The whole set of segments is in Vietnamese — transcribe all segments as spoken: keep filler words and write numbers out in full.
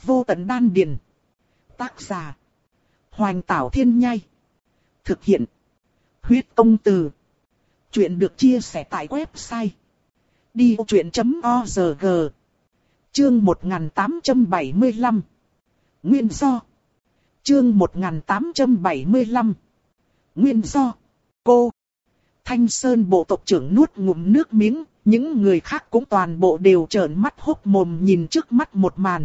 Vô tận đan điền. Tác giả. Hoành Tảo Thiên Nhai. Thực hiện. Huyết Công Từ. Chuyện được chia sẻ tại website đi vô chuyện chấm org. Chương một nghìn tám trăm bảy mươi lăm. Nguyên do. Chương một nghìn tám trăm bảy mươi lăm. Nguyên do. Cô. Thanh Sơn bộ tộc trưởng nuốt ngụm nước miếng, những người khác cũng toàn bộ đều trợn mắt hốc mồm nhìn trước mắt một màn.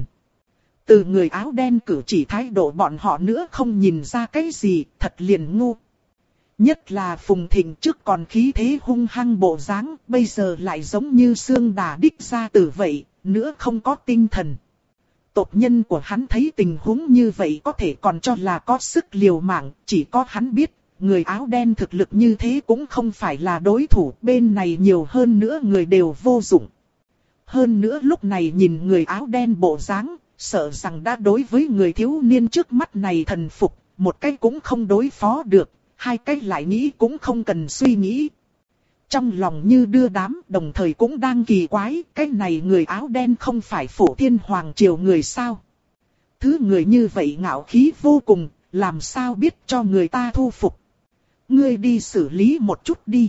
Từ người áo đen cử chỉ thái độ bọn họ nữa không nhìn ra cái gì, thật liền ngu. Nhất là Phùng Thịnh trước còn khí thế hung hăng bộ dáng, bây giờ lại giống như xương đà đích ra tử vậy, nữa không có tinh thần. Tộc nhân của hắn thấy tình huống như vậy có thể còn cho là có sức liều mạng, chỉ có hắn biết, người áo đen thực lực như thế cũng không phải là đối thủ, bên này nhiều hơn nữa người đều vô dụng. Hơn nữa lúc này nhìn người áo đen bộ dáng, sợ rằng đã đối với người thiếu niên trước mắt này thần phục, một cái cũng không đối phó được, hai cái lại nghĩ cũng không cần suy nghĩ. Trong lòng như đưa đám, đồng thời cũng đang kỳ quái, cái này người áo đen không phải Phổ Thiên Hoàng Triều người sao? Thứ người như vậy ngạo khí vô cùng, làm sao biết cho người ta thu phục? Ngươi đi xử lý một chút đi.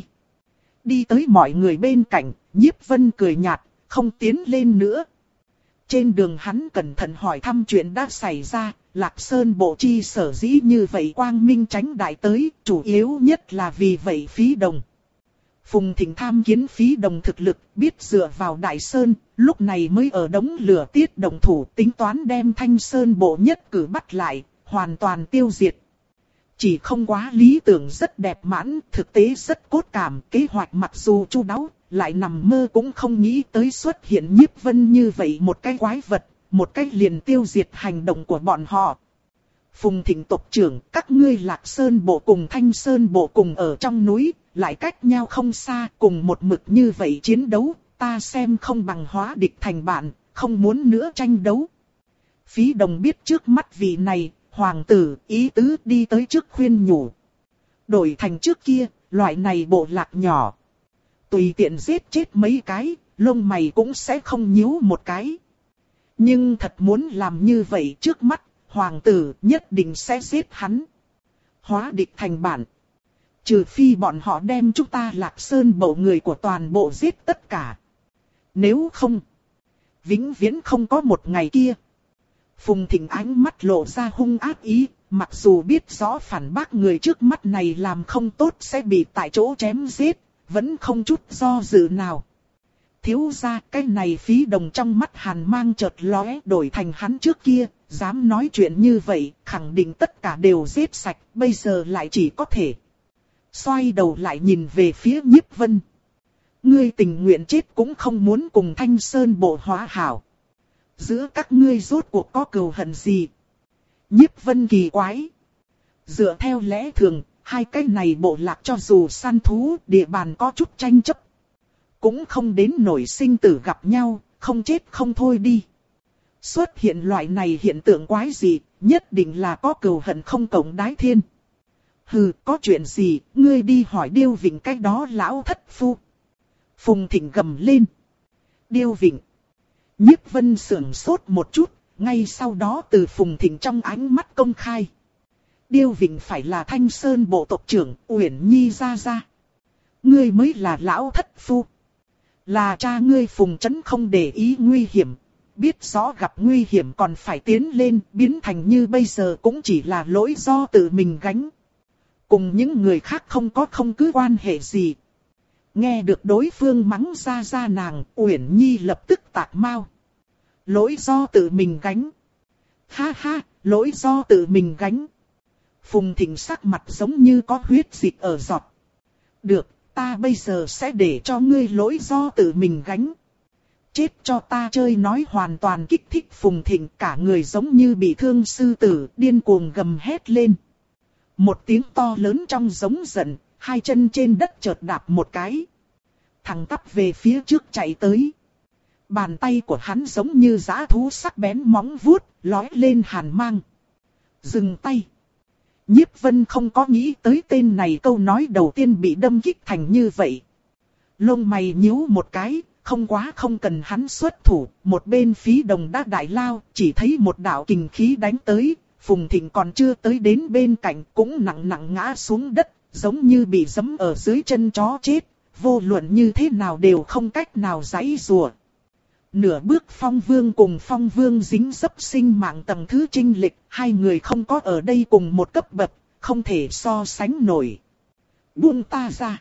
Đi tới mọi người bên cạnh, Nhiếp Vân cười nhạt, không tiến lên nữa. Trên đường hắn cẩn thận hỏi thăm chuyện đã xảy ra, Lạc Sơn bộ chi sở dĩ như vậy quang minh tránh đại tới, chủ yếu nhất là vì vậy Phí Đồng. Phùng Thịnh tham kiến Phí Đồng thực lực, biết dựa vào Đại Sơn, lúc này mới ở đống lửa tiết động thủ tính toán đem Thanh Sơn bộ nhất cử bắt lại, hoàn toàn tiêu diệt. Chỉ không quá lý tưởng rất đẹp mãn, thực tế rất cốt cảm, kế hoạch mặc dù chu đáo, lại nằm mơ cũng không nghĩ tới xuất hiện Nhiếp Vân như vậy một cái quái vật, một cái liền tiêu diệt hành động của bọn họ. Phùng Thịnh tộc trưởng, các ngươi Lạc Sơn bộ cùng Thanh Sơn bộ cùng ở trong núi, lại cách nhau không xa, cùng một mực như vậy chiến đấu, ta xem không bằng hóa địch thành bạn, không muốn nữa tranh đấu. Phí Đồng biết trước mắt vị này, hoàng tử, ý tứ đi tới trước khuyên nhủ. Đổi thành trước kia, loại này bộ lạc nhỏ. Tùy tiện giết chết mấy cái, lông mày cũng sẽ không nhíu một cái. Nhưng thật muốn làm như vậy trước mắt, hoàng tử nhất định sẽ giết hắn. Hóa địch thành bạn. Trừ phi bọn họ đem chúng ta Lạc Sơn bộ người của toàn bộ giết tất cả. Nếu không, vĩnh viễn không có một ngày kia. Phùng Thịnh ánh mắt lộ ra hung ác ý, mặc dù biết rõ phản bác người trước mắt này làm không tốt sẽ bị tại chỗ chém giết, vẫn không chút do dự nào. Thiếu ra cái này Phí Đồng trong mắt hàn mang chợt lóe, đổi thành hắn trước kia, dám nói chuyện như vậy, khẳng định tất cả đều giết sạch, bây giờ lại chỉ có thể. Xoay đầu lại nhìn về phía Nhiếp Vân. Ngươi tình nguyện chết cũng không muốn cùng Thanh Sơn bộ hóa hảo. Giữa các ngươi rốt cuộc có cừu hận gì? Nhiếp Vân kỳ quái. Dựa theo lẽ thường, hai cái này bộ lạc cho dù săn thú, địa bàn có chút tranh chấp, cũng không đến nổi sinh tử gặp nhau, không chết không thôi đi. Xuất hiện loại này hiện tượng quái gì, nhất định là có cừu hận không cộng đái thiên. Hừ, có chuyện gì, ngươi đi hỏi Điêu Vịnh cái đó lão thất phu. Phùng Thịnh gầm lên. Điêu Vịnh. Nhiếp Vân sưởng sốt một chút, ngay sau đó từ Phùng Thịnh trong ánh mắt công khai. Điêu Vịnh phải là Thanh Sơn bộ tộc trưởng, Uyển Nhi gia gia. Ngươi mới là lão thất phu. Là cha ngươi Phùng Chấn không để ý nguy hiểm, biết rõ gặp nguy hiểm còn phải tiến lên, biến thành như bây giờ cũng chỉ là lỗi do tự mình gánh. Cùng những người khác không có không cứ quan hệ gì. Nghe được đối phương mắng ra ra nàng, Uyển Nhi lập tức tạc mau. Lỗi do tự mình gánh. Ha ha, lỗi do tự mình gánh. Phùng Thịnh sắc mặt giống như có huyết dịch ở giọt. Được, ta bây giờ sẽ để cho ngươi lỗi do tự mình gánh. Chết cho ta chơi nói hoàn toàn kích thích Phùng Thịnh, cả người giống như bị thương sư tử, điên cuồng gầm hét lên. Một tiếng to lớn trong giống giận, hai chân trên đất chợt đạp một cái. Thẳng tắp về phía trước chạy tới. Bàn tay của hắn giống như dã thú sắc bén móng vuốt, lói lên hàn mang. Dừng tay. Nhiếp Vân không có nghĩ tới tên này câu nói đầu tiên bị đâm kích thành như vậy. Lông mày nhíu một cái, không quá không cần hắn xuất thủ, một bên Phí Đồng đã đại lao, chỉ thấy một đạo kình khí đánh tới, Phùng Thịnh còn chưa tới đến bên cạnh cũng nặng nặng ngã xuống đất, giống như bị giẫm ở dưới chân chó chết, vô luận như thế nào đều không cách nào giãy giụa. Nửa bước Phong Vương cùng Phong Vương dính dấp sinh mạng tầng thứ chênh lệch, hai người không có ở đây cùng một cấp bậc, không thể so sánh nổi. Buông ta ra.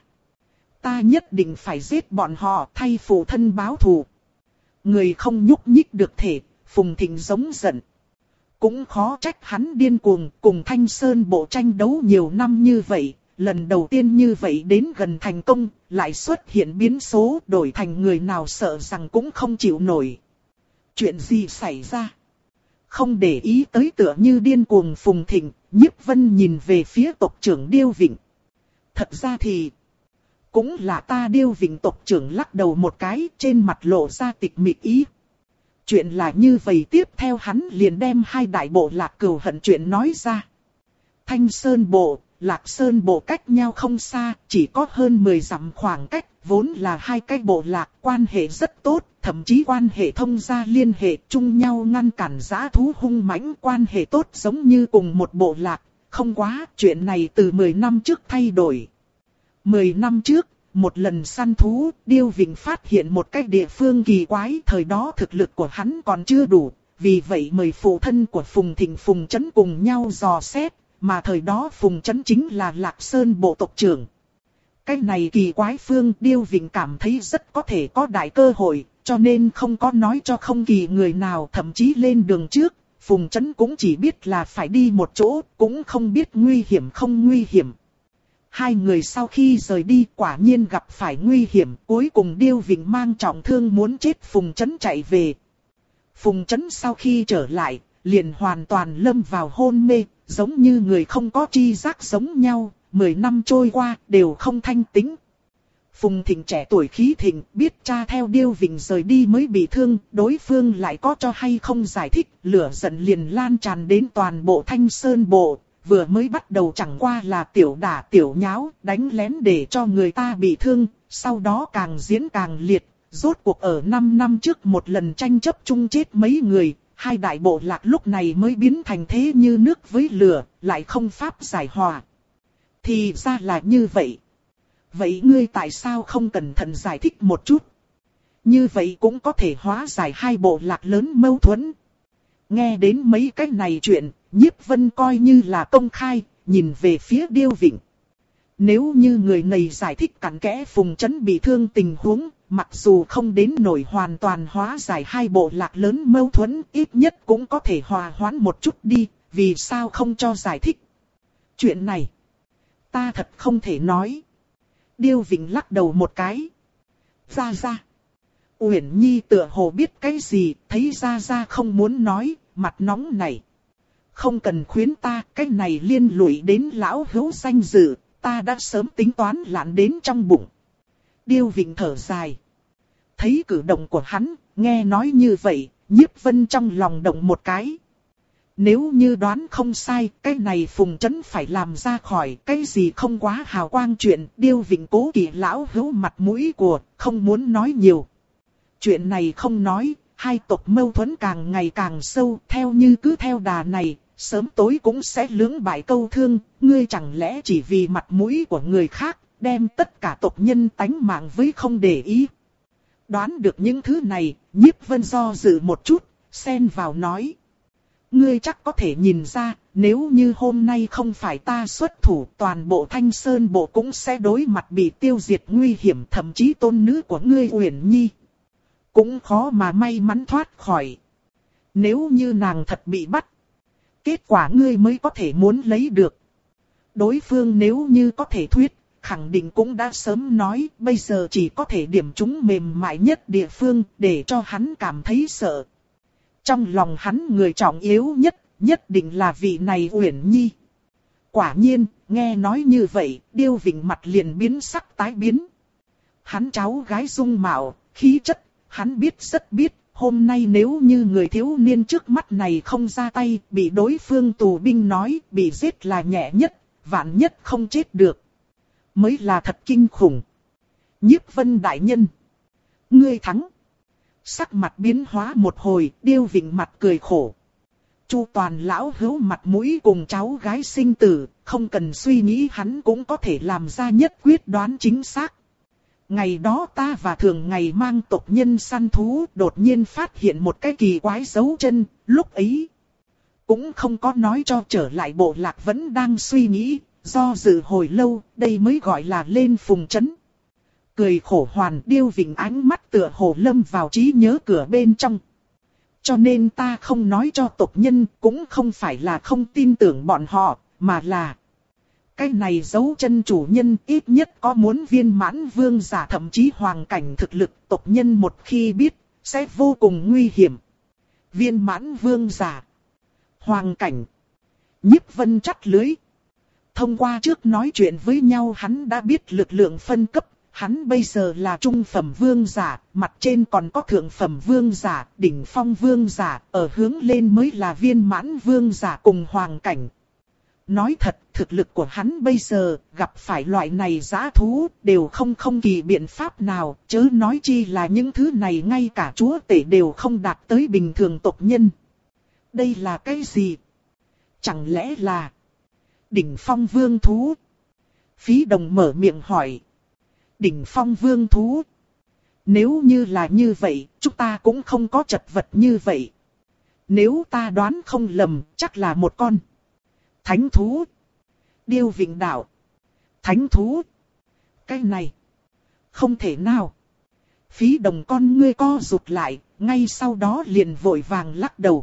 Ta nhất định phải giết bọn họ thay phụ thân báo thù. Người không nhúc nhích được thể, Phùng Thịnh giống giận. Cũng khó trách hắn điên cuồng cùng Thanh Sơn bộ tranh đấu nhiều năm như vậy. Lần đầu tiên như vậy đến gần thành công, lại xuất hiện biến số đổi thành người nào sợ rằng cũng không chịu nổi. Chuyện gì xảy ra? Không để ý tới tựa như điên cuồng Phùng Thịnh, Nhiếp Vân nhìn về phía tộc trưởng Điêu Vịnh. Thật ra thì, cũng là ta Điêu Vịnh tộc trưởng lắc đầu một cái trên mặt lộ ra tịch mịch ý. Chuyện là như vậy tiếp theo hắn liền đem hai đại bộ lạc cừu hận chuyện nói ra. Thanh Sơn bộ, Lạc Sơn bộ cách nhau không xa, chỉ có hơn mười dặm khoảng cách, vốn là hai cái bộ lạc quan hệ rất tốt, thậm chí quan hệ thông gia liên hệ chung nhau ngăn cản dã thú hung mãnh, quan hệ tốt giống như cùng một bộ lạc. Không quá, chuyện này từ mười năm trước thay đổi. mười năm trước, một lần săn thú, Điêu Vịnh phát hiện một cái địa phương kỳ quái, thời đó thực lực của hắn còn chưa đủ, vì vậy mời phụ thân của Phùng Thịnh Phùng Chấn cùng nhau dò xét. Mà thời đó Phùng Chấn chính là Lạc Sơn bộ tộc trưởng. Cái này kỳ quái phương Điêu Vịnh cảm thấy rất có thể có đại cơ hội, cho nên không có nói cho không kỳ người nào, thậm chí lên đường trước, Phùng Chấn cũng chỉ biết là phải đi một chỗ, cũng không biết nguy hiểm không nguy hiểm. Hai người sau khi rời đi quả nhiên gặp phải nguy hiểm, cuối cùng Điêu Vịnh mang trọng thương muốn chết Phùng Chấn chạy về. Phùng Chấn sau khi trở lại, liền hoàn toàn lâm vào hôn mê. Giống như người không có tri giác giống nhau, mười năm trôi qua đều không thanh tĩnh. Phùng Thịnh trẻ tuổi khí thịnh, biết cha theo Điêu Vịnh rời đi mới bị thương, đối phương lại có cho hay không giải thích, lửa giận liền lan tràn đến toàn bộ Thanh Sơn bộ, vừa mới bắt đầu chẳng qua là tiểu đả tiểu nháo, đánh lén để cho người ta bị thương, sau đó càng diễn càng liệt, rốt cuộc ở năm năm trước một lần tranh chấp chung chết mấy người. Hai đại bộ lạc lúc này mới biến thành thế như nước với lửa, lại không pháp giải hòa. Thì ra là như vậy. Vậy ngươi tại sao không cẩn thận giải thích một chút? Như vậy cũng có thể hóa giải hai bộ lạc lớn mâu thuẫn. Nghe đến mấy cái này chuyện, Nhiếp Vân coi như là công khai, nhìn về phía Điêu Vịnh. Nếu như người này giải thích cặn kẽ Phùng Chấn bị thương tình huống, mặc dù không đến nổi hoàn toàn hóa giải hai bộ lạc lớn mâu thuẫn, ít nhất cũng có thể hòa hoãn một chút đi, vì sao không cho giải thích. Chuyện này, ta thật không thể nói. Điêu Vịnh lắc đầu một cái. Ra ra. Uyển Nhi tựa hồ biết cái gì, thấy ra ra không muốn nói, mặt nóng này. Không cần khuyến ta, cái này liên lụy đến lão hữu danh dự, ta đã sớm tính toán lặn đến trong bụng. Điêu Vịnh thở dài. Thấy cử động của hắn, nghe nói như vậy, Nhiếp Vân trong lòng động một cái. Nếu như đoán không sai, cái này Phùng Chấn phải làm ra khỏi cái gì không quá hào quang chuyện. Điêu Vịnh cố kỵ lão hữu mặt mũi của, không muốn nói nhiều. Chuyện này không nói, hai tộc mâu thuẫn càng ngày càng sâu, theo như cứ theo đà này, sớm tối cũng sẽ lưỡng bại câu thương. Ngươi chẳng lẽ chỉ vì mặt mũi của người khác, đem tất cả tộc nhân tánh mạng với không để ý. Đoán được những thứ này, Nhiếp Vân do dự một chút, xen vào nói. Ngươi chắc có thể nhìn ra, nếu như hôm nay không phải ta xuất thủ, toàn bộ Thanh Sơn bộ cũng sẽ đối mặt bị tiêu diệt nguy hiểm, thậm chí tôn nữ của ngươi Uyển Nhi cũng khó mà may mắn thoát khỏi. Nếu như nàng thật bị bắt, kết quả ngươi mới có thể muốn lấy được. Đối phương nếu như có thể thuyết, khẳng định cũng đã sớm nói, bây giờ chỉ có thể điểm trúng mềm mại nhất địa phương, để cho hắn cảm thấy sợ. Trong lòng hắn người trọng yếu nhất, nhất định là vị này Uyển Nhi. Quả nhiên, nghe nói như vậy, Điêu Vịnh mặt liền biến sắc tái biến. Hắn cháu gái dung mạo, khí chất, hắn biết rất biết, hôm nay nếu như người thiếu niên trước mắt này không ra tay, bị đối phương tù binh nói, bị giết là nhẹ nhất, vạn nhất không chết được. Mới là thật kinh khủng. Nhiếp Vân đại nhân. Ngươi thắng. Sắc mặt biến hóa một hồi, Điêu Vịnh mặt cười khổ. Chu Toàn lão hữu mặt mũi cùng cháu gái sinh tử, không cần suy nghĩ hắn cũng có thể làm ra nhất quyết đoán chính xác. Ngày đó ta và thường ngày mang tộc nhân săn thú, đột nhiên phát hiện một cái kỳ quái dấu chân, lúc ấy cũng không có nói cho trở lại bộ lạc, vẫn đang suy nghĩ, do dự hồi lâu, đây mới gọi là lên phùng trấn. Cười khổ hoàn, Điêu Vịnh ánh mắt tựa hồ lâm vào trí nhớ cửa bên trong. Cho nên ta không nói cho tộc nhân, cũng không phải là không tin tưởng bọn họ, mà là cái này dấu chân chủ nhân ít nhất có muốn viên mãn vương giả thậm chí hoàng cảnh thực lực, tộc nhân một khi biết, sẽ vô cùng nguy hiểm. Viên mãn vương giả, hoàng cảnh, Nhiếp Vân chắt lưới. Thông qua trước nói chuyện với nhau hắn đã biết lực lượng phân cấp. Hắn bây giờ là trung phẩm vương giả, mặt trên còn có thượng phẩm vương giả, đỉnh phong vương giả, ở hướng lên mới là viên mãn vương giả cùng hoàng cảnh. Nói thật, thực lực của hắn bây giờ, gặp phải loại này dã thú, đều không không kỳ biện pháp nào, chớ nói chi là những thứ này ngay cả chúa tể đều không đạt tới bình thường tộc nhân. Đây là cái gì? Chẳng lẽ là đỉnh phong vương thú? Phí Đồng mở miệng hỏi. Đỉnh phong vương thú. Nếu như là như vậy, chúng ta cũng không có chật vật như vậy. Nếu ta đoán không lầm, chắc là một con thánh thú. Điêu Vịnh đạo. Thánh thú? Cái này không thể nào. Phí Đồng con ngươi co rụt lại, ngay sau đó liền vội vàng lắc đầu.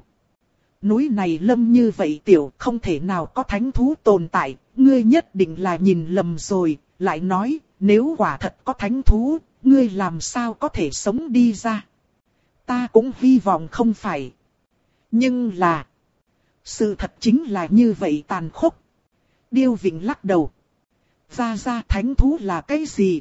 Núi này lâm như vậy tiểu, không thể nào có thánh thú tồn tại, ngươi nhất định là nhìn lầm rồi. Lại nói, nếu quả thật có thánh thú, ngươi làm sao có thể sống đi ra? Ta cũng hy vọng không phải. Nhưng là, sự thật chính là như vậy tàn khốc. Điêu Vịnh lắc đầu. Ra ra thánh thú là cái gì?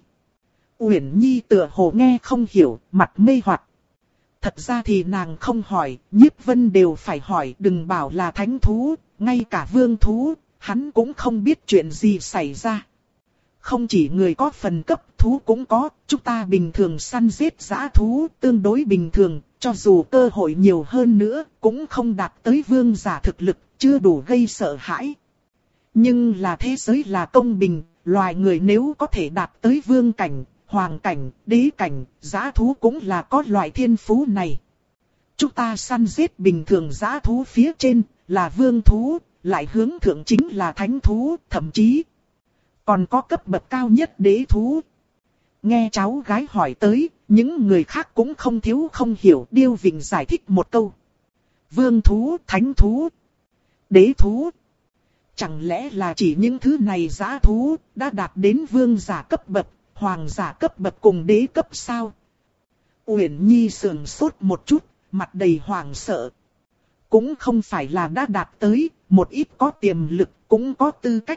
Uyển Nhi tựa hồ nghe không hiểu, mặt mê hoặc. Thật ra thì nàng không hỏi, Nhiếp Vân đều phải hỏi, đừng bảo là thánh thú, ngay cả vương thú, hắn cũng không biết chuyện gì xảy ra. Không chỉ người có phần cấp, thú cũng có, chúng ta bình thường săn giết dã thú tương đối bình thường, cho dù cơ hội nhiều hơn nữa, cũng không đạt tới vương giả thực lực, chưa đủ gây sợ hãi. Nhưng là thế giới là công bình, loài người nếu có thể đạt tới vương cảnh, hoàng cảnh, đế cảnh, dã thú cũng là có loại thiên phú này. Chúng ta săn giết bình thường dã thú phía trên, là vương thú, lại hướng thượng chính là thánh thú, thậm chí còn có cấp bậc cao nhất đế thú. Nghe cháu gái hỏi tới, những người khác cũng không thiếu không hiểu. Điêu Vịnh giải thích một câu. Vương thú, thánh thú, đế thú. Chẳng lẽ là chỉ những thứ này dã thú đã đạt đến vương giả cấp bậc, hoàng giả cấp bậc cùng đế cấp sao? Uyển Nhi sườn sốt một chút, mặt đầy hoảng sợ. Cũng không phải là đã đạt tới, một ít có tiềm lực, cũng có tư cách.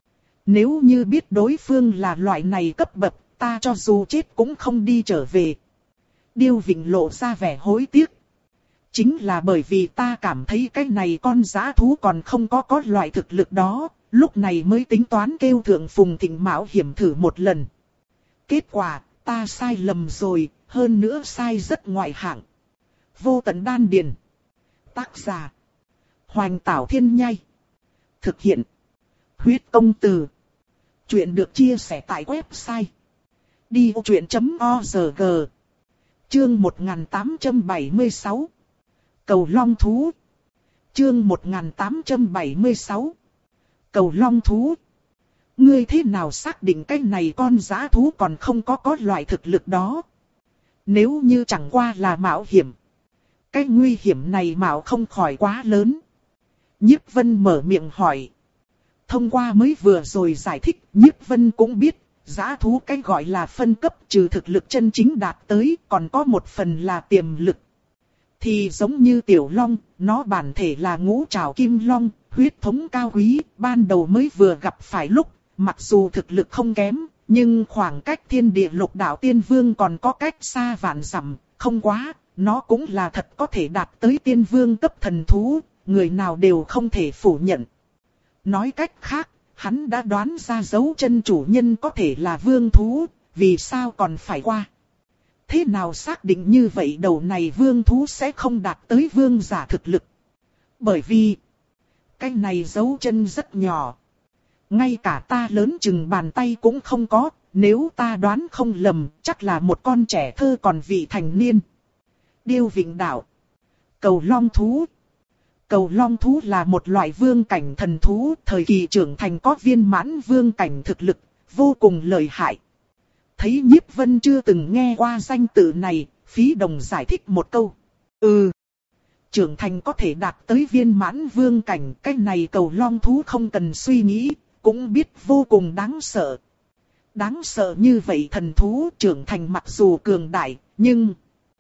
Nếu như biết đối phương là loại này cấp bậc, ta cho dù chết cũng không đi trở về. Điêu Vịnh lộ ra vẻ hối tiếc. Chính là bởi vì ta cảm thấy cái này con dã thú còn không có có loại thực lực đó, lúc này mới tính toán kêu Thượng Phùng Thịnh mạo hiểm thử một lần. Kết quả, ta sai lầm rồi, hơn nữa sai rất ngoại hạng. Vô Tận Đan Điền. Tác giả Hoành Tảo Thiên Nhai. Thực hiện Huyết Công Từ. Chuyện được chia sẻ tại website đi ô chuyện chấm org. Chương một nghìn tám trăm bảy mươi sáu. Cầu Long Thú. Chương một nghìn tám trăm bảy mươi sáu. Cầu Long Thú. Ngươi thế nào xác định cái này con dã thú còn không có có loại thực lực đó? Nếu như chẳng qua là mạo hiểm, cái nguy hiểm này mạo không khỏi quá lớn. Nhiếp Vân mở miệng hỏi. Thông qua mới vừa rồi giải thích, Nhiếp Vân cũng biết, dã thú cái gọi là phân cấp trừ thực lực chân chính đạt tới, còn có một phần là tiềm lực. Thì giống như Tiểu Long, nó bản thể là ngũ trảo kim long, huyết thống cao quý, ban đầu mới vừa gặp phải lúc, mặc dù thực lực không kém, nhưng khoảng cách thiên địa lục đạo tiên vương còn có cách xa vạn dặm, không quá, nó cũng là thật có thể đạt tới tiên vương cấp thần thú, người nào đều không thể phủ nhận. Nói cách khác, hắn đã đoán ra dấu chân chủ nhân có thể là vương thú, vì sao còn phải qua. thế nào xác định như vậy đầu này vương thú sẽ không đạt tới vương giả thực lực? Bởi vì, cái này dấu chân rất nhỏ. Ngay cả ta lớn chừng bàn tay cũng không có, nếu ta đoán không lầm, chắc là một con trẻ thơ còn vị thành niên. Điêu Vịnh đạo. Cầu long thú. Cầu long thú là một loại vương cảnh thần thú, thời kỳ trưởng thành có viên mãn vương cảnh thực lực, vô cùng lợi hại. Thấy Nhiếp Vân chưa từng nghe qua danh tự này, Phí Đồng giải thích một câu. Ừ. Trưởng thành có thể đạt tới viên mãn vương cảnh, cái này cầu long thú không cần suy nghĩ, cũng biết vô cùng đáng sợ. Đáng sợ như vậy thần thú trưởng thành mặc dù cường đại, nhưng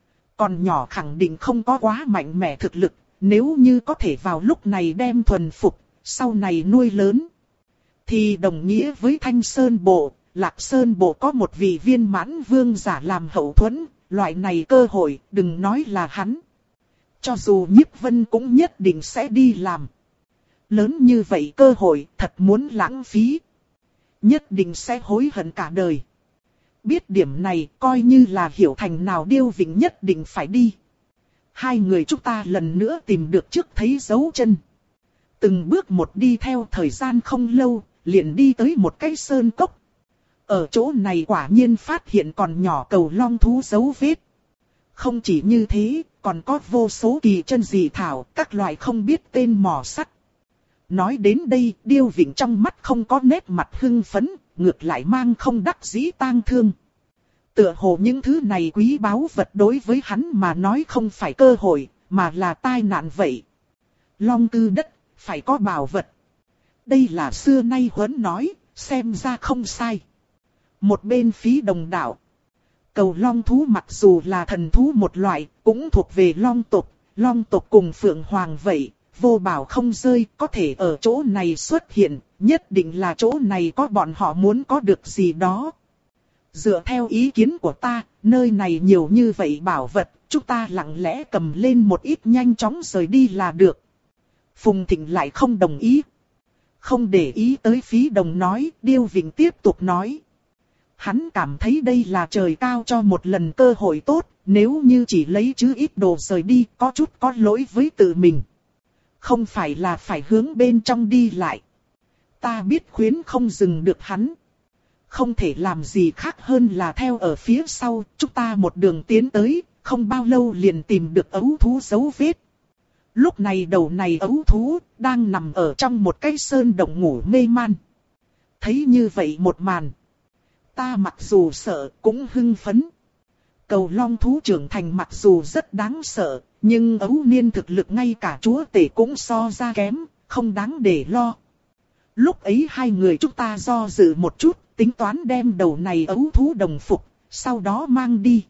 còn nhỏ khẳng định không có quá mạnh mẽ thực lực, nếu như có thể vào lúc này đem thuần phục, sau này nuôi lớn, thì đồng nghĩa với Thanh Sơn Bộ, Lạc Sơn Bộ có một vị viên mãn vương giả làm hậu thuẫn, loại này cơ hội đừng nói là hắn. Cho dù Nhiếp Vân cũng nhất định sẽ đi làm. Lớn như vậy cơ hội thật muốn lãng phí, nhất định sẽ hối hận cả đời. Biết điểm này coi như là hiểu thành nào Điêu Vịnh nhất định phải đi. Hai người chúng ta lần nữa tìm được trước thấy dấu chân. Từng bước một đi theo thời gian không lâu, liền đi tới một cái sơn cốc. Ở chỗ này quả nhiên phát hiện còn nhỏ cầu long thú dấu vết. Không chỉ như thế, còn có vô số kỳ chân dị thảo, các loại không biết tên mỏ sắt. Nói đến đây, Điêu Vịnh trong mắt không có nét mặt hưng phấn, ngược lại mang không đắc dĩ tang thương. Tựa hồ những thứ này quý báu vật đối với hắn mà nói không phải cơ hội, mà là tai nạn vậy. Long cư đất, phải có bảo vật. Đây là xưa nay Huấn nói, xem ra không sai. Một bên Phí Đồng đạo. Cầu long thú mặc dù là thần thú một loại, cũng thuộc về long tộc, long tộc cùng phượng hoàng vậy. Vô bảo không rơi, có thể ở chỗ này xuất hiện, nhất định là chỗ này có bọn họ muốn có được gì đó. Dựa theo ý kiến của ta, nơi này nhiều như vậy bảo vật, chúng ta lặng lẽ cầm lên một ít nhanh chóng rời đi là được. Phùng Thịnh lại không đồng ý. Không để ý tới Phí Đồng nói, Điêu Vịnh tiếp tục nói. Hắn cảm thấy đây là trời cao cho một lần cơ hội tốt, nếu như chỉ lấy chứ ít đồ rời đi có chút có lỗi với tự mình. Không phải là phải hướng bên trong đi lại. Ta biết khuyến không dừng được hắn. Không thể làm gì khác hơn là theo ở phía sau, chúng ta một đường tiến tới, không bao lâu liền tìm được ấu thú dấu vết. Lúc này đầu này ấu thú, đang nằm ở trong một cái sơn động ngủ mê man. Thấy như vậy một màn. Ta mặc dù sợ, cũng hưng phấn. Cầu long thú trưởng thành mặc dù rất đáng sợ, nhưng ấu niên thực lực ngay cả chúa tể cũng so ra kém, không đáng để lo. Lúc ấy hai người chúng ta do dự một chút, tính toán đem đầu này ấu thú đồng phục, sau đó mang đi.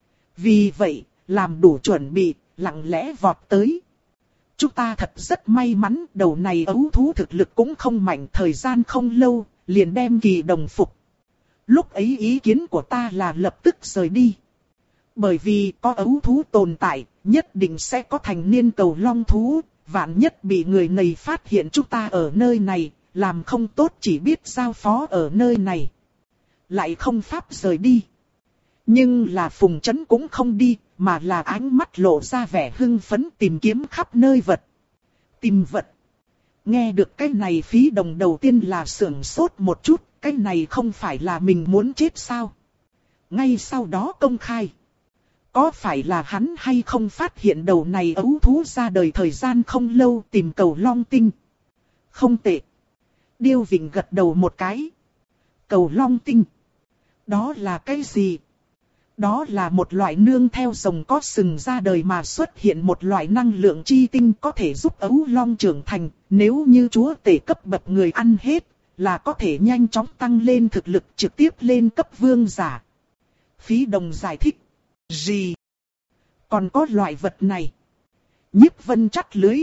Vì vậy, làm đủ chuẩn bị, lặng lẽ vọt tới. Chúng ta thật rất may mắn, đầu này ấu thú thực lực cũng không mạnh, thời gian không lâu, liền đem kỳ đồng phục. Lúc ấy ý kiến của ta là lập tức rời đi. Bởi vì có ấu thú tồn tại, nhất định sẽ có thành niên cầu long thú, vạn nhất bị người này phát hiện chúng ta ở nơi này, làm không tốt chỉ biết giao phó ở nơi này. Lại không pháp rời đi. Nhưng là Phùng Chấn cũng không đi, mà là ánh mắt lộ ra vẻ hưng phấn tìm kiếm khắp nơi vật. Tìm vật. Nghe được cái này Phí Đồng đầu tiên là sưởng sốt một chút, cái này không phải là mình muốn chết sao? Ngay sau đó công khai. Có phải là hắn hay không phát hiện đầu này ấu thú ra đời thời gian không lâu tìm cầu long tinh? Không tệ. Điêu Vịnh gật đầu một cái. Cầu long tinh. Đó là cái gì? Đó là một loại nương theo rồng có sừng ra đời mà xuất hiện một loại năng lượng chi tinh có thể giúp ấu long trưởng thành. Nếu như chúa tể cấp bậc người ăn hết, là có thể nhanh chóng tăng lên thực lực trực tiếp lên cấp vương giả. Phí Đồng giải thích. Gì? Còn có loại vật này. Nhiếp Vân chắt lưới.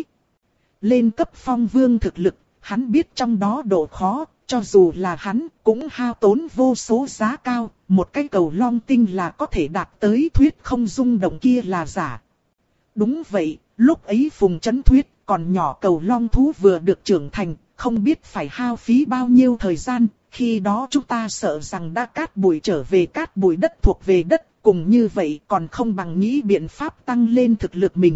Lên cấp phong vương thực lực, hắn biết trong đó độ khó, cho dù là hắn cũng hao tốn vô số giá cao, một cái cầu long tinh là có thể đạt tới thuyết không rung động kia là giả. Đúng vậy, lúc ấy Phùng Chấn thuyết, còn nhỏ cầu long thú vừa được trưởng thành, không biết phải hao phí bao nhiêu thời gian, khi đó chúng ta sợ rằng đã cát bụi trở về cát bụi đất thuộc về đất, cùng như vậy còn không bằng nghĩ biện pháp tăng lên thực lực mình.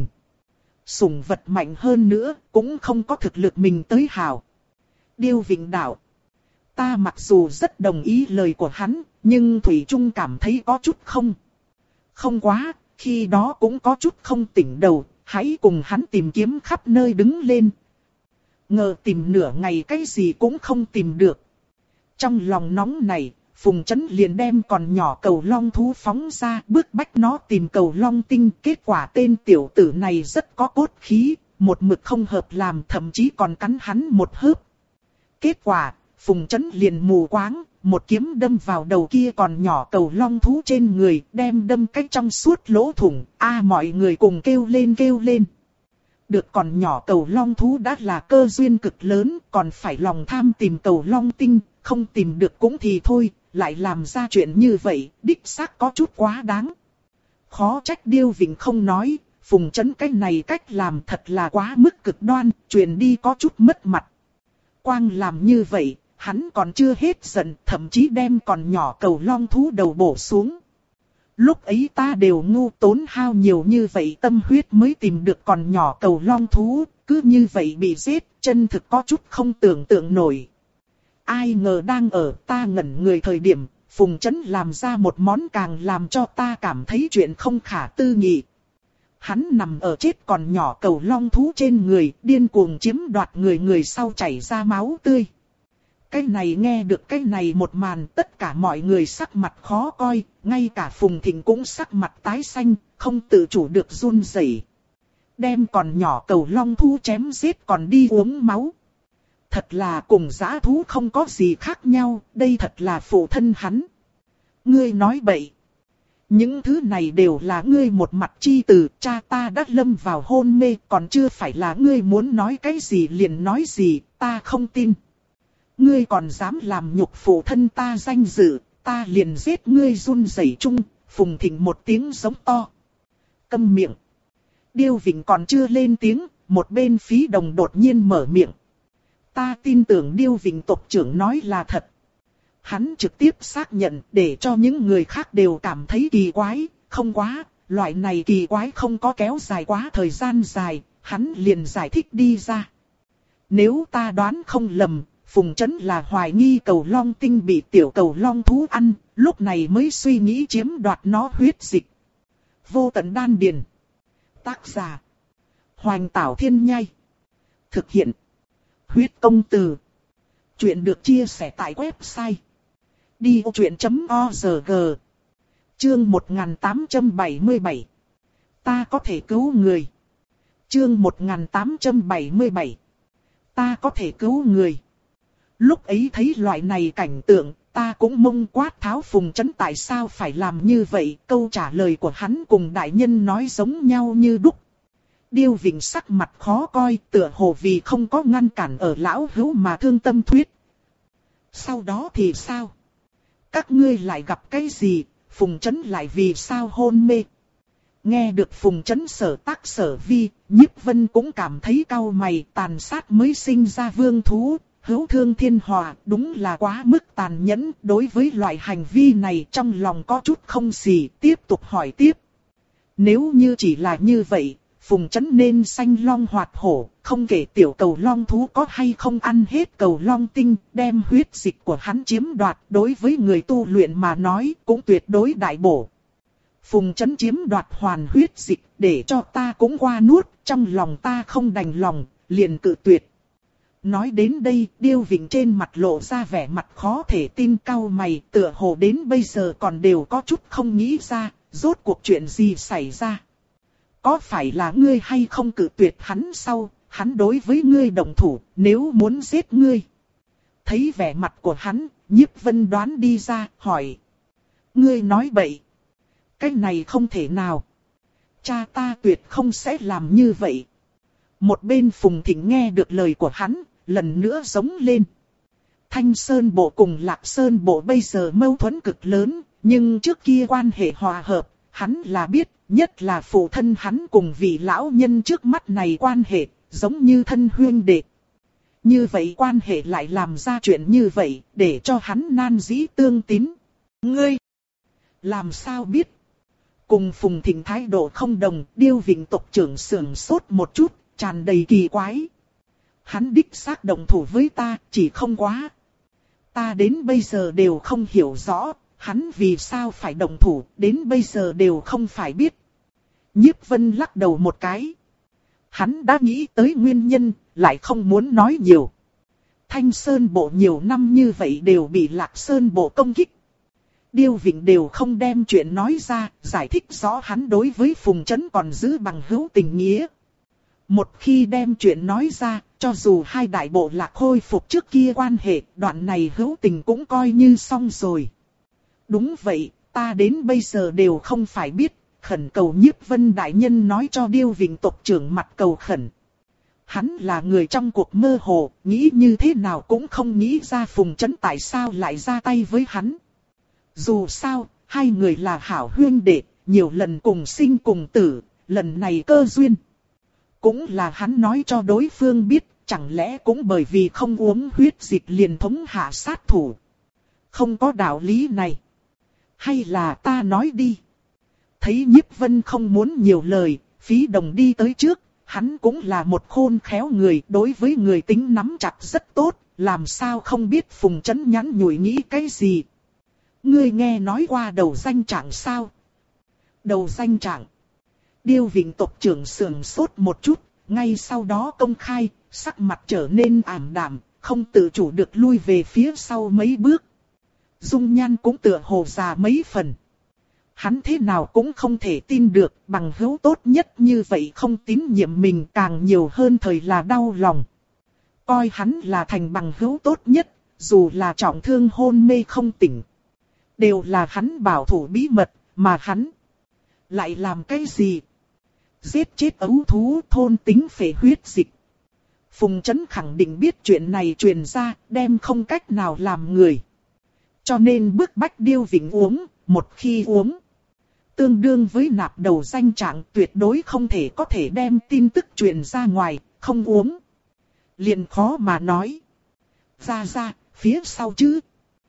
Sủng vật mạnh hơn nữa, cũng không có thực lực mình tới hảo. Điêu Vịnh đạo. Ta mặc dù rất đồng ý lời của hắn, nhưng Thủy Trung cảm thấy có chút không. Không quá, khi đó cũng có chút không tỉnh đầu, hãy cùng hắn tìm kiếm khắp nơi đứng lên. Ngờ tìm nửa ngày cái gì cũng không tìm được. Trong lòng nóng này, Phùng Chấn liền đem còn nhỏ cầu long thú phóng ra, bước bách nó tìm cầu long tinh. Kết quả tên tiểu tử này rất có cốt khí, một mực không hợp làm, thậm chí còn cắn hắn một hớp. Kết quả, Phùng Chấn liền mù quáng, một kiếm đâm vào đầu kia còn nhỏ cầu long thú trên người, đem đâm cách trong suốt lỗ thủng. A mọi người cùng kêu lên kêu lên. Được còn nhỏ cầu long thú đã là cơ duyên cực lớn, còn phải lòng tham tìm cầu long tinh, không tìm được cũng thì thôi, lại làm ra chuyện như vậy, đích xác có chút quá đáng. Khó trách Điêu Vịnh không nói, Phùng Chấn cái này cách làm thật là quá mức cực đoan, truyền đi có chút mất mặt. Quang làm như vậy, hắn còn chưa hết giận, thậm chí đem còn nhỏ cầu long thú đầu bổ xuống. Lúc ấy ta đều ngu tốn hao nhiều như vậy tâm huyết mới tìm được còn nhỏ cầu long thú, cứ như vậy bị giết, chân thực có chút không tưởng tượng nổi. Ai ngờ đang ở ta ngẩn người thời điểm, Phùng Chấn làm ra một món càng làm cho ta cảm thấy chuyện không khả tư nghị. Hắn nằm ở chết còn nhỏ cầu long thú trên người, điên cuồng chiếm đoạt người người sau chảy ra máu tươi. Cái này nghe được cái này một màn, tất cả mọi người sắc mặt khó coi, ngay cả Phùng Thịnh cũng sắc mặt tái xanh, không tự chủ được run rẩy. Đem còn nhỏ cầu long thú chém giết còn đi uống máu. Thật là cùng dã thú không có gì khác nhau, đây thật là phụ thân hắn. Ngươi nói bậy. Những thứ này đều là ngươi một mặt chi từ, cha ta đã lâm vào hôn mê, còn chưa phải là ngươi muốn nói cái gì liền nói gì, ta không tin. Ngươi còn dám làm nhục phụ thân ta danh dự, ta liền giết ngươi run rẩy chung. Phùng Thịnh một tiếng giống to. Câm miệng. Điêu Vịnh còn chưa lên tiếng, một bên Phí Đồng đột nhiên mở miệng. Ta tin tưởng Điêu Vịnh tộc trưởng nói là thật. Hắn trực tiếp xác nhận để cho những người khác đều cảm thấy kỳ quái, không quá, loại này kỳ quái không có kéo dài quá thời gian dài, hắn liền giải thích đi ra. Nếu ta đoán không lầm, Phùng Chấn là hoài nghi cầu long tinh bị tiểu cầu long thú ăn, lúc này mới suy nghĩ chiếm đoạt nó huyết dịch. Vô tận đan điền. Tác giả. Hoành Tảo Thiên Nhai. Thực hiện. Huyết công từ. Chuyện được chia sẻ tại website. đi ô chuyện chấm org. Chương một nghìn tám trăm bảy mươi bảy. Ta có thể cứu người. Chương một nghìn tám trăm bảy mươi bảy. Ta có thể cứu người. Lúc ấy thấy loại này cảnh tượng, ta cũng mông quát tháo Phùng Chấn tại sao phải làm như vậy. Câu trả lời của hắn cùng đại nhân nói giống nhau như đúc. Điêu Vịnh sắc mặt khó coi, tựa hồ vì không có ngăn cản ở lão hữu mà thương tâm thuyết. Sau đó thì sao? Các ngươi lại gặp cái gì? Phùng Chấn lại vì sao hôn mê? Nghe được Phùng Chấn sở tác sở vi, Nhiếp Vân cũng cảm thấy cau mày. Tàn sát mới sinh ra vương thú, hữu thương thiên hòa, đúng là quá mức tàn nhẫn. Đối với loại hành vi này trong lòng có chút không xì, tiếp tục hỏi tiếp. Nếu như chỉ là như vậy, Phùng Chấn nên sanh long hoạt hổ, không kể tiểu cầu long thú có hay không ăn hết cầu long tinh, đem huyết dịch của hắn chiếm đoạt, đối với người tu luyện mà nói cũng tuyệt đối đại bổ. Phùng Chấn chiếm đoạt hoàn huyết dịch, để cho ta cũng qua nuốt, trong lòng ta không đành lòng, liền cự tuyệt. Nói đến đây, Điêu Vịnh trên mặt lộ ra vẻ mặt khó thể tin, cau mày, tựa hồ đến bây giờ còn đều có chút không nghĩ ra, rốt cuộc chuyện gì xảy ra. Có phải là ngươi hay không cự tuyệt hắn sau, hắn đối với ngươi động thủ, nếu muốn giết ngươi. Thấy vẻ mặt của hắn, Nhiếp Vân đoán đi ra, hỏi. Ngươi nói bậy. Cái này không thể nào. Cha ta tuyệt không sẽ làm như vậy. Một bên Phùng Thịnh nghe được lời của hắn, lần nữa giống lên. Thanh Sơn Bộ cùng Lạc Sơn Bộ bây giờ mâu thuẫn cực lớn, nhưng trước kia quan hệ hòa hợp, hắn là biết. Nhất là phụ thân hắn cùng vị lão nhân trước mắt này quan hệ, giống như thân huynh đệ. Như vậy quan hệ lại làm ra chuyện như vậy, để cho hắn nan dĩ tương tín. Ngươi, làm sao biết? Cùng Phùng Thịnh thái độ không đồng, Điêu Vịnh tộc trưởng sưởng sốt một chút, tràn đầy kỳ quái. Hắn đích xác động thủ với ta, chỉ không quá. Ta đến bây giờ đều không hiểu rõ, hắn vì sao phải động thủ, đến bây giờ đều không phải biết. Nhiếp Vân lắc đầu một cái. Hắn đã nghĩ tới nguyên nhân, lại không muốn nói nhiều. Thanh Sơn Bộ nhiều năm như vậy đều bị Lạc Sơn Bộ công kích. Điêu Vịnh đều không đem chuyện nói ra, giải thích rõ hắn đối với Phùng Chấn còn giữ bằng hữu tình nghĩa. Một khi đem chuyện nói ra, cho dù hai đại bộ lạc khôi phục trước kia quan hệ, đoạn này hữu tình cũng coi như xong rồi. Đúng vậy, ta đến bây giờ đều không phải biết, khẩn cầu Nhiếp Vân đại nhân nói cho Điêu Vịnh tộc trưởng mặt cầu khẩn. Hắn là người trong cuộc mơ hồ, nghĩ như thế nào cũng không nghĩ ra Phùng Chấn tại sao lại ra tay với hắn. Dù sao, hai người là hảo huyên đệ, nhiều lần cùng sinh cùng tử, lần này cơ duyên. Cũng là hắn nói cho đối phương biết, chẳng lẽ cũng bởi vì không uống huyết dịch liền thống hạ sát thủ. Không có đạo lý này. Hay là ta nói đi. Thấy Nhiếp Vân không muốn nhiều lời, Phí Đồng đi tới trước, hắn cũng là một khôn khéo người, đối với người tính nắm chặt rất tốt, làm sao không biết Phùng Chấn nhắn nhủi nghĩ cái gì. Ngươi nghe nói qua đầu danh trạng sao? Đầu danh trạng. Điêu Vịnh tộc trưởng sườn sốt một chút, ngay sau đó công khai, sắc mặt trở nên ảm đạm, không tự chủ được lui về phía sau mấy bước. Dung nhan cũng tựa hồ già mấy phần. Hắn thế nào cũng không thể tin được, bằng hữu tốt nhất như vậy không tín nhiệm mình, càng nhiều hơn thời là đau lòng. Coi hắn là thành bằng hữu tốt nhất, dù là trọng thương hôn mê không tỉnh. Đều là hắn bảo thủ bí mật, mà hắn lại làm cái gì? Giết chết ấu thú, thôn tính phệ huyết dịch. Phùng Chấn khẳng định biết chuyện này truyền ra, đem không cách nào làm người. Cho nên bức bách Điêu Vịnh uống, một khi uống, tương đương với nạp đầu danh trạng, tuyệt đối không thể có thể đem tin tức truyền ra ngoài, không uống. Liền khó mà nói. Ra ra, phía sau chứ.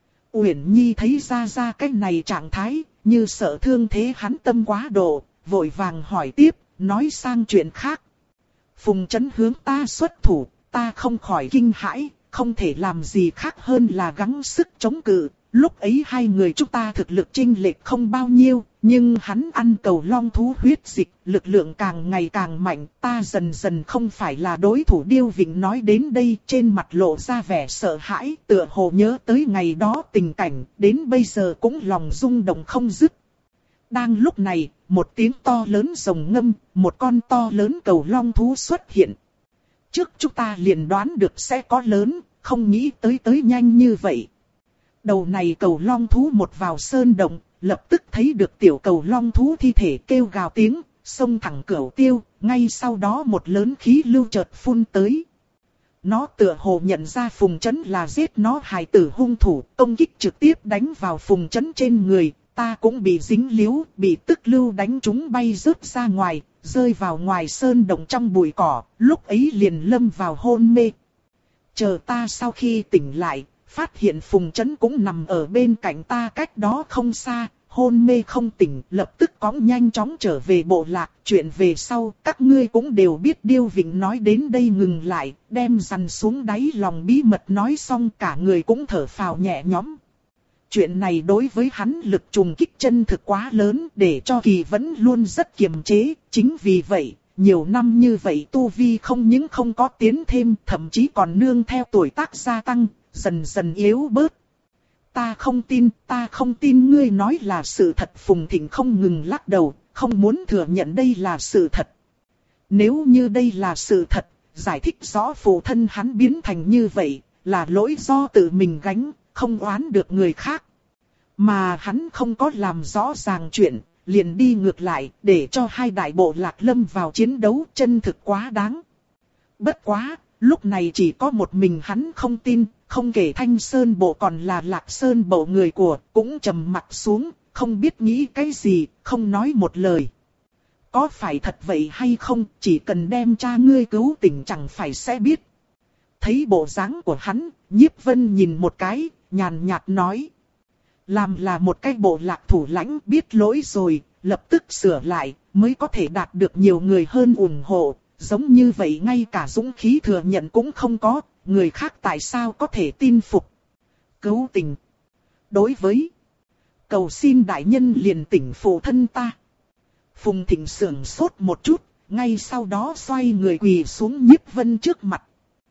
Uyển Nhi thấy ra ra cái này trạng thái, như sợ thương thế hắn tâm quá độ, vội vàng hỏi tiếp, nói sang chuyện khác. Phùng Chấn hướng ta xuất thủ, ta không khỏi kinh hãi, không thể làm gì khác hơn là gắng sức chống cự. Lúc ấy hai người chúng ta thực lực chênh lệch không bao nhiêu, nhưng hắn ăn cầu long thú huyết dịch, lực lượng càng ngày càng mạnh, ta dần dần không phải là đối thủ. Điêu Vịnh nói đến đây, trên mặt lộ ra vẻ sợ hãi, tựa hồ nhớ tới ngày đó tình cảnh, đến bây giờ cũng lòng rung động không dứt. Đang lúc này, một tiếng to lớn rồng ngâm, một con to lớn cầu long thú xuất hiện. Trước chúng ta liền đoán được sẽ có lớn, không nghĩ tới tới nhanh như vậy. Đầu này cầu long thú một vào sơn động, lập tức thấy được tiểu cầu long thú thi thể kêu gào tiếng, xông thẳng cửu tiêu, ngay sau đó một lớn khí lưu chợt phun tới. Nó tựa hồ nhận ra Phùng Chấn là giết nó hài tử hung thủ, công kích trực tiếp đánh vào Phùng Chấn trên người, ta cũng bị dính líu, bị tức lưu đánh trúng bay rớt ra ngoài, rơi vào ngoài sơn động trong bụi cỏ, lúc ấy liền lâm vào hôn mê. Chờ ta sau khi tỉnh lại, phát hiện Phùng Chấn cũng nằm ở bên cạnh ta cách đó không xa, hôn mê không tỉnh, lập tức cõng nhanh chóng trở về bộ lạc. Chuyện về sau, các ngươi cũng đều biết. Điêu Vịnh nói đến đây ngừng lại, đem dằn xuống đáy lòng bí mật nói xong, cả người cũng thở phào nhẹ nhõm. Chuyện này đối với hắn lực trùng kích chân thực quá lớn, để cho Kỳ vẫn luôn rất kiềm chế. Chính vì vậy, nhiều năm như vậy tu vi không những không có tiến thêm, thậm chí còn nương theo tuổi tác gia tăng, dần dần yếu bớt. Ta không tin, ta không tin ngươi nói là sự thật. Phùng Thịnh không ngừng lắc đầu, không muốn thừa nhận đây là sự thật. Nếu như đây là sự thật, giải thích rõ phụ thân hắn biến thành như vậy, là lỗi do tự mình gánh, không oán được người khác. Mà hắn không có làm rõ ràng chuyện, liền đi ngược lại, để cho hai đại bộ lạc lâm vào chiến đấu, chân thực quá đáng. Bất quá, lúc này chỉ có một mình hắn không tin, không kể Thanh Sơn Bộ còn là Lạc Sơn Bộ người của, cũng trầm mặt xuống, không biết nghĩ cái gì, không nói một lời. Có phải thật vậy hay không, chỉ cần đem cha ngươi cứu tỉnh chẳng phải sẽ biết. Thấy bộ dáng của hắn, Nhiếp Vân nhìn một cái, nhàn nhạt nói. Làm là một cái bộ lạc thủ lãnh, biết lỗi rồi, lập tức sửa lại, mới có thể đạt được nhiều người hơn ủng hộ. Giống như vậy ngay cả dũng khí thừa nhận cũng không có, người khác tại sao có thể tin phục. Cứu tình. Đối với cầu xin đại nhân liền tỉnh phụ thân ta. Phùng Thịnh sưởng sốt một chút, ngay sau đó xoay người quỳ xuống Nhiếp Vân trước mặt.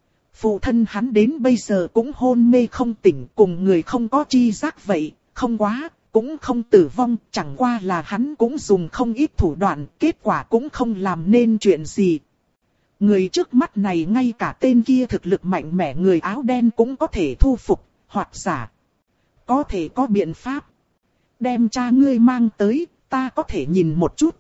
Phụ thân hắn đến bây giờ cũng hôn mê không tỉnh, cùng người không có chi giác vậy, không quá, cũng không tử vong, chẳng qua là hắn cũng dùng không ít thủ đoạn, kết quả cũng không làm nên chuyện gì. Người trước mắt này ngay cả tên kia thực lực mạnh mẽ người áo đen cũng có thể thu phục, hoặc giả có thể có biện pháp. Đem cha ngươi mang tới, ta có thể nhìn một chút.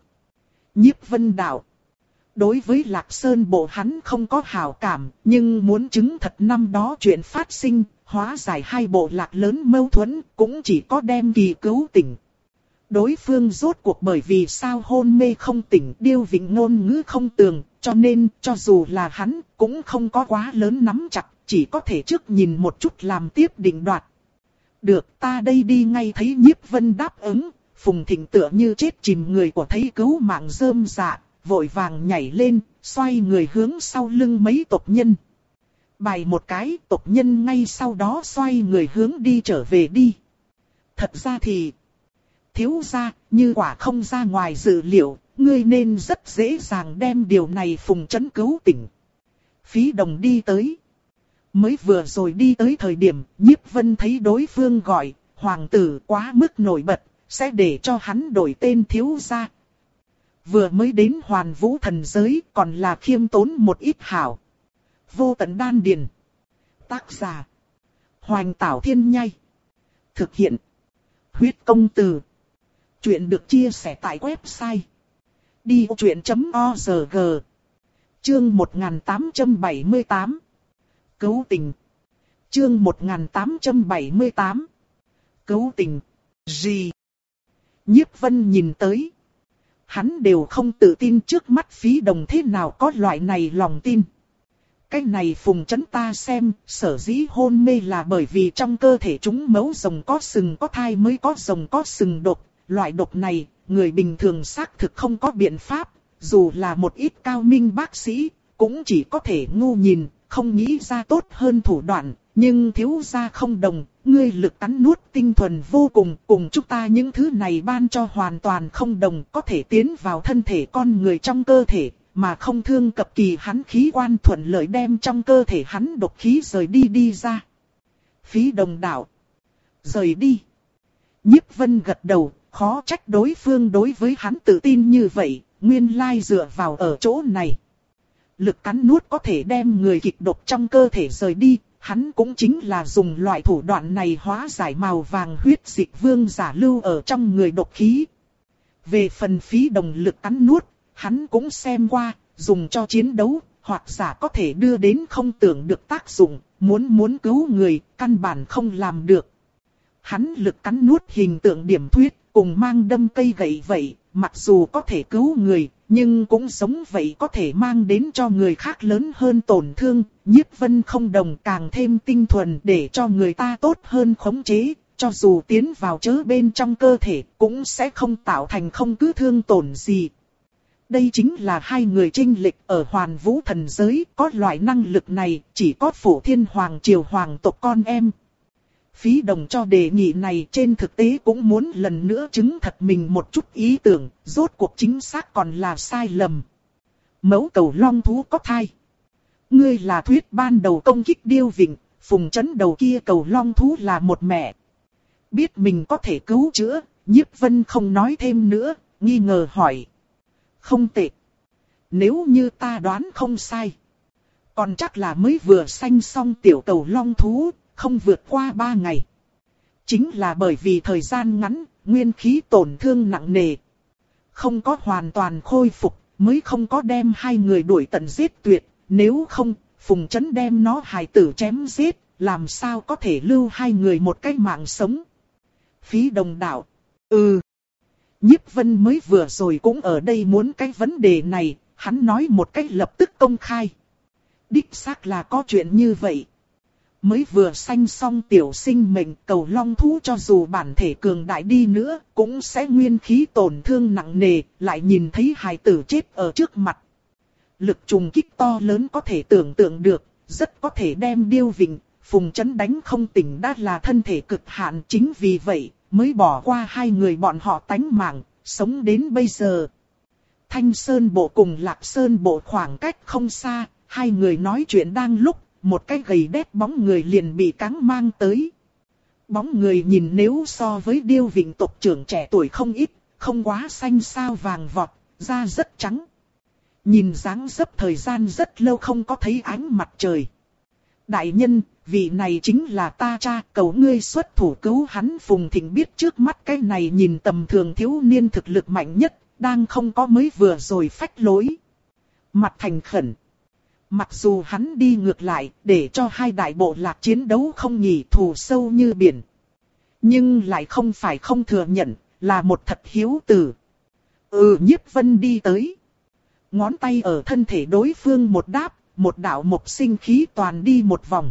Nhiếp Vân đạo. Đối với Lạc Sơn bộ hắn không có hảo cảm, nhưng muốn chứng thật năm đó chuyện phát sinh, hóa giải hai bộ lạc lớn mâu thuẫn, cũng chỉ có đem Kỳ cứu tỉnh. Đối phương rốt cuộc bởi vì sao hôn mê không tỉnh, Điêu Vịnh ngôn ngữ không tường, cho nên cho dù là hắn cũng không có quá lớn nắm chặt, chỉ có thể trước nhìn một chút làm tiếp định đoạt. Được, ta đây đi ngay. Thấy Nhiếp Vân đáp ứng, Phùng Thịnh tựa như chết chìm người của thấy cứu mạng rơm dạ, vội vàng nhảy lên, xoay người hướng sau lưng mấy tộc nhân. Bài một cái, tộc nhân ngay sau đó xoay người hướng đi trở về đi. Thật ra thì, thiếu gia, như quả không ra ngoài dự liệu, ngươi nên rất dễ dàng đem điều này Phùng Chấn cứu tỉnh. Phí Đồng đi tới. Mới vừa rồi đi tới thời điểm, Nhiếp Vân thấy đối phương gọi, hoàng tử quá mức nổi bật, sẽ để cho hắn đổi tên thiếu gia. Vừa mới đến Hoàn Vũ thần giới, còn là khiêm tốn một ít hảo. Vô tận đan điền. Tác giả Hoành Tảo Thiên Nhai. Thực hiện Huyết Công Từ. Chuyện được chia sẻ tại website đi vô chuyện chấm org. Chương một nghìn tám trăm bảy mươi tám. Cứu tình. Chương một nghìn tám trăm bảy mươi tám. Cứu tình. Gì? Nhiếp Vân nhìn tới. Hắn đều không tự tin trước mắt Phí Đồng thế nào có loại này lòng tin. Cái này Phùng Chấn ta xem, sở dĩ hôn mê là bởi vì trong cơ thể chúng mẫu rồng có sừng có thai mới có rồng có sừng độc. Loại độc này, người bình thường xác thực không có biện pháp, dù là một ít cao minh bác sĩ, cũng chỉ có thể ngu nhìn, không nghĩ ra tốt hơn thủ đoạn. Nhưng thiếu gia không đồng, ngươi lực cắn nuốt tinh thuần vô cùng, cùng chúng ta những thứ này ban cho hoàn toàn không đồng, có thể tiến vào thân thể con người trong cơ thể, mà không thương cập kỳ hắn khí quan thuận lợi đem trong cơ thể hắn độc khí rời đi đi ra. Phí Đồng đạo. Rời đi. Nhiếp Vân gật đầu, khó trách đối phương đối với hắn tự tin như vậy, nguyên lai dựa vào ở chỗ này. Lực cắn nuốt có thể đem người kịch độc trong cơ thể rời đi, hắn cũng chính là dùng loại thủ đoạn này hóa giải màu vàng huyết dịch vương giả lưu ở trong người độc khí. Về phần Phí Đồng lực cắn nuốt, hắn cũng xem qua, dùng cho chiến đấu, hoặc giả có thể đưa đến không tưởng được tác dụng, muốn muốn cứu người, căn bản không làm được. Hắn lực cắn nuốt hình tượng điểm thuyết, cùng mang đâm cây gậy vậy, mặc dù có thể cứu người, nhưng cũng giống vậy có thể mang đến cho người khác lớn hơn tổn thương. Nhiếp Vân không đồng, càng thêm tinh thuần để cho người ta tốt hơn khống chế, cho dù tiến vào chớ bên trong cơ thể cũng sẽ không tạo thành không cứ thương tổn gì. Đây chính là hai người chênh lệch ở Hoàn Vũ thần giới, có loại năng lực này chỉ có Phổ Thiên Hoàng triều hoàng tộc con em. Phí Đồng cho đề nghị này trên thực tế cũng muốn lần nữa chứng thật mình một chút ý tưởng, rốt cuộc chính xác còn là sai lầm. Mẫu cầu long thú có thai. Ngươi là thuyết ban đầu công kích Điêu Vịnh, Phùng Chấn đầu kia cầu long thú là một mẹ. Biết mình có thể cứu chữa, Nhiếp Vân không nói thêm nữa, nghi ngờ hỏi. Không tệ. Nếu như ta đoán không sai, còn chắc là mới vừa sanh xong tiểu cầu long thú, không vượt qua ba ngày. Chính là bởi vì thời gian ngắn, nguyên khí tổn thương nặng nề, không có hoàn toàn khôi phục, mới không có đem hai người đuổi tận giết tuyệt. Nếu không, Phùng Chấn đem nó hài tử chém giết, làm sao có thể lưu hai người một cái mạng sống. Phí Đồng đạo. Ừ. Nhiếp Vân mới vừa rồi cũng ở đây muốn cái vấn đề này, hắn nói một cách lập tức công khai. Đích xác là có chuyện như vậy. Mới vừa sanh xong tiểu sinh mệnh, cầu long thú cho dù bản thể cường đại đi nữa, cũng sẽ nguyên khí tổn thương nặng nề, lại nhìn thấy hài tử chết ở trước mặt. Lực trùng kích to lớn có thể tưởng tượng được, rất có thể đem Điêu Vịnh, Phùng Chấn đánh không tỉnh đã là thân thể cực hạn. Chính vì vậy, mới bỏ qua hai người bọn họ tánh mạng, sống đến bây giờ. Thanh Sơn Bộ cùng Lạc Sơn Bộ khoảng cách không xa, hai người nói chuyện đang lúc, một cái gầy đét bóng người liền bị cáng mang tới. Bóng người nhìn nếu so với Điêu Vịnh tộc trưởng trẻ tuổi không ít, không quá xanh xao vàng vọt, da rất trắng. Nhìn dáng dấp thời gian rất lâu không có thấy ánh mặt trời. Đại nhân, vị này chính là ta cha, cầu ngươi xuất thủ cứu hắn. Phùng Thịnh biết trước mắt cái này nhìn tầm thường thiếu niên thực lực mạnh nhất, đang không có mới vừa rồi phách lối. Mặt thành khẩn. Mặc dù hắn đi ngược lại, để cho hai đại bộ lạc chiến đấu không nhỉ, thù sâu như biển. Nhưng lại không phải không thừa nhận, là một thật hiếu tử. Ừ, Nhiếp Vân đi tới. Ngón tay ở thân thể đối phương một đáp, một đạo mộc sinh khí toàn đi một vòng.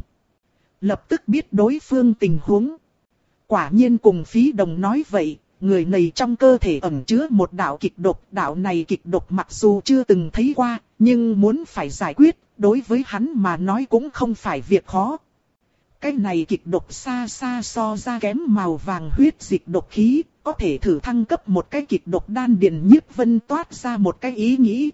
Lập tức biết đối phương tình huống. Quả nhiên cùng Phí Đồng nói vậy, người này trong cơ thể ẩn chứa một đạo kịch độc. Đạo này kịch độc mặc dù chưa từng thấy qua, nhưng muốn phải giải quyết, đối với hắn mà nói cũng không phải việc khó. Cái này kịch độc xa xa so ra kém màu vàng huyết dịch độc khí, có thể thử thăng cấp một cái kịch độc đan điền. Nhiếp Vân toát ra một cái ý nghĩ.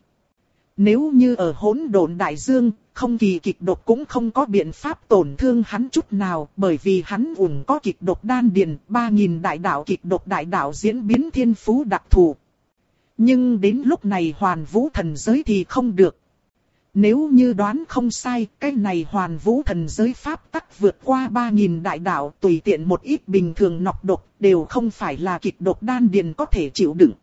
Nếu như ở hỗn độn đại dương, không kỳ kịch độc cũng không có biện pháp tổn thương hắn chút nào, bởi vì hắn ủng có kịch độc đan điền, ba nghìn đại đạo kịch độc đại đạo diễn biến thiên phú đặc thù. Nhưng đến lúc này Hoàn Vũ thần giới thì không được. Nếu như đoán không sai, cái này Hoàn Vũ thần giới pháp tắc vượt qua ba nghìn đại đạo, tùy tiện một ít bình thường nọc độc đều không phải là kịch độc đan điền có thể chịu đựng.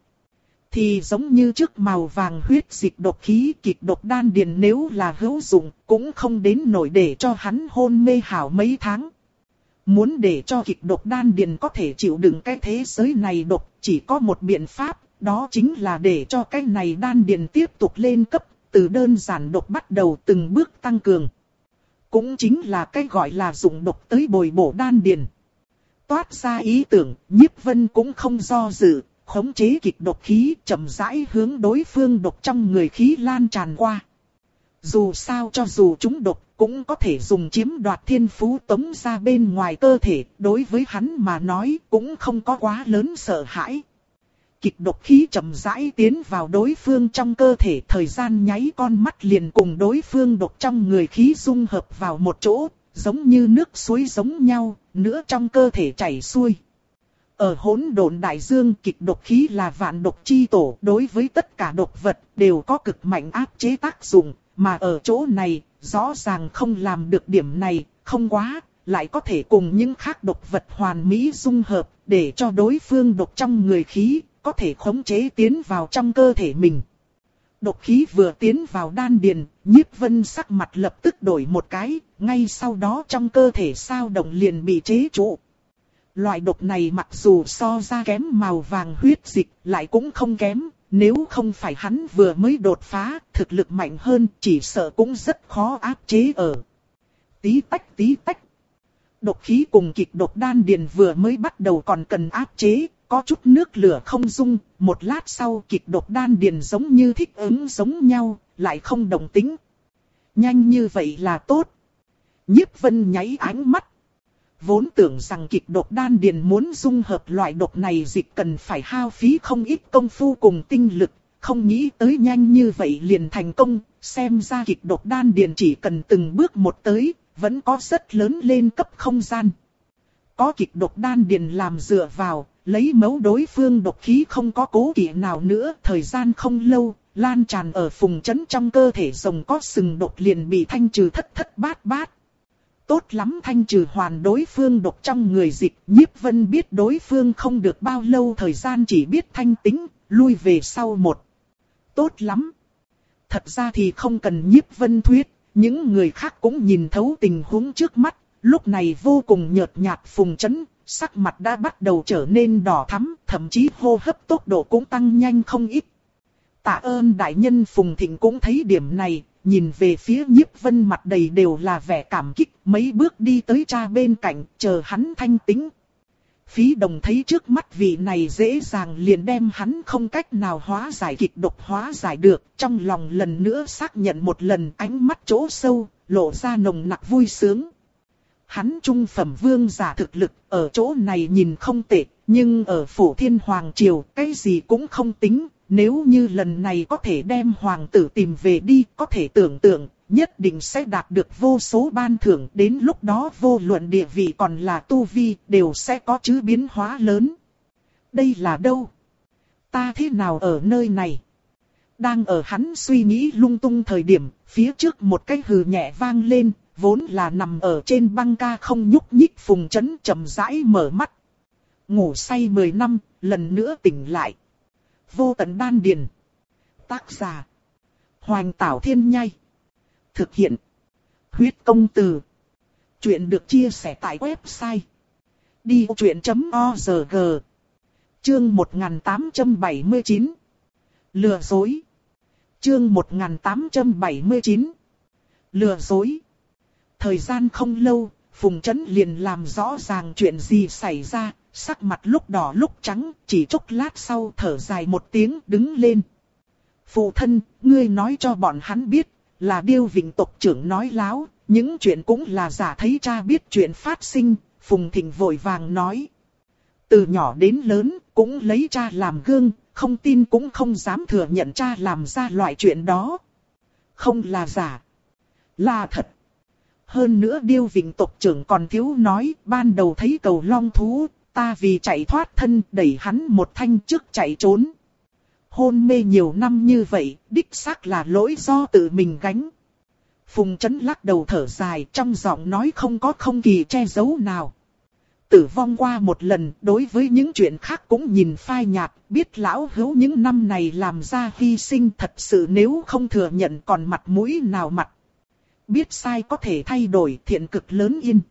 Thì giống như trước màu vàng huyết dịch độc khí, kịch độc đan điền nếu là hữu dụng, cũng không đến nổi để cho hắn hôn mê hảo mấy tháng. Muốn để cho kịch độc đan điền có thể chịu đựng cái thế giới này độc, chỉ có một biện pháp, đó chính là để cho cái này đan điền tiếp tục lên cấp, từ đơn giản độc bắt đầu từng bước tăng cường. Cũng chính là cái gọi là dụng độc tới bồi bổ đan điền. Toát ra ý tưởng, Nhiếp Vân cũng không do dự. Khống chế kịch độc khí, chậm rãi hướng đối phương độc trong người khí lan tràn qua. Dù sao cho dù chúng độc, cũng có thể dùng chiếm đoạt thiên phú tống ra bên ngoài cơ thể, đối với hắn mà nói cũng không có quá lớn sợ hãi. Kịch độc khí chậm rãi tiến vào đối phương trong cơ thể, thời gian nháy con mắt liền cùng đối phương độc trong người khí dung hợp vào một chỗ, giống như nước suối giống nhau, nữa trong cơ thể chảy xuôi. Ở hỗn độn đại dương, kịch độc khí là vạn độc chi tổ, đối với tất cả độc vật đều có cực mạnh áp chế tác dụng, mà ở chỗ này, rõ ràng không làm được điểm này, không quá, lại có thể cùng những khác độc vật hoàn mỹ dung hợp, để cho đối phương độc trong người khí, có thể khống chế tiến vào trong cơ thể mình. Độc khí vừa tiến vào đan điền, Nhiếp Vân sắc mặt lập tức đổi một cái, ngay sau đó trong cơ thể sao động liền bị chế trụ. Loại độc này mặc dù so ra kém màu vàng huyết dịch, lại cũng không kém, nếu không phải hắn vừa mới đột phá, thực lực mạnh hơn, chỉ sợ cũng rất khó áp chế ở. Tí tách tí tách. Độc khí cùng kịch độc đan điền vừa mới bắt đầu còn cần áp chế, có chút nước lửa không dung, một lát sau kịch độc đan điền giống như thích ứng giống nhau, lại không đồng tính. Nhanh như vậy là tốt. Nhiếp Vân nháy ánh mắt. Vốn tưởng rằng kịch độc đan điền muốn dung hợp loại độc này dịch cần phải hao phí không ít công phu cùng tinh lực, không nghĩ tới nhanh như vậy liền thành công, xem ra kịch độc đan điền chỉ cần từng bước một tới, vẫn có rất lớn lên cấp không gian. Có kịch độc đan điền làm dựa vào, lấy mấu đối phương độc khí không có cố kỵ nào nữa, thời gian không lâu, lan tràn ở Phùng Chấn trong cơ thể rồng có sừng độc liền bị thanh trừ thất thất bát bát. Tốt lắm, thanh trừ hoàn đối phương độc trong người dịch, Nhiếp Vân biết đối phương không được bao lâu thời gian, chỉ biết thanh tính, lui về sau một. Tốt lắm. Thật ra thì không cần Nhiếp Vân thuyết, những người khác cũng nhìn thấu tình huống trước mắt, lúc này vô cùng nhợt nhạt. Phùng Chấn, sắc mặt đã bắt đầu trở nên đỏ thắm, thậm chí hô hấp tốc độ cũng tăng nhanh không ít. Tạ ơn đại nhân. Phùng Thịnh cũng thấy điểm này, nhìn về phía Nhiếp Vân mặt đầy đều là vẻ cảm kích, mấy bước đi tới cha bên cạnh, chờ hắn thanh tĩnh. Phí Đồng thấy trước mắt vị này dễ dàng liền đem hắn không cách nào hóa giải kịch độc hóa giải được, trong lòng lần nữa xác nhận một lần, ánh mắt chỗ sâu, lộ ra nồng nặc vui sướng. Hắn trung phẩm vương giả thực lực, ở chỗ này nhìn không tệ, nhưng ở Phổ Thiên Hoàng Triều, cái gì cũng không tính. Nếu như lần này có thể đem hoàng tử tìm về đi, có thể tưởng tượng, nhất định sẽ đạt được vô số ban thưởng. Đến lúc đó vô luận địa vị còn là tu vi, đều sẽ có chứ biến hóa lớn. Đây là đâu? Ta thế nào ở nơi này? Đang ở hắn suy nghĩ lung tung thời điểm, phía trước một cái hừ nhẹ vang lên, vốn là nằm ở trên băng ca không nhúc nhích Phùng Chấn chậm rãi mở mắt. Ngủ say mười năm, lần nữa tỉnh lại. Vô tận đan điền. Tác giả: Hoành Tảo Thiên Nhai. Thực hiện: Huyết Công Từ. Chuyện được chia sẻ tại website đi vô chuyện chấm org. Chương một nghìn tám trăm bảy mươi chín. Lừa dối. Chương một nghìn tám trăm bảy mươi chín. Lừa dối. Thời gian không lâu, Phùng Chấn liền làm rõ ràng chuyện gì xảy ra. Sắc mặt lúc đỏ lúc trắng, chỉ chốc lát sau thở dài một tiếng đứng lên. Phụ thân, ngươi nói cho bọn hắn biết, là Điêu Vịnh tộc trưởng nói láo, những chuyện cũng là giả, thấy cha biết chuyện phát sinh. Phùng Thịnh vội vàng nói. Từ nhỏ đến lớn, cũng lấy cha làm gương, không tin cũng không dám thừa nhận cha làm ra loại chuyện đó. Không là giả, là thật. Hơn nữa Điêu Vịnh tộc trưởng còn thiếu nói, ban đầu thấy cầu long thú, ta vì chạy thoát thân đẩy hắn một thanh trước chạy trốn. Hôn mê nhiều năm như vậy, đích xác là lỗi do tự mình gánh. Phùng Chấn lắc đầu thở dài, trong giọng nói không có không kỳ che giấu nào. Tử vong qua một lần, đối với những chuyện khác cũng nhìn phai nhạt, biết lão hữu những năm này làm ra hy sinh, thật sự nếu không thừa nhận còn mặt mũi nào mặt. Biết sai có thể thay đổi, thiện cực lớn yên.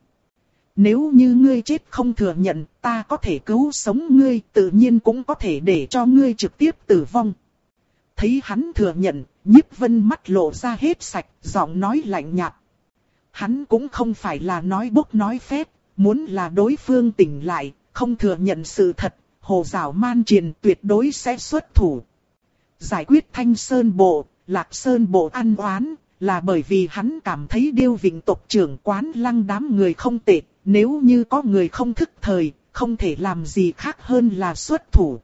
Nếu như ngươi chết không thừa nhận, ta có thể cứu sống ngươi, tự nhiên cũng có thể để cho ngươi trực tiếp tử vong. Thấy hắn thừa nhận, Nhiếp Vân mắt lộ ra hết sạch, giọng nói lạnh nhạt. Hắn cũng không phải là nói bốc nói phét, muốn là đối phương tỉnh lại, không thừa nhận sự thật, hồ giảo man triền tuyệt đối sẽ xuất thủ. Giải quyết Thanh Sơn Bộ, Lạc Sơn Bộ ăn oán, là bởi vì hắn cảm thấy Điêu Vịnh tộc trưởng Quán Lăng đám người không tệ. Nếu như có người không thức thời, không thể làm gì khác hơn là xuất thủ.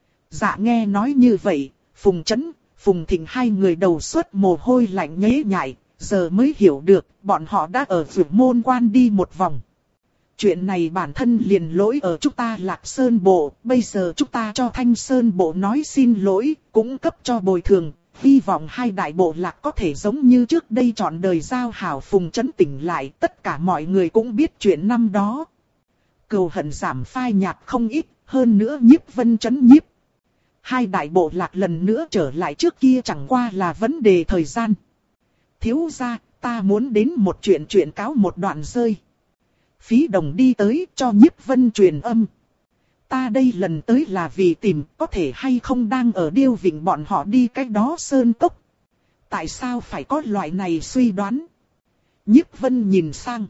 Dạ nghe nói như vậy, Phùng Chấn, Phùng Thịnh hai người đầu xuất mồ hôi lạnh nhễ nhại, giờ mới hiểu được, bọn họ đã ở Vượt Môn Quan đi một vòng. Chuyện này bản thân liền lỗi ở chúng ta Lạc Sơn Bộ, bây giờ chúng ta cho Thanh Sơn Bộ nói xin lỗi, cũng cấp cho bồi thường. Hy vọng hai đại bộ lạc có thể giống như trước đây trọn đời giao hảo. Phùng Chấn tỉnh lại, tất cả mọi người cũng biết chuyện năm đó. Cừu hận giảm phai nhạt không ít, hơn nữa Nhiếp Vân chấn nhiếp. Hai đại bộ lạc lần nữa trở lại trước kia chẳng qua là vấn đề thời gian. Thiếu gia, ta muốn đến một chuyện chuyện cáo một đoạn rơi. Phí Đồng đi tới cho Nhiếp Vân truyền âm. Ta đây lần tới là vì tìm có thể hay không đang ở Điêu Vịnh bọn họ đi cách đó sơn cốc. Tại sao phải có loại này suy đoán? Nhiếp Vân nhìn sang.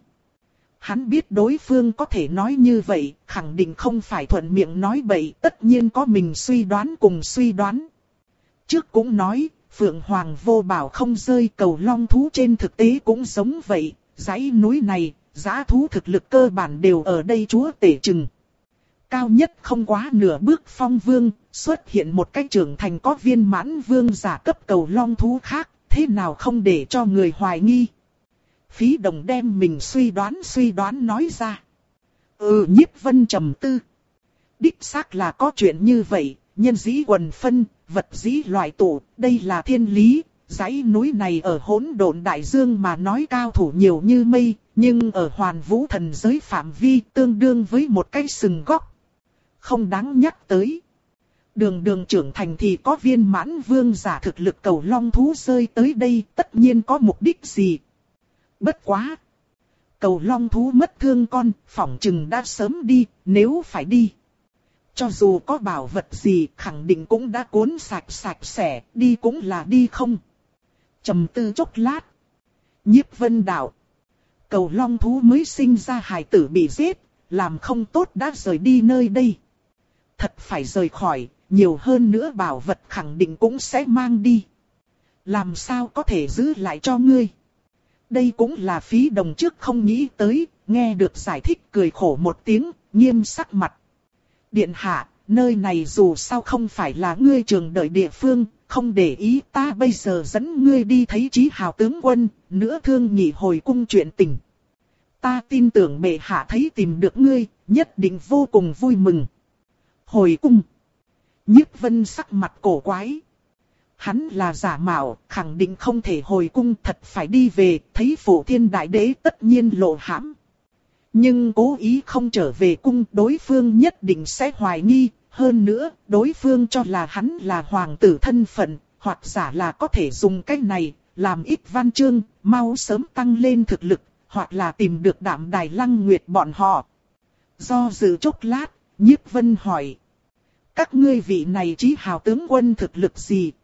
Hắn biết đối phương có thể nói như vậy, khẳng định không phải thuận miệng nói bậy, tất nhiên có mình suy đoán cùng suy đoán. Trước cũng nói, Phượng Hoàng vô bảo không rơi, cầu long thú trên thực tế cũng giống vậy, dãy núi này, dã thú thực lực cơ bản đều ở đây chúa tể chừng. Cao nhất không quá nửa bước phong vương, xuất hiện một cái trưởng thành có viên mãn vương giả cấp cầu long thú khác, thế nào không để cho người hoài nghi. Phí Đồng đem mình suy đoán suy đoán nói ra. Ừ, Nhiếp Vân trầm tư. Đích xác là có chuyện như vậy, nhân dĩ quần phân, vật dĩ loại tụ, đây là thiên lý. Dãy núi này ở hỗn độn đại dương mà nói cao thủ nhiều như mây, nhưng ở hoàn vũ thần giới phạm vi tương đương với một cái sừng góc. Không đáng nhắc tới. Đường đường trưởng thành thì có viên mãn vương giả thực lực cầu long thú rơi tới đây, tất nhiên có mục đích gì. Bất quá. Cầu long thú mất thương con, phỏng chừng đã sớm đi, nếu phải đi. Cho dù có bảo vật gì, khẳng định cũng đã cuốn sạch sạch sẽ, đi cũng là đi không. Trầm tư chốc lát. Nhiếp Vân đạo. Cầu long thú mới sinh ra hài tử bị giết, làm không tốt đã rời đi nơi đây. Thật phải rời khỏi, nhiều hơn nữa bảo vật khẳng định cũng sẽ mang đi. Làm sao có thể giữ lại cho ngươi? Đây cũng là Phí Đồng trước không nghĩ tới, nghe được giải thích cười khổ một tiếng, nghiêm sắc mặt. Điện hạ, nơi này dù sao không phải là ngươi trường đợi địa phương, không để ý, ta bây giờ dẫn ngươi đi thấy Chí Hào tướng quân, nữa thương nghị hồi cung chuyện tình. Ta tin tưởng bệ hạ thấy tìm được ngươi, nhất định vô cùng vui mừng. Hồi cung. Nhiếp Vân sắc mặt cổ quái. Hắn là giả mạo, khẳng định không thể hồi cung, thật phải đi về, thấy Phổ Thiên Đại Đế tất nhiên lộ hãm. Nhưng cố ý không trở về cung, đối phương nhất định sẽ hoài nghi. Hơn nữa, đối phương cho là hắn là hoàng tử thân phận, hoặc giả là có thể dùng cách này, làm ít văn chương, mau sớm tăng lên thực lực, hoặc là tìm được Đạm Đài Lăng Nguyệt bọn họ. Do dự chốc lát, Nhiếp Vân hỏi. Các ngươi vị này Chí Hào tướng quân thực lực gì?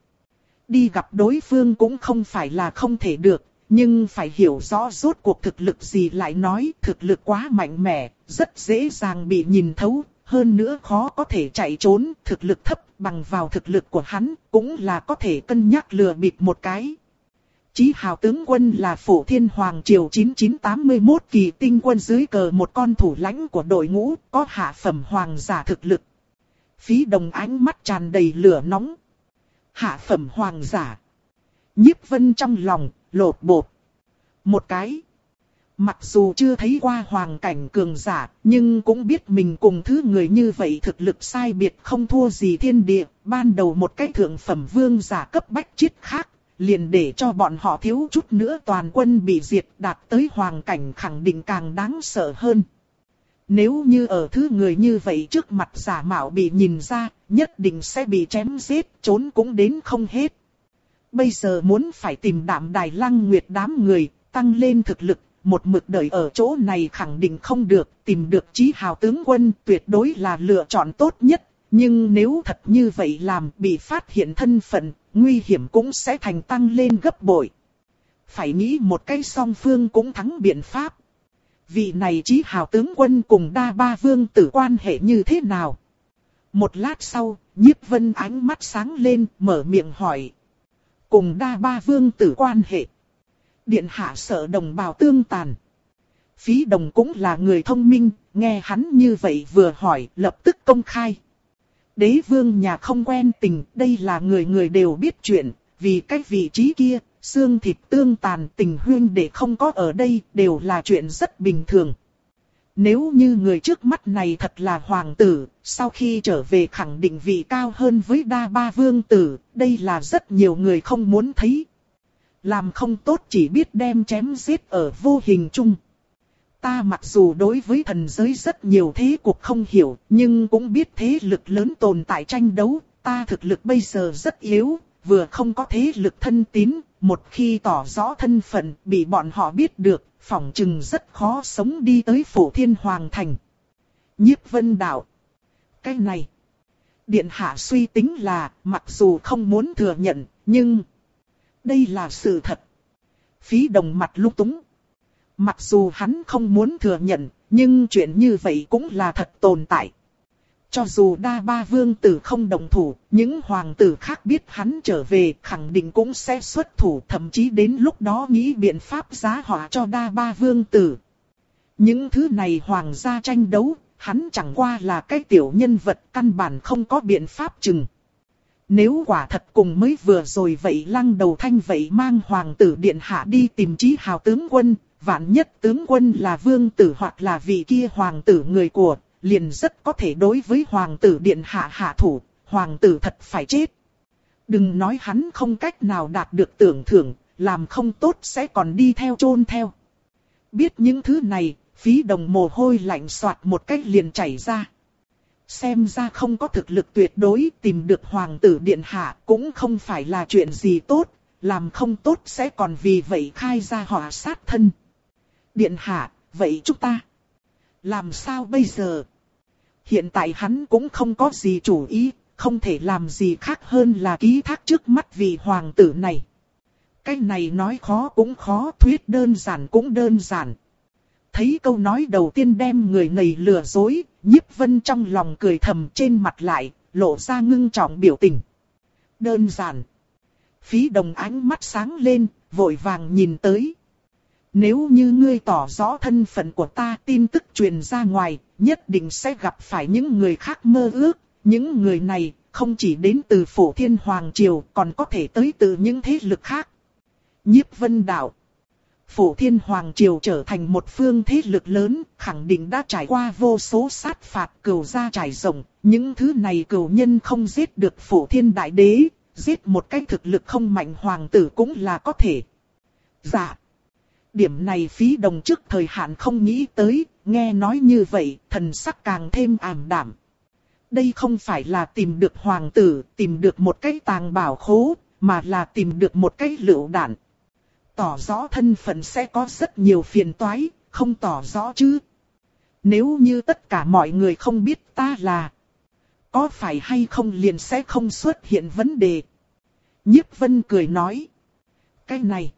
Đi gặp đối phương cũng không phải là không thể được, nhưng phải hiểu rõ rốt cuộc thực lực gì lại nói thực lực quá mạnh mẽ, rất dễ dàng bị nhìn thấu. Hơn nữa khó có thể chạy trốn, thực lực thấp bằng vào thực lực của hắn, cũng là có thể cân nhắc lừa bịp một cái. Chí Hào tướng quân là Phổ Thiên Hoàng Triều chín chín tám mốt kỳ tinh quân dưới cờ một con thủ lãnh của đội ngũ, có hạ phẩm hoàng giả thực lực. Phí Đồng ánh mắt tràn đầy lửa nóng. Hạ phẩm hoàng giả. Nhiếp Vân trong lòng, lột bột. Một cái. Mặc dù chưa thấy qua hoàng cảnh cường giả, nhưng cũng biết mình cùng thứ người như vậy thực lực sai biệt không thua gì thiên địa. Ban đầu một cái thượng phẩm vương giả cấp bách chiết khác, liền để cho bọn họ thiếu chút nữa toàn quân bị diệt, đạt tới hoàng cảnh khẳng định càng đáng sợ hơn. Nếu như ở thứ người như vậy trước mặt giả mạo bị nhìn ra, nhất định sẽ bị chém giết, trốn cũng đến không hết. Bây giờ muốn phải tìm Đạm Đài Lăng Nguyệt đám người, tăng lên thực lực. Một mực đợi ở chỗ này khẳng định không được, tìm được Chí Hào tướng quân tuyệt đối là lựa chọn tốt nhất. Nhưng nếu thật như vậy làm bị phát hiện thân phận, nguy hiểm cũng sẽ thành tăng lên gấp bội. Phải nghĩ một cái song phương cũng thắng biện pháp. Vị này Chí Hào tướng quân cùng Đa Ba Vương tử quan hệ như thế nào? Một lát sau, Nhiếp Vân ánh mắt sáng lên, mở miệng hỏi. Cùng Đa Ba Vương tử quan hệ. Điện hạ sợ đồng bào tương tàn. Phí Đồng cũng là người thông minh, nghe hắn như vậy vừa hỏi, lập tức công khai. Đế vương nhà không quen tình, đây là người người đều biết chuyện, vì cái vị trí kia, xương thịt tương tàn tình huyên để không có ở đây, đều là chuyện rất bình thường. Nếu như người trước mắt này thật là hoàng tử, sau khi trở về khẳng định vị cao hơn với Đa Ba Vương tử, đây là rất nhiều người không muốn thấy. Làm không tốt chỉ biết đem chém giết ở vô hình chung. Ta mặc dù đối với thần giới rất nhiều thế cuộc không hiểu, nhưng cũng biết thế lực lớn tồn tại tranh đấu. Ta thực lực bây giờ rất yếu, vừa không có thế lực thân tín, một khi tỏ rõ thân phận bị bọn họ biết được, phỏng chừng rất khó sống đi tới Phổ Thiên Hoàng Thành. Nhiếp Vân đạo. Cái này, điện hạ suy tính là, mặc dù không muốn thừa nhận, nhưng đây là sự thật. Phí Đồng mặt lúc túng. Mặc dù hắn không muốn thừa nhận, nhưng chuyện như vậy cũng là thật tồn tại. Cho dù Đa Ba Vương tử không đồng thủ, những hoàng tử khác biết hắn trở về khẳng định cũng sẽ xuất thủ, thậm chí đến lúc đó nghĩ biện pháp giá họa cho Đa Ba Vương tử. Những thứ này hoàng gia tranh đấu, hắn chẳng qua là cái tiểu nhân vật căn bản không có biện pháp chừng. Nếu quả thật cùng mới vừa rồi vậy Lăng Đầu Thanh vậy mang hoàng tử điện hạ đi tìm Chí Hào tướng quân, vạn nhất tướng quân là vương tử hoặc là vị kia hoàng tử người của, liền rất có thể đối với hoàng tử điện hạ hạ thủ, hoàng tử thật phải chết. Đừng nói hắn không cách nào đạt được tưởng thưởng, làm không tốt sẽ còn đi theo chôn theo. Biết những thứ này, Phí Đồng mồ hôi lạnh xoạt một cách liền chảy ra. Xem ra không có thực lực tuyệt đối, tìm được hoàng tử điện hạ cũng không phải là chuyện gì tốt, làm không tốt sẽ còn vì vậy khai ra họa sát thân. Điện hạ, vậy chúng ta làm sao bây giờ? Hiện tại hắn cũng không có gì chủ ý, không thể làm gì khác hơn là ký thác trước mắt vị hoàng tử này. Cái này nói khó cũng khó, thuyết đơn giản cũng đơn giản. Thấy câu nói đầu tiên đem người này lừa dối, Nhiếp Vân trong lòng cười thầm, trên mặt lại, lộ ra ngưng trọng biểu tình. Đơn giản. Phí Đồng ánh mắt sáng lên, vội vàng nhìn tới. Nếu như ngươi tỏ rõ thân phận của ta, tin tức truyền ra ngoài, nhất định sẽ gặp phải những người khác mơ ước. Những người này không chỉ đến từ Phổ Thiên Hoàng Triều, còn có thể tới từ những thế lực khác. Nhiếp Vân đạo. Phổ Thiên Hoàng Triều trở thành một phương thế lực lớn, khẳng định đã trải qua vô số sát phạt, cừu gia trải rộng. Những thứ này cừu nhân không giết được Phổ Thiên Đại Đế, giết một cái thực lực không mạnh hoàng tử cũng là có thể. Dạ. Điểm này Phí Đồng trước thời hạn không nghĩ tới, nghe nói như vậy, thần sắc càng thêm ảm đạm. Đây không phải là tìm được hoàng tử, tìm được một cái tàng bảo khố, mà là tìm được một cái lựu đạn. Tỏ rõ thân phận sẽ có rất nhiều phiền toái, không tỏ rõ chứ. Nếu như tất cả mọi người không biết ta là, có phải hay không liền sẽ không xuất hiện vấn đề. Nhiếp Vân cười nói. Cái này.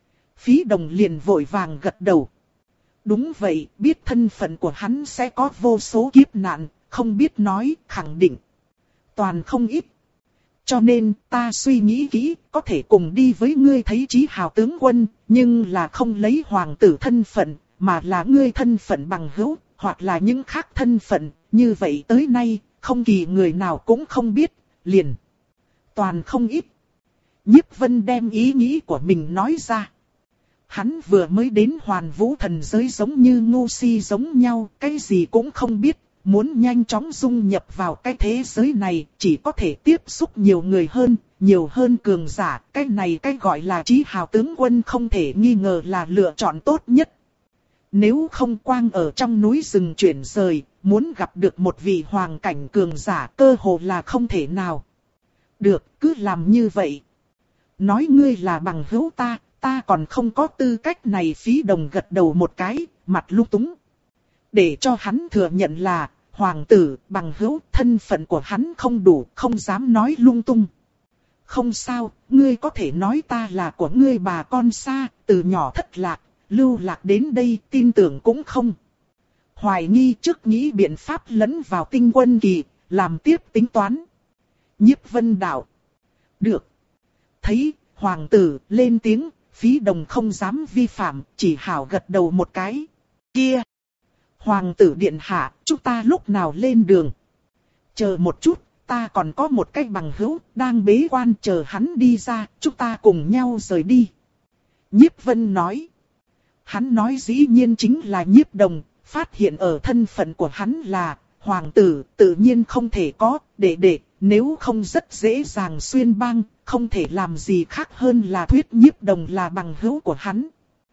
Phí Đồng liền vội vàng gật đầu. Đúng vậy, biết thân phận của hắn sẽ có vô số kiếp nạn, không biết nói, khẳng định. Toàn không ít. Cho nên ta suy nghĩ kỹ, có thể cùng đi với ngươi thấy Chí Hào tướng quân, nhưng là không lấy hoàng tử thân phận, mà là ngươi thân phận bằng hữu, hoặc là những khác thân phận, như vậy tới nay, không kỳ người nào cũng không biết, liền. Toàn không ít. Nhiếp Vân đem ý nghĩ của mình nói ra. Hắn vừa mới đến Hoàn Vũ thần giới giống như ngu si giống nhau, cái gì cũng không biết. Muốn nhanh chóng dung nhập vào cái thế giới này, chỉ có thể tiếp xúc nhiều người hơn, nhiều hơn cường giả. Cái này cái gọi là Chí Hào tướng quân không thể nghi ngờ là lựa chọn tốt nhất. Nếu không quang ở trong núi rừng chuyển rời, muốn gặp được một vị hoàng cảnh cường giả cơ hồ là không thể nào. Được, cứ làm như vậy. Nói ngươi là bằng hữu ta, ta còn không có tư cách này. Phí Đồng gật đầu một cái, mặt lung túng. Để cho hắn thừa nhận là, hoàng tử, bằng hữu, thân phận của hắn không đủ, không dám nói lung tung. Không sao, ngươi có thể nói ta là của ngươi bà con xa, từ nhỏ thất lạc, lưu lạc đến đây, tin tưởng cũng không. Hoài nghi trước nghĩ biện pháp lẫn vào tinh quân kỳ, làm tiếp tính toán. Nhiếp Vân đạo. Được. Thấy, hoàng tử, lên tiếng, Phí Đồng không dám vi phạm, chỉ hảo gật đầu một cái. Kia. Hoàng tử điện hạ, chúng ta lúc nào lên đường? Chờ một chút, ta còn có một cái bằng hữu, đang bế quan chờ hắn đi ra, chúng ta cùng nhau rời đi. Nhiếp Vân nói. Hắn nói dĩ nhiên chính là Nhiếp Đồng, phát hiện ở thân phận của hắn là hoàng tử, tự nhiên không thể có, để để, nếu không rất dễ dàng xuyên bang, không thể làm gì khác hơn là thuyết Nhiếp Đồng là bằng hữu của hắn.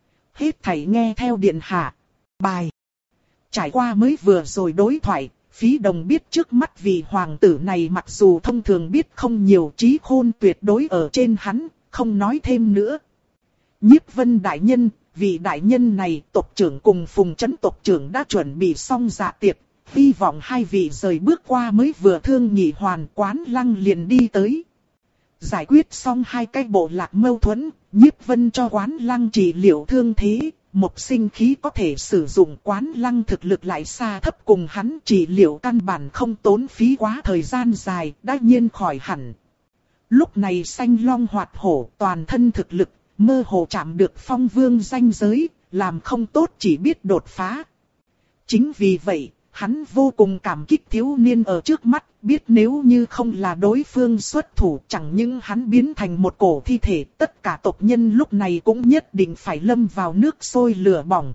Hết thảy nghe theo điện hạ. Bài. Trải qua mới vừa rồi đối thoại, Phí Đồng biết trước mắt vị hoàng tử này mặc dù thông thường biết không nhiều, trí khôn tuyệt đối ở trên hắn, không nói thêm nữa. Nhiếp Vân đại nhân, vị đại nhân này tộc trưởng cùng Phùng Trấn tộc trưởng đã chuẩn bị xong dạ tiệc, hy vọng hai vị rời bước qua mới vừa thương nghị hoàn, Quán Lăng liền đi tới. Giải quyết xong hai cái bộ lạc mâu thuẫn, Nhiếp Vân cho Quán Lăng trị liệu thương thế. Một sinh khí có thể sử dụng, Quán Lăng thực lực lại xa thấp, cùng hắn trị liệu căn bản không tốn phí quá thời gian dài, đã nhiên khỏi hẳn. Lúc này Sanh Long Hoạt Hổ toàn thân thực lực, mơ hồ chạm được phong vương danh giới, làm không tốt chỉ biết đột phá. Chính vì vậy, hắn vô cùng cảm kích thiếu niên ở trước mắt, biết nếu như không là đối phương xuất thủ, chẳng những hắn biến thành một cổ thi thể, tất cả tộc nhân lúc này cũng nhất định phải lâm vào nước sôi lửa bỏng.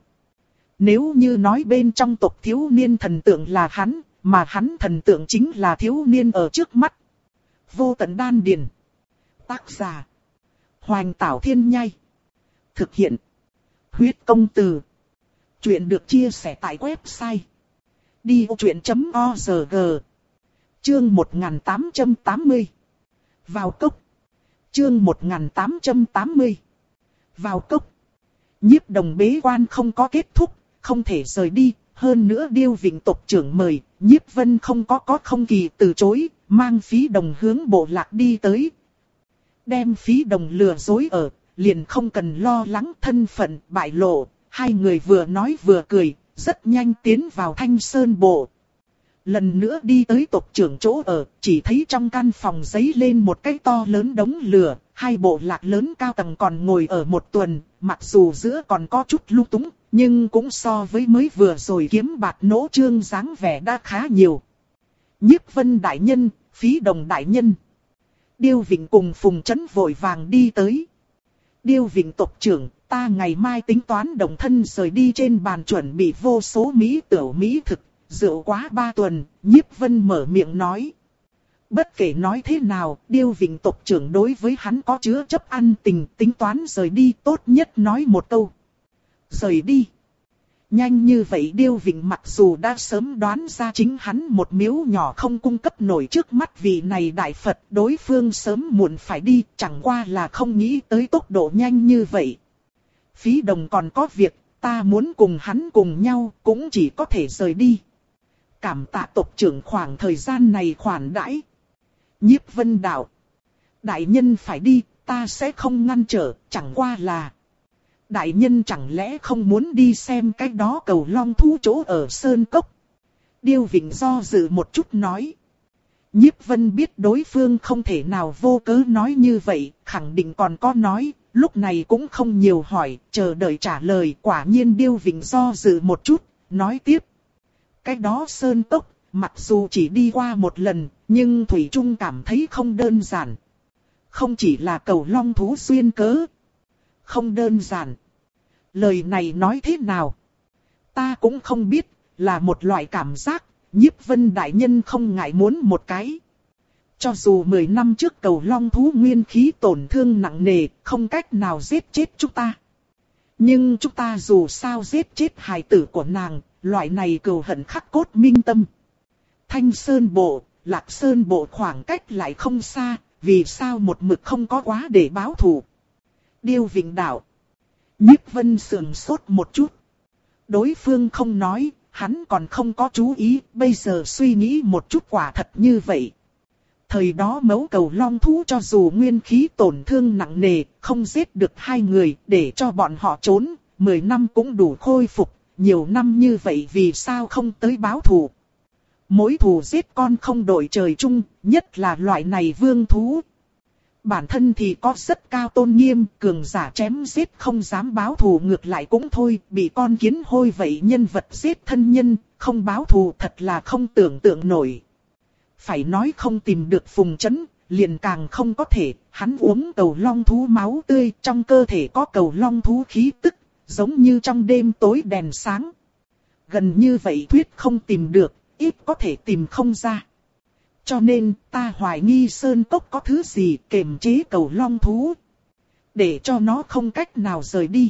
Nếu như nói bên trong tộc thiếu niên thần tượng là hắn, mà hắn thần tượng chính là thiếu niên ở trước mắt. Vô Tận Đan Điền. Tác giả. Hoành Tảo Thiên Nhai. Thực hiện. Huyết Công Từ. Chuyện được chia sẻ tại website đi ô chuyện chấm org. Chương một nghìn tám trăm tám mươi. Vào cốc. Chương một nghìn tám trăm tám mươi. Vào cốc. Nhiếp Đồng bế quan không có kết thúc, không thể rời đi, hơn nữa Điêu Vịnh tộc trưởng mời, Nhiếp Vân không có có không kỳ từ chối, mang Phí Đồng hướng bộ lạc đi tới. Đem Phí Đồng lừa dối ở, liền không cần lo lắng thân phận bại lộ. Hai người vừa nói vừa cười, rất nhanh tiến vào Thanh Sơn Bộ. Lần nữa đi tới tộc trưởng chỗ ở, chỉ thấy trong căn phòng giấy lên một cái to lớn đống lửa, hai bộ lạc lớn cao tầng còn ngồi ở một tuần, mặc dù giữa còn có chút lung túng, nhưng cũng so với mới vừa rồi kiếm bạt nỗ trương dáng vẻ đã khá nhiều. Nhiếp Vân đại nhân, Phí Đồng đại nhân. Điêu Vịnh cùng Phùng Chấn vội vàng đi tới. Điêu Vịnh tộc trưởng, ta ngày mai tính toán đồng thân rời đi, trên bàn chuẩn bị vô số mỹ tửu mỹ thực, rượu quá ba tuần. Nhiếp Vân mở miệng nói. Bất kể nói thế nào, Điêu Vịnh tộc trưởng đối với hắn có chứa chấp ăn tình, tính toán rời đi, tốt nhất nói một câu. Rời đi. Nhanh như vậy Điêu Vịnh mặc dù đã sớm đoán ra chính hắn một miếu nhỏ không cung cấp nổi trước mắt vị này đại Phật, đối phương sớm muộn phải đi, chẳng qua là không nghĩ tới tốc độ nhanh như vậy. Phí Đồng còn có việc, ta muốn cùng hắn cùng nhau, cũng chỉ có thể rời đi. Cảm tạ tộc trưởng khoảng thời gian này khoản đãi. Nhiếp Vân đạo. Đại nhân phải đi, ta sẽ không ngăn trở, chẳng qua là... Đại nhân chẳng lẽ không muốn đi xem cái đó cầu long thú chỗ ở Sơn Cốc? Điêu Vịnh do dự một chút nói. Nhiếp Vân biết đối phương không thể nào vô cớ nói như vậy, khẳng định còn có nói, lúc này cũng không nhiều hỏi, chờ đợi trả lời. Quả nhiên Điêu Vịnh do dự một chút, nói tiếp. Cái đó Sơn Cốc, mặc dù chỉ đi qua một lần, nhưng Thủy Trung cảm thấy không đơn giản. Không chỉ là cầu long thú xuyên cớ. Không đơn giản. Lời này nói thế nào? Ta cũng không biết, là một loại cảm giác, Nhiếp Vân đại nhân không ngại muốn một cái. Cho dù mười năm trước cầu long thú nguyên khí tổn thương nặng nề, không cách nào giết chết chúng ta. Nhưng chúng ta dù sao giết chết hài tử của nàng, loại này cừu hận khắc cốt minh tâm. Thanh Sơn Bộ, Lạc Sơn Bộ khoảng cách lại không xa, vì sao một mực không có quá để báo thù? Điêu Vịnh đạo. Nhiếp Vân sườn sốt một chút. Đối phương không nói, hắn còn không có chú ý, bây giờ suy nghĩ một chút quả thật như vậy. Thời đó mẫu cầu long thú cho dù nguyên khí tổn thương nặng nề, không giết được hai người, để cho bọn họ trốn, mười năm cũng đủ khôi phục, nhiều năm như vậy vì sao không tới báo thù. Mỗi thù giết con không đội trời chung, nhất là loại này vương thú. Bản thân thì có rất cao tôn nghiêm, cường giả chém giết không dám báo thù ngược lại cũng thôi, bị con kiến hôi vậy nhân vật giết thân nhân, không báo thù thật là không tưởng tượng nổi. Phải nói không tìm được Phùng Chấn, liền càng không có thể, hắn uống cầu long thú máu tươi, trong cơ thể có cầu long thú khí tức, giống như trong đêm tối đèn sáng. Gần như vậy thuyết không tìm được, ít có thể tìm không ra. Cho nên ta hoài nghi Sơn Cốc có thứ gì kiềm chế cầu long thú, để cho nó không cách nào rời đi.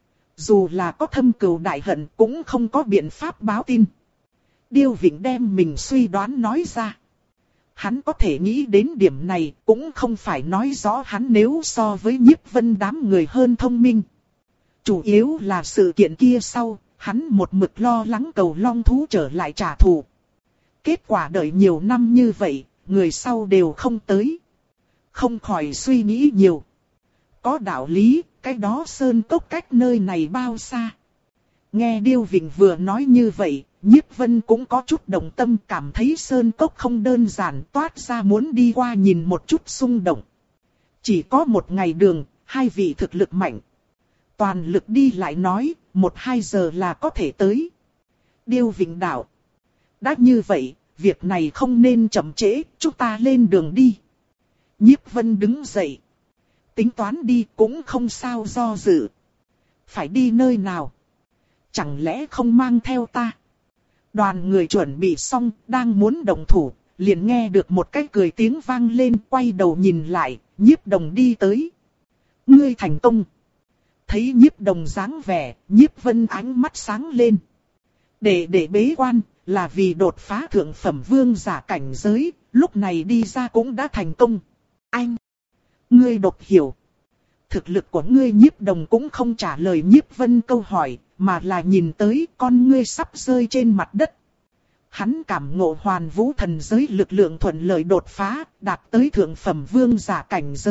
Dù là có thâm cừu đại hận cũng không có biện pháp báo tin. Điêu Vịnh đem mình suy đoán nói ra. Hắn có thể nghĩ đến điểm này cũng không phải nói rõ hắn nếu so với Nhiếp Vân đám người hơn thông minh. Chủ yếu là sự kiện kia sau, hắn một mực lo lắng cầu long thú trở lại trả thù. Kết quả đợi nhiều năm như vậy, người sau đều không tới. Không khỏi suy nghĩ nhiều. Có đạo lý, cái đó Sơn Cốc cách nơi này bao xa. Nghe Điêu Vịnh vừa nói như vậy, Nhiếp Vân cũng có chút động tâm, cảm thấy Sơn Cốc không đơn giản, toát ra muốn đi qua nhìn một chút xung động. Chỉ có một ngày đường, hai vị thực lực mạnh. Toàn lực đi lại nói, một hai giờ là có thể tới. Điêu Vịnh đạo. Đã như vậy, việc này không nên chậm trễ, chúng ta lên đường đi. Nhiếp Vân đứng dậy. Tính toán đi cũng không sao do dự. Phải đi nơi nào? Chẳng lẽ không mang theo ta? Đoàn người chuẩn bị xong, đang muốn động thủ, liền nghe được một cái cười tiếng vang lên, quay đầu nhìn lại, Nhiếp Đồng đi tới. Ngươi thành công. Thấy Nhiếp Đồng dáng vẻ, Nhiếp Vân ánh mắt sáng lên. Để để bế quan, là vì đột phá thượng phẩm vương giả cảnh giới, lúc này đi ra cũng đã thành công. Anh! Ngươi đột hiểu. Thực lực của ngươi Nhiếp Đồng cũng không trả lời Nhiếp Vân câu hỏi, mà là nhìn tới con ngươi sắp rơi trên mặt đất. Hắn cảm ngộ hoàn vũ thần giới lực lượng thuận lợi đột phá, đạt tới thượng phẩm vương giả cảnh giới,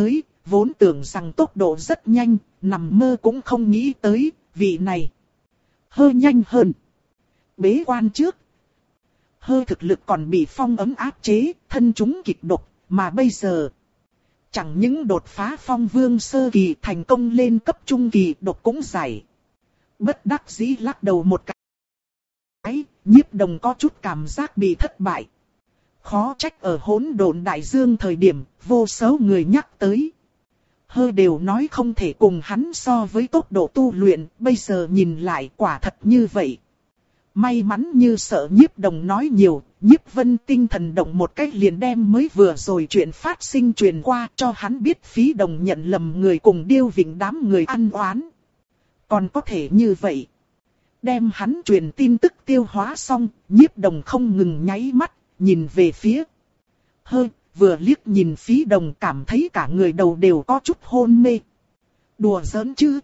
vốn tưởng rằng tốc độ rất nhanh, nằm mơ cũng không nghĩ tới, vị này hơi nhanh hơn. Bế quan trước, hơi thực lực còn bị phong ấm áp chế, thân chúng kịch độc, mà bây giờ chẳng những đột phá phong vương sơ kỳ thành công lên cấp trung kỳ độc cũng giải. Bất đắc dĩ lắc đầu một cái, Nhiếp Đồng có chút cảm giác bị thất bại. Khó trách ở hỗn độn đại dương thời điểm, vô số người nhắc tới. Hơi đều nói không thể cùng hắn so với tốc độ tu luyện, bây giờ nhìn lại quả thật như vậy. May mắn như sợ Nhiếp Đồng nói nhiều, Nhiếp Vân tinh thần động một cách liền đem mới vừa rồi chuyện phát sinh truyền qua cho hắn biết Phí Đồng nhận lầm người cùng Điêu Vịnh đám người ăn oán. Còn có thể như vậy. Đem hắn truyền tin tức tiêu hóa xong, Nhiếp Đồng không ngừng nháy mắt, nhìn về phía. Hơi, vừa liếc nhìn Phí Đồng cảm thấy cả người đầu đều có chút hôn mê. Đùa giỡn chứ.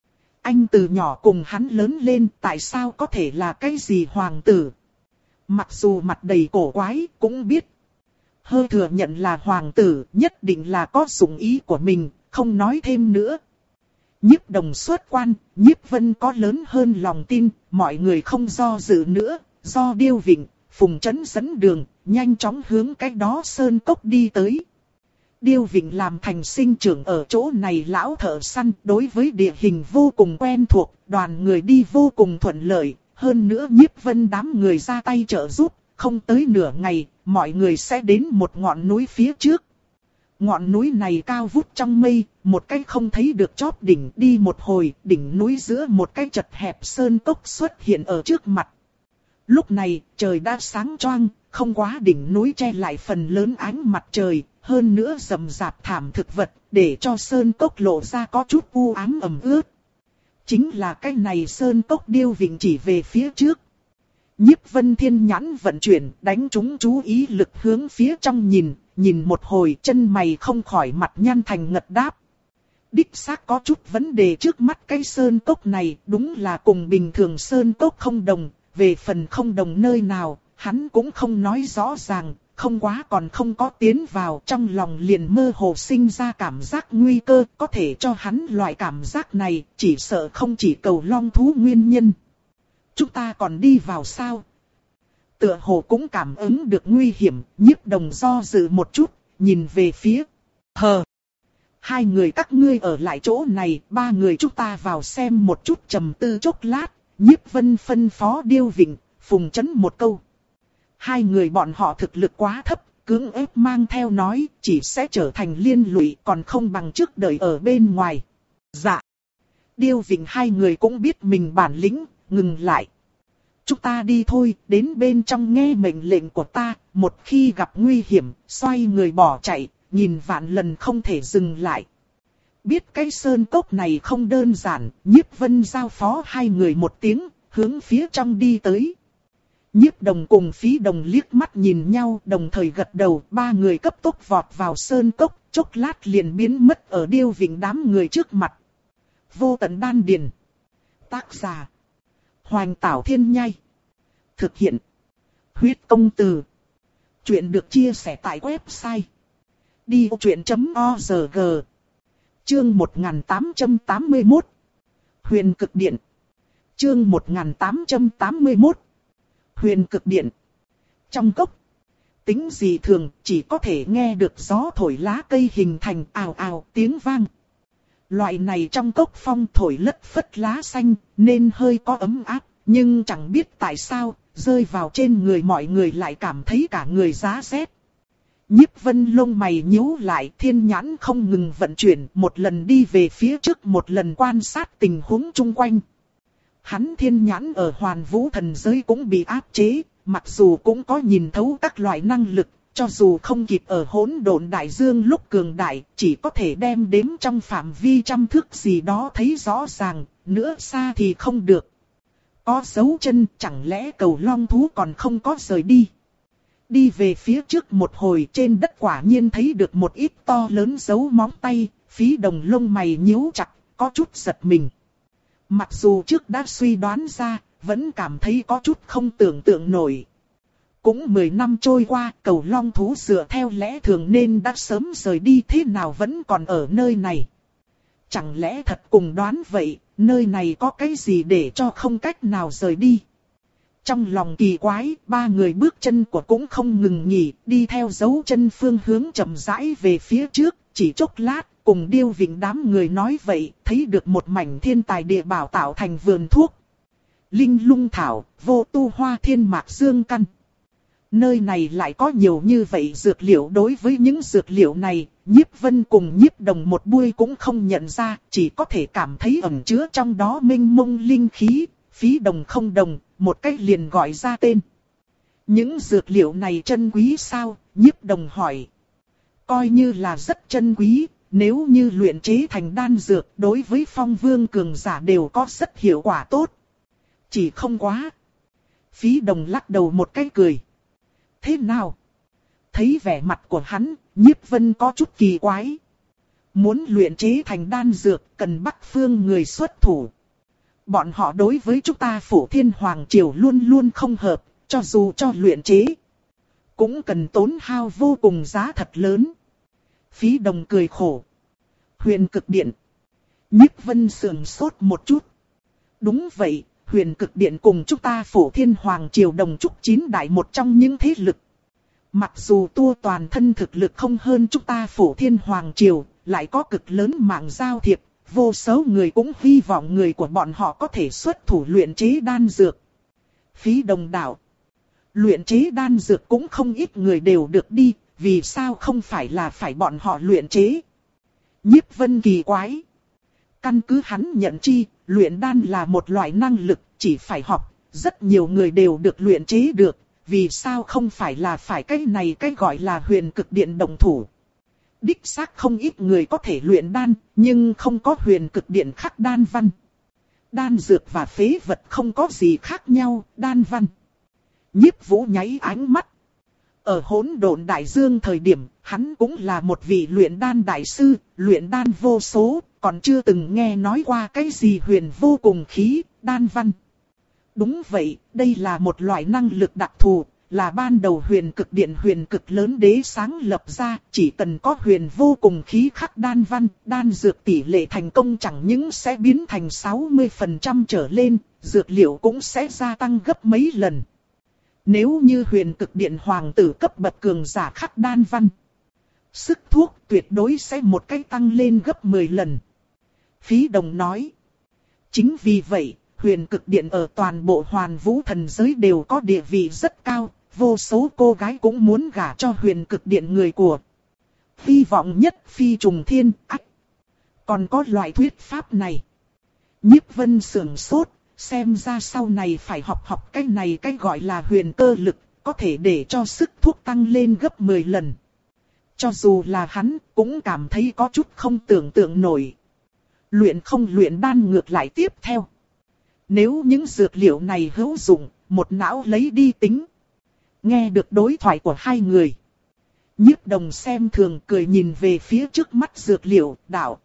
Anh từ nhỏ cùng hắn lớn lên, tại sao có thể là cái gì hoàng tử? Mặc dù mặt đầy cổ quái, cũng biết. Hơi thừa nhận là hoàng tử, nhất định là có dụng ý của mình, không nói thêm nữa. Nhiếp Đồng xuất quan, Nhiếp Vân có lớn hơn lòng tin, mọi người không do dự nữa, do Điêu Vịnh, Phùng Chấn dẫn đường, nhanh chóng hướng cái đó sơn cốc đi tới. Điêu Vịnh làm thành sinh trưởng ở chỗ này lão thợ săn, đối với địa hình vô cùng quen thuộc, đoàn người đi vô cùng thuận lợi, hơn nữa Nhiếp Vân đám người ra tay trợ giúp, không tới nửa ngày, mọi người sẽ đến một ngọn núi phía trước. Ngọn núi này cao vút trong mây, một cái không thấy được chóp đỉnh, đi một hồi, đỉnh núi giữa một cái chật hẹp sơn cốc xuất hiện ở trước mặt. Lúc này, trời đã sáng choang, không quá đỉnh núi che lại phần lớn ánh mặt trời, hơn nữa rậm rạp thảm thực vật, để cho sơn cốc lộ ra có chút u ám ẩm ướt. Chính là cái này sơn cốc. Điêu Vịnh chỉ về phía trước. Nhiếp Vân thiên nhãn vận chuyển, đánh trúng chú ý lực hướng phía trong nhìn, nhìn một hồi chân mày không khỏi mặt nhăn thành ngật đáp. Đích xác có chút vấn đề trước mắt cái sơn cốc này, đúng là cùng bình thường sơn cốc không đồng, về phần không đồng nơi nào, hắn cũng không nói rõ ràng, không quá còn không có tiến vào, trong lòng liền mơ hồ sinh ra cảm giác nguy cơ, có thể cho hắn loại cảm giác này, chỉ sợ không chỉ cầu long thú nguyên nhân. Chúng ta còn đi vào sao? Tựa hồ cũng cảm ứng được nguy hiểm, Nhiếp Đồng do dự một chút, nhìn về phía. Hờ! Hai người các ngươi ở lại chỗ này, ba người chúng ta vào xem một chút. Trầm tư chốc lát, Nhiếp Vân phân phó Điêu Vịnh, Phùng Chấn một câu. Hai người bọn họ thực lực quá thấp, cưỡng ép mang theo nói, chỉ sẽ trở thành liên lụy, còn không bằng trước đời ở bên ngoài. Dạ! Điêu Vịnh hai người cũng biết mình bản lĩnh, ngừng lại. Chúng ta đi thôi, đến bên trong nghe mệnh lệnh của ta, một khi gặp nguy hiểm, xoay người bỏ chạy, nhìn vạn lần không thể dừng lại. Biết cái sơn cốc này không đơn giản, Nhiếp Vân giao phó hai người một tiếng, hướng phía trong đi tới. Nhiếp Đồng cùng Phí Đồng liếc mắt nhìn nhau, đồng thời gật đầu, ba người cấp tốc vọt vào sơn cốc, chốc lát liền biến mất ở Điêu Vịnh đám người trước mặt. Vô tận đan điền. Tác giả Hoành Tảo Thiên Nhai. Thực hiện Huyết Công Từ. Chuyện được chia sẻ tại website đi ô chuyện chấm org. Chương một nghìn tám trăm tám mươi mốt. Huyền Cực Điện. Chương một nghìn tám trăm tám mươi mốt. Huyền Cực Điện. Trong cốc, tính dị thường, chỉ có thể nghe được gió thổi lá cây hình thành ào ào tiếng vang. Loại này trong cốc phong thổi lất phất lá xanh, nên hơi có ấm áp, nhưng chẳng biết tại sao, rơi vào trên người mọi người lại cảm thấy cả người giá rét. Nhiếp Vân lông mày nhíu lại, thiên nhãn không ngừng vận chuyển, một lần đi về phía trước, một lần quan sát tình huống chung quanh. Hắn thiên nhãn ở Hoàn Vũ thần giới cũng bị áp chế, mặc dù cũng có nhìn thấu các loại năng lực, cho dù không kịp ở hỗn độn đại dương lúc cường đại, chỉ có thể đem đếm trong phạm vi trăm thước gì đó thấy rõ ràng, nữa xa thì không được. Có dấu chân, chẳng lẽ cầu long thú còn không có rời đi. Đi về phía trước một hồi, trên đất quả nhiên thấy được một ít to lớn dấu móng tay, Phí Đồng lông mày nhíu chặt, có chút giật mình. Mặc dù trước đã suy đoán ra, vẫn cảm thấy có chút không tưởng tượng nổi. cũng mười năm trôi qua, cầu long thú dựa theo lẽ thường nên đã sớm rời đi, thế nào vẫn còn ở nơi này. Chẳng lẽ thật cùng đoán vậy, nơi này có cái gì để cho không cách nào rời đi. Trong lòng kỳ quái, ba người bước chân của cũng không ngừng nghỉ, đi theo dấu chân phương hướng chậm rãi về phía trước, chỉ chốc lát, cùng Điêu Vịnh đám người nói vậy, thấy được một mảnh thiên tài địa bảo tạo thành vườn thuốc. Linh lung thảo, vô tu hoa thiên mạc dương căn. Nơi này lại có nhiều như vậy dược liệu, đối với những dược liệu này, Nhiếp Vân cùng Nhiếp Đồng một buổi cũng không nhận ra, chỉ có thể cảm thấy ẩn chứa trong đó mênh mông linh khí, phí đồng không đồng, một cách liền gọi ra tên. Những dược liệu này chân quý sao? Nhiếp Đồng hỏi. Coi như là rất chân quý, nếu như luyện chế thành đan dược đối với phong vương cường giả đều có rất hiệu quả tốt. Chỉ không quá. Phí đồng lắc đầu một cái cười. Thế nào? Thấy vẻ mặt của hắn, Nhiếp Vân có chút kỳ quái. Muốn luyện chế thành đan dược cần Bắc Phương người xuất thủ. Bọn họ đối với chúng ta Phổ Thiên Hoàng Triều luôn luôn không hợp, cho dù cho luyện chế. Cũng cần tốn hao vô cùng giá thật lớn. Phí đồng cười khổ. Huyền Cực Điện. Nhiếp Vân sườn sốt một chút. Đúng vậy, Huyền Cực Điện cùng chúng ta Phổ Thiên Hoàng Triều đồng trúc chín đại một trong những thế lực. Mặc dù tua toàn thân thực lực không hơn chúng ta Phổ Thiên Hoàng Triều, lại có cực lớn mạng giao thiệp, vô số người cũng hy vọng người của bọn họ có thể xuất thủ luyện chế đan dược. Phí đồng đạo. Luyện chế đan dược cũng không ít người đều được đi, vì sao không phải là phải bọn họ luyện chế? Nhiếp Vân kỳ quái. Căn cứ hắn nhận chi, luyện đan là một loại năng lực, chỉ phải học, rất nhiều người đều được luyện chế được, vì sao không phải là phải cái này cái gọi là Huyền Cực Điện đồng thủ. Đích xác không ít người có thể luyện đan, nhưng không có Huyền Cực Điện khắc đan văn. Đan dược và phế vật không có gì khác nhau, đan văn. Nhiếp Vũ nháy ánh mắt. Ở Hỗn Độn Đại Dương thời điểm, hắn cũng là một vị luyện đan đại sư, luyện đan vô số, còn chưa từng nghe nói qua cái gì huyền vô cùng khí, đan văn. Đúng vậy, đây là một loại năng lực đặc thù, là ban đầu Huyền Cực Điện Huyền Cực Lớn Đế sáng lập ra, chỉ cần có huyền vô cùng khí khắc đan văn, đan dược tỷ lệ thành công chẳng những sẽ biến thành sáu mươi phần trăm trở lên, dược liệu cũng sẽ gia tăng gấp mấy lần. Nếu như Huyền Cực Điện hoàng tử cấp bậc cường giả khắc đan văn, sức thuốc tuyệt đối sẽ một cách tăng lên gấp mười lần. Phí đồng nói. Chính vì vậy, Huyền Cực Điện ở toàn bộ Hoàn Vũ thần giới đều có địa vị rất cao, vô số cô gái cũng muốn gả cho Huyền Cực Điện người của. Hy vọng nhất phi trùng thiên, ách. Còn có loại thuyết pháp này. Nhiếp Vân sườn sốt, xem ra sau này phải học học cái này cái gọi là huyền cơ lực, có thể để cho sức thuốc tăng lên gấp mười lần. Cho dù là hắn, cũng cảm thấy có chút không tưởng tượng nổi. Luyện không luyện đan ngược lại tiếp theo. Nếu những dược liệu này hữu dụng, một não lấy đi tính. Nghe được đối thoại của hai người. Nhiếp Đồng xem thường cười nhìn về phía trước mắt dược liệu, đạo.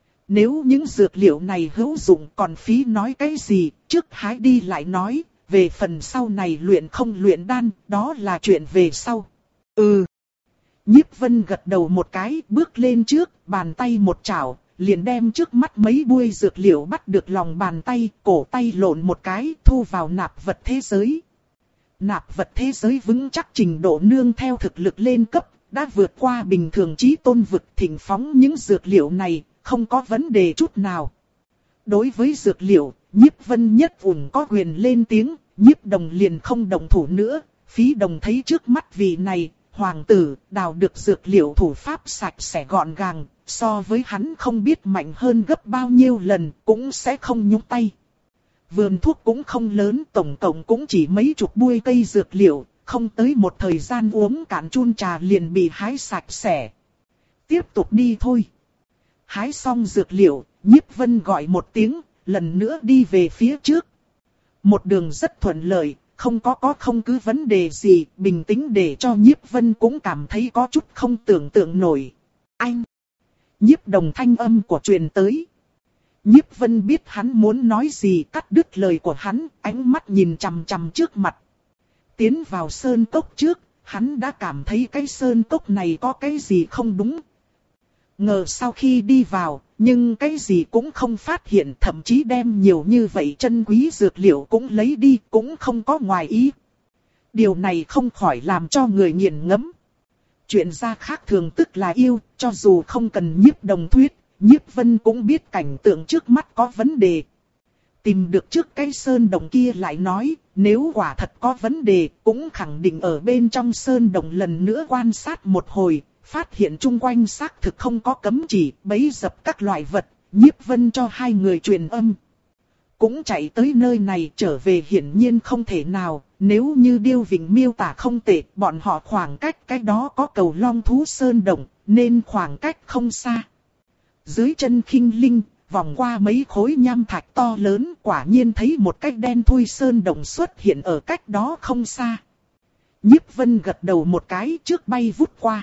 Nếu những dược liệu này hữu dụng còn phí nói cái gì, trước hái đi lại nói, về phần sau này luyện không luyện đan, đó là chuyện về sau. Ừ. Nhiếp Vân gật đầu một cái, bước lên trước, bàn tay một chảo, liền đem trước mắt mấy buôi dược liệu bắt được lòng bàn tay, cổ tay lộn một cái, thu vào nạp vật thế giới. Nạp vật thế giới vững chắc trình độ nương theo thực lực lên cấp, đã vượt qua bình thường chí tôn vực, thỉnh phóng những dược liệu này, không có vấn đề chút nào. Đối với dược liệu, Nhiếp Vân nhất ủng có quyền lên tiếng, Nhiếp Đồng liền không động thủ nữa. Phí đồng thấy trước mắt vị này, hoàng tử, đào được dược liệu thủ pháp sạch sẽ gọn gàng, so với hắn không biết mạnh hơn gấp bao nhiêu lần, cũng sẽ không nhúng tay. Vườn thuốc cũng không lớn, tổng cộng cũng chỉ mấy chục buôi cây dược liệu, không tới một thời gian uống cạn chun trà liền bị hái sạch sẽ. Tiếp tục đi thôi. Hái xong dược liệu, Nhiếp Vân gọi một tiếng, lần nữa đi về phía trước. Một đường rất thuận lợi, không có có không cứ vấn đề gì, bình tĩnh để cho Nhiếp Vân cũng cảm thấy có chút không tưởng tượng nổi. Anh! Nhiếp Đồng thanh âm của truyền tới. Nhiếp Vân biết hắn muốn nói gì, cắt đứt lời của hắn, ánh mắt nhìn chằm chằm trước mặt. Tiến vào sơn cốc trước, hắn đã cảm thấy cái sơn cốc này có cái gì không đúng. Ngờ sau khi đi vào, nhưng cái gì cũng không phát hiện, thậm chí đem nhiều như vậy chân quý dược liệu cũng lấy đi, cũng không có ngoài ý. Điều này không khỏi làm cho người nghiền ngẫm. Chuyện ra khác thường tức là yêu, cho dù không cần Nhiếp Đồng thuyết, Nhiếp Vân cũng biết cảnh tượng trước mắt có vấn đề. Tìm được trước cái sơn đồng kia lại nói, nếu quả thật có vấn đề, cũng khẳng định ở bên trong sơn đồng lần nữa quan sát một hồi, phát hiện chung quanh xác thực không có cấm chỉ, bấy dập các loại vật, Nhiếp Vân cho hai người truyền âm. Cũng chạy tới nơi này trở về hiển nhiên không thể nào, nếu như Điêu Vịnh miêu tả không tệ, bọn họ khoảng cách cái đó có cầu long thú sơn đồng, nên khoảng cách không xa. Dưới chân khinh linh, vòng qua mấy khối nham thạch to lớn, quả nhiên thấy một cái đen thui sơn đồng xuất hiện ở cách đó không xa. Nhiếp Vân gật đầu một cái trước bay vút qua.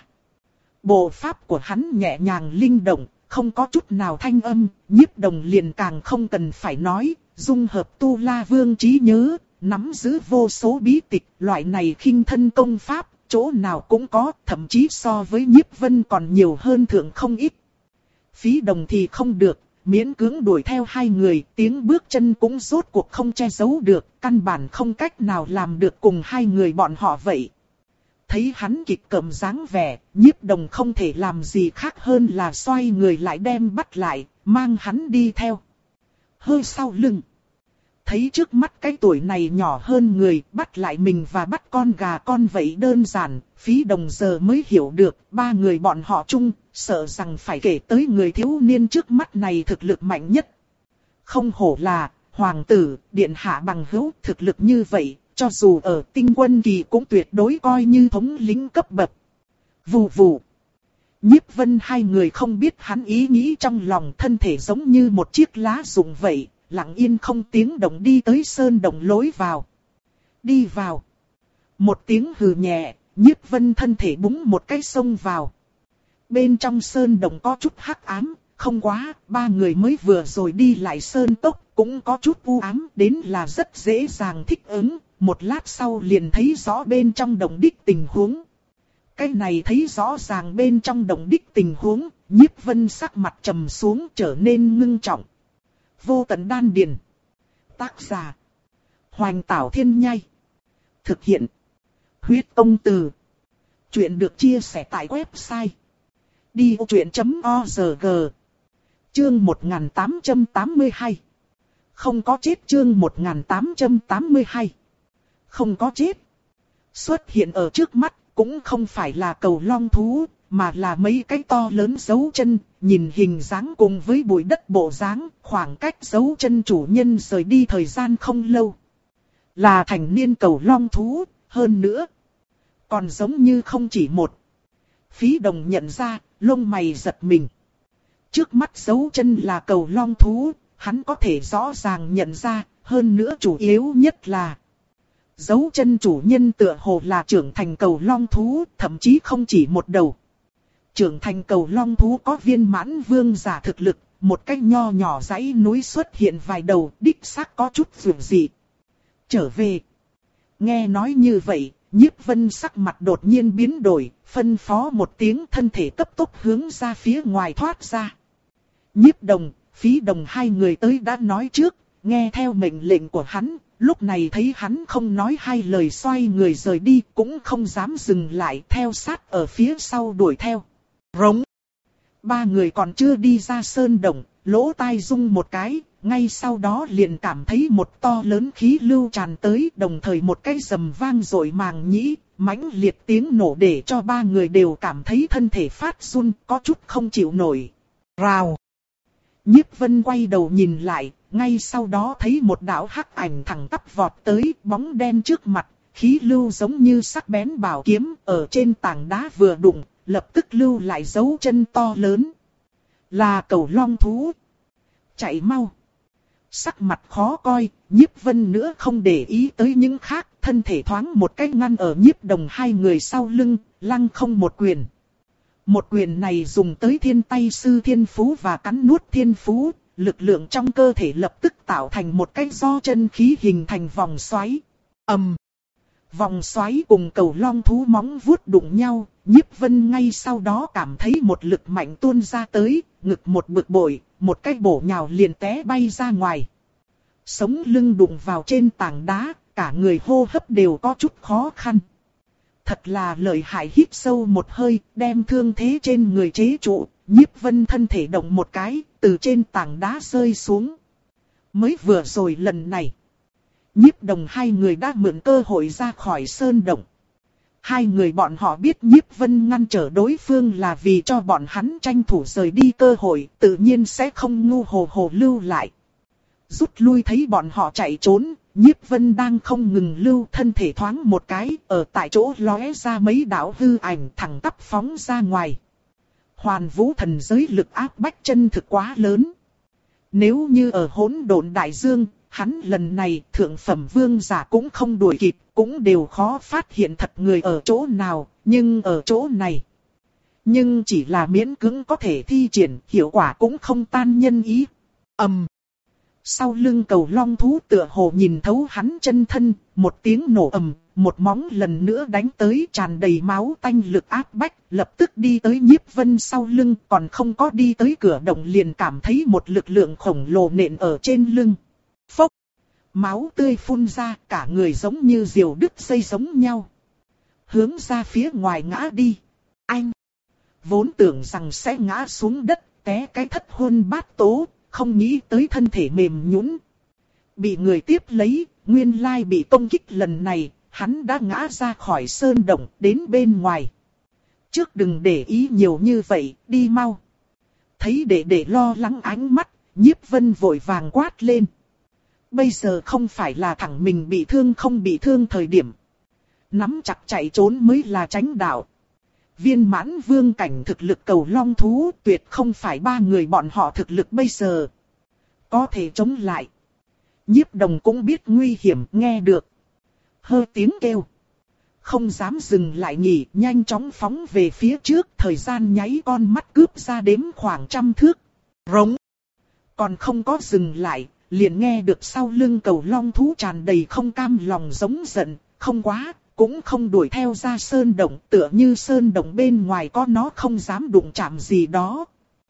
Bộ pháp của hắn nhẹ nhàng linh động, không có chút nào thanh âm, Nhiếp Đồng liền càng không cần phải nói, dung hợp Tu La Vương trí nhớ, nắm giữ vô số bí tịch, loại này khinh thân công pháp, chỗ nào cũng có, thậm chí so với Nhiếp Vân còn nhiều hơn thượng không ít. Phí Đồng thì không được, miễn cưỡng đuổi theo hai người, tiếng bước chân cũng rốt cuộc không che giấu được, căn bản không cách nào làm được cùng hai người bọn họ vậy. Thấy hắn kịch cỡm dáng vẻ, Nhiếp Đồng không thể làm gì khác hơn là xoay người lại đem bắt lại, mang hắn đi theo. Hơi sau lưng. Thấy trước mắt cái tuổi này nhỏ hơn người, bắt lại mình và bắt con gà con vậy đơn giản, Phí Đồng giờ mới hiểu được, ba người bọn họ chung, sợ rằng phải kể tới người thiếu niên trước mắt này thực lực mạnh nhất. Không hổ là, hoàng tử, điện hạ bằng hữu, thực lực như vậy, cho dù ở tinh quân kỳ cũng tuyệt đối coi như thống lĩnh cấp bậc. Vù vù. Nhiếp Vân hai người không biết hắn ý nghĩ trong lòng, thân thể giống như một chiếc lá rụng vậy, lặng yên không tiếng động đi tới sơn động lối vào. Đi vào. Một tiếng hừ nhẹ, Nhiếp Vân thân thể búng một cái xông vào. Bên trong sơn động có chút hắc ám, không quá, ba người mới vừa rồi đi lại sơn tốc, cũng có chút u ám, đến là rất dễ dàng thích ứng, một lát sau liền thấy rõ bên trong động đích tình huống. Cái này thấy rõ ràng bên trong động đích tình huống, Nhiếp Vân sắc mặt trầm xuống trở nên ngưng trọng. Vô Tận Đan Điền. Tác giả: Hoành Tảo Thiên Nhai. Thực hiện: Huyết Công Từ. Chuyện được chia sẻ tại website đi ô truyện chấm org. Chương một nghìn tám trăm tám mươi hai. Không có chết. Chương một nghìn tám trăm tám mươi hai. Không có chết. Xuất hiện ở trước mắt cũng không phải là cầu long thú, mà là mấy cái to lớn dấu chân, nhìn hình dáng cùng với bụi đất bộ dáng, khoảng cách dấu chân chủ nhân rời đi thời gian không lâu. Là thành niên cầu long thú, hơn nữa còn giống như không chỉ một. Phí Đồng nhận ra, lông mày giật mình. Trước mắt dấu chân là cầu long thú, hắn có thể rõ ràng nhận ra, hơn nữa chủ yếu nhất là dấu chân chủ nhân tựa hồ là trưởng thành cầu long thú, thậm chí không chỉ một đầu. Trưởng thành cầu long thú có viên mãn vương giả thực lực, một cái nho nhỏ dãy núi xuất hiện vài đầu, đích xác có chút dường dị. Trở về. Nghe nói như vậy, Nhiếp Vân sắc mặt đột nhiên biến đổi, phân phó một tiếng, thân thể cấp tốc hướng ra phía ngoài thoát ra. Nhiếp Đồng, Phí Đồng hai người tới đã nói trước, nghe theo mệnh lệnh của hắn, lúc này thấy hắn không nói hai lời xoay người rời đi, cũng không dám dừng lại, theo sát ở phía sau đuổi theo. Rống. Ba người còn chưa đi ra sơn động, lỗ tai rung một cái, ngay sau đó liền cảm thấy một to lớn khí lưu tràn tới, đồng thời một cái rầm vang rội màng nhĩ, mãnh liệt tiếng nổ để cho ba người đều cảm thấy thân thể phát run, có chút không chịu nổi. Rào. Nhiếp Vân quay đầu nhìn lại, ngay sau đó thấy một đạo hắc ảnh thẳng tắp vọt tới, bóng đen trước mặt, khí lưu giống như sắc bén bảo kiếm, ở trên tảng đá vừa đụng, lập tức lưu lại dấu chân to lớn. Là cầu long thú. Chạy mau. Sắc mặt khó coi, Nhiếp Vân nữa không để ý tới những khác, thân thể thoáng một cái ngăn ở Nhiếp Đồng hai người sau lưng, lăng không một quyền. Một quyền này dùng tới thiên tay sư thiên phú và cắn nuốt thiên phú, lực lượng trong cơ thể lập tức tạo thành một cái do chân khí hình thành vòng xoáy. Ầm. Vòng xoáy cùng cầu long thú móng vuốt đụng nhau, Nhiếp Vân ngay sau đó cảm thấy một lực mạnh tuôn ra tới, ngực một bực bội, một cái bổ nhào liền té bay ra ngoài. Sống lưng đụng vào trên tảng đá, cả người hô hấp đều có chút khó khăn. Thật là lợi hại, hít sâu một hơi, đem thương thế trên người chế trụ, Nhiếp Vân thân thể động một cái, từ trên tảng đá rơi xuống. Mới vừa rồi lần này, Nhiếp Đồng hai người đã mượn cơ hội ra khỏi sơn động. Hai người bọn họ biết Nhiếp Vân ngăn trở đối phương là vì cho bọn hắn tranh thủ rời đi cơ hội, tự nhiên sẽ không ngu hồ hồ lưu lại. Rút lui thấy bọn họ chạy trốn, Nhiếp Vân đang không ngừng lưu, thân thể thoáng một cái, ở tại chỗ lóe ra mấy đạo hư ảnh thẳng tắp phóng ra ngoài. Hoàn vũ thần giới lực áp bách chân thực quá lớn. Nếu như ở hỗn độn đại dương, hắn lần này thượng phẩm vương giả cũng không đuổi kịp, cũng đều khó phát hiện thật người ở chỗ nào, nhưng ở chỗ này. Nhưng chỉ là miễn cưỡng có thể thi triển, hiệu quả cũng không tan nhân ý. ầm. Um. Sau lưng cầu long thú tựa hồ nhìn thấu hắn chân thân, một tiếng nổ ầm, một móng lần nữa đánh tới, tràn đầy máu tanh lực áp bách, lập tức đi tới Nhiếp Vân sau lưng, còn không có đi tới cửa động liền cảm thấy một lực lượng khổng lồ nện ở trên lưng. Phốc! Máu tươi phun ra, cả người giống như diều đứt dây giống nhau. Hướng ra phía ngoài ngã đi. Anh! Vốn tưởng rằng sẽ ngã xuống đất, té cái thất hôn bát tố. Không nghĩ tới thân thể mềm nhũn, bị người tiếp lấy, nguyên lai bị công kích lần này, hắn đã ngã ra khỏi sơn động, đến bên ngoài. Trước đừng để ý nhiều như vậy, đi mau. Thấy đệ đệ lo lắng ánh mắt, Nhiếp Vân vội vàng quát lên. Bây giờ không phải là thằng mình bị thương không bị thương thời điểm. Nắm chặt chạy trốn mới là tránh đạo. Viên mãn vương cảnh thực lực cầu long thú tuyệt không phải ba người bọn họ thực lực bây giờ có thể chống lại. Nhiếp Đồng cũng biết nguy hiểm, nghe được hơi tiếng kêu, không dám dừng lại nhỉ, nhanh chóng phóng về phía trước, thời gian nháy con mắt cướp ra đếm khoảng trăm thước. Rống! Còn không có dừng lại, liền nghe được sau lưng cầu long thú tràn đầy không cam lòng giống giận, không quá. Cũng không đuổi theo ra sơn động, tựa như sơn động bên ngoài có nó không dám đụng chạm gì đó.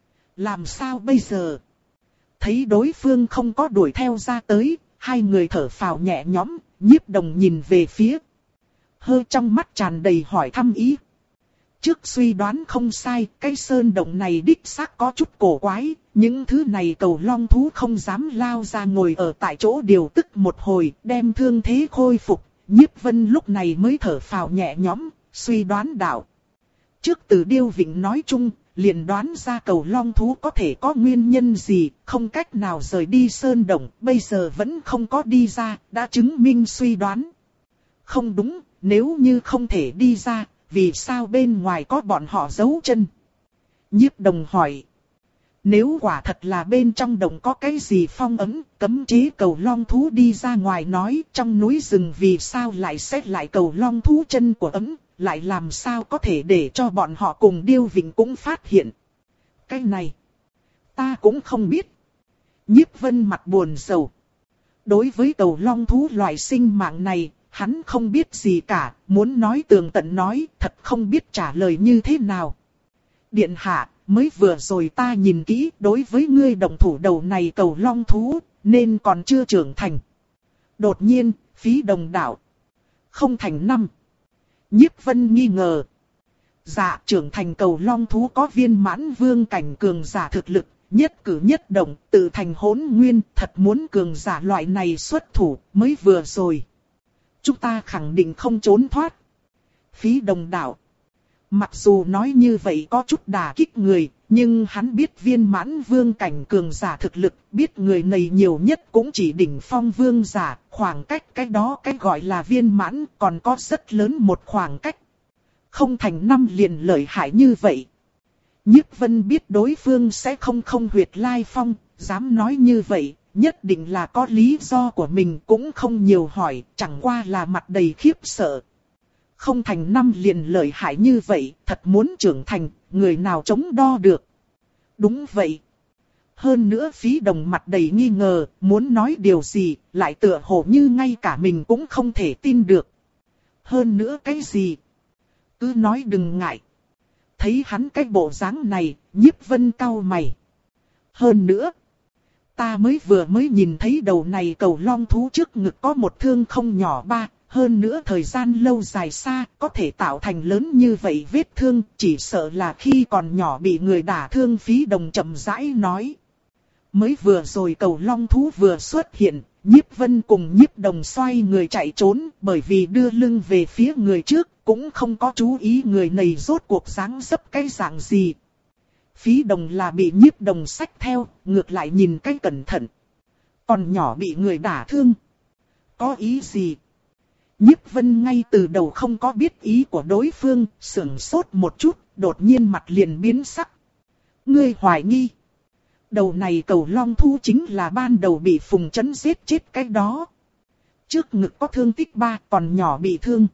Làm sao bây giờ? Thấy đối phương không có đuổi theo ra tới, hai người thở phào nhẹ nhõm, Nhiếp Đồng nhìn về phía. Hơi trong mắt tràn đầy hỏi thăm ý. Trước suy đoán không sai, cái sơn động này đích xác có chút cổ quái, những thứ này cầu long thú không dám lao ra ngồi ở tại chỗ điều tức một hồi, đem thương thế khôi phục. Nhiếp Vân lúc này mới thở phào nhẹ nhõm, suy đoán đạo. Trước từ Điêu Vịnh nói chung, liền đoán ra cầu long thú có thể có nguyên nhân gì, không cách nào rời đi sơn động, bây giờ vẫn không có đi ra, đã chứng minh suy đoán. Không đúng, nếu như không thể đi ra, vì sao bên ngoài có bọn họ giấu chân? Nhiếp Đồng hỏi. Nếu quả thật là bên trong đồng có cái gì phong ấn, cấm chế cầu long thú đi ra ngoài nói, trong núi rừng vì sao lại xét lại cầu long thú chân của ấm, lại làm sao có thể để cho bọn họ cùng Điêu Vịnh cũng phát hiện. Cái này, ta cũng không biết. Nhiếp Vân mặt buồn rầu. Đối với cầu long thú loại sinh mạng này, hắn không biết gì cả, muốn nói tường tận nói, thật không biết trả lời như thế nào. Điện hạ, mới vừa rồi ta nhìn kỹ, đối với ngươi đồng thủ đầu này cầu long thú, nên còn chưa trưởng thành. Đột nhiên, Phí Đồng đạo. Không thành năm. Nhiếp Vân nghi ngờ. Dạ, trưởng thành cầu long thú có viên mãn vương cảnh cường giả thực lực, nhất cử nhất động, tự thành hỗn nguyên, thật muốn cường giả loại này xuất thủ, mới vừa rồi. Chúng ta khẳng định không trốn thoát. Phí Đồng đạo. Mặc dù nói như vậy có chút đả kích người, nhưng hắn biết viên mãn vương cảnh cường giả thực lực, biết người này nhiều nhất cũng chỉ đỉnh phong vương giả, khoảng cách cái đó cái gọi là viên mãn còn có rất lớn một khoảng cách. Không thành năm liền lợi hại như vậy. Nhiếp Vân biết đối phương sẽ không không huyệt lai phong, dám nói như vậy, nhất định là có lý do của mình, cũng không nhiều hỏi, chẳng qua là mặt đầy khiếp sợ. Không thành năm liền lợi hại như vậy, thật muốn trưởng thành, người nào chống đo được. Đúng vậy. Hơn nữa Phí Đồng mặt đầy nghi ngờ, muốn nói điều gì, lại tựa hồ như ngay cả mình cũng không thể tin được. Hơn nữa cái gì? Cứ nói đừng ngại. Thấy hắn cái bộ dáng này, Nhiếp Vân cau mày. Hơn nữa, ta mới vừa mới nhìn thấy đầu này cầu long thú trước ngực có một thương không nhỏ ba. Hơn nữa thời gian lâu dài xa, có thể tạo thành lớn như vậy vết thương, chỉ sợ là khi còn nhỏ bị người đả thương. Phí Đồng chậm rãi nói. Mới vừa rồi cầu long thú vừa xuất hiện, Nhiếp Vân cùng Nhiếp Đồng xoay người chạy trốn, bởi vì đưa lưng về phía người trước, cũng không có chú ý người này rốt cuộc dáng dấp cái dạng gì. Phí Đồng là bị Nhiếp Đồng xách theo, ngược lại nhìn cái cẩn thận. Còn nhỏ bị người đả thương. Có ý gì? Nhiếp Vân ngay từ đầu không có biết ý của đối phương, sững sốt một chút, đột nhiên mặt liền biến sắc. Ngươi hoài nghi. Đầu này cầu long thú chính là ban đầu bị Phùng Chấn giết chết cái đó. Trước ngực có thương tích ba, còn nhỏ bị thương.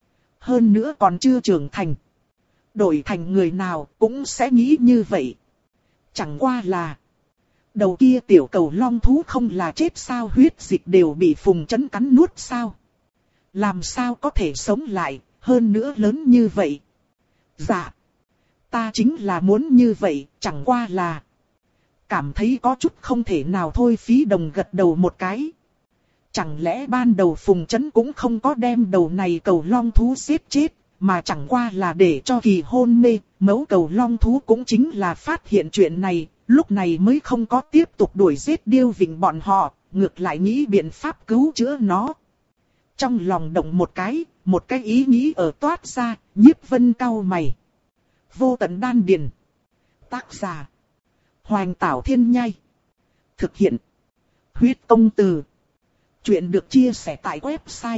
Hơn nữa còn chưa trưởng thành. Đổi thành người nào cũng sẽ nghĩ như vậy. Chẳng qua là đầu kia tiểu cầu long thú không là chết sao, huyết dịch đều bị Phùng Chấn cắn nuốt sao? Làm sao có thể sống lại, hơn nữa lớn như vậy? Dạ, ta chính là muốn như vậy, chẳng qua là cảm thấy có chút không thể nào thôi. Phí Đồng gật đầu một cái. Chẳng lẽ ban đầu Phùng Chấn cũng không có đem đầu này cầu long thú giết chết, mà chẳng qua là để cho kỳ hôn mê. Mẫu cầu long thú cũng chính là phát hiện chuyện này, lúc này mới không có tiếp tục đuổi giết Điêu Vịnh bọn họ, ngược lại nghĩ biện pháp cứu chữa nó. Trong lòng động một cái, một cái ý nghĩ ở toát ra, Nhiếp Vân cau mày. Vô Tận Đan Điền. Tác giả Hoành Tảo Thiên Nhai. Thực hiện Huyết Công Từ. Chuyện được chia sẻ tại website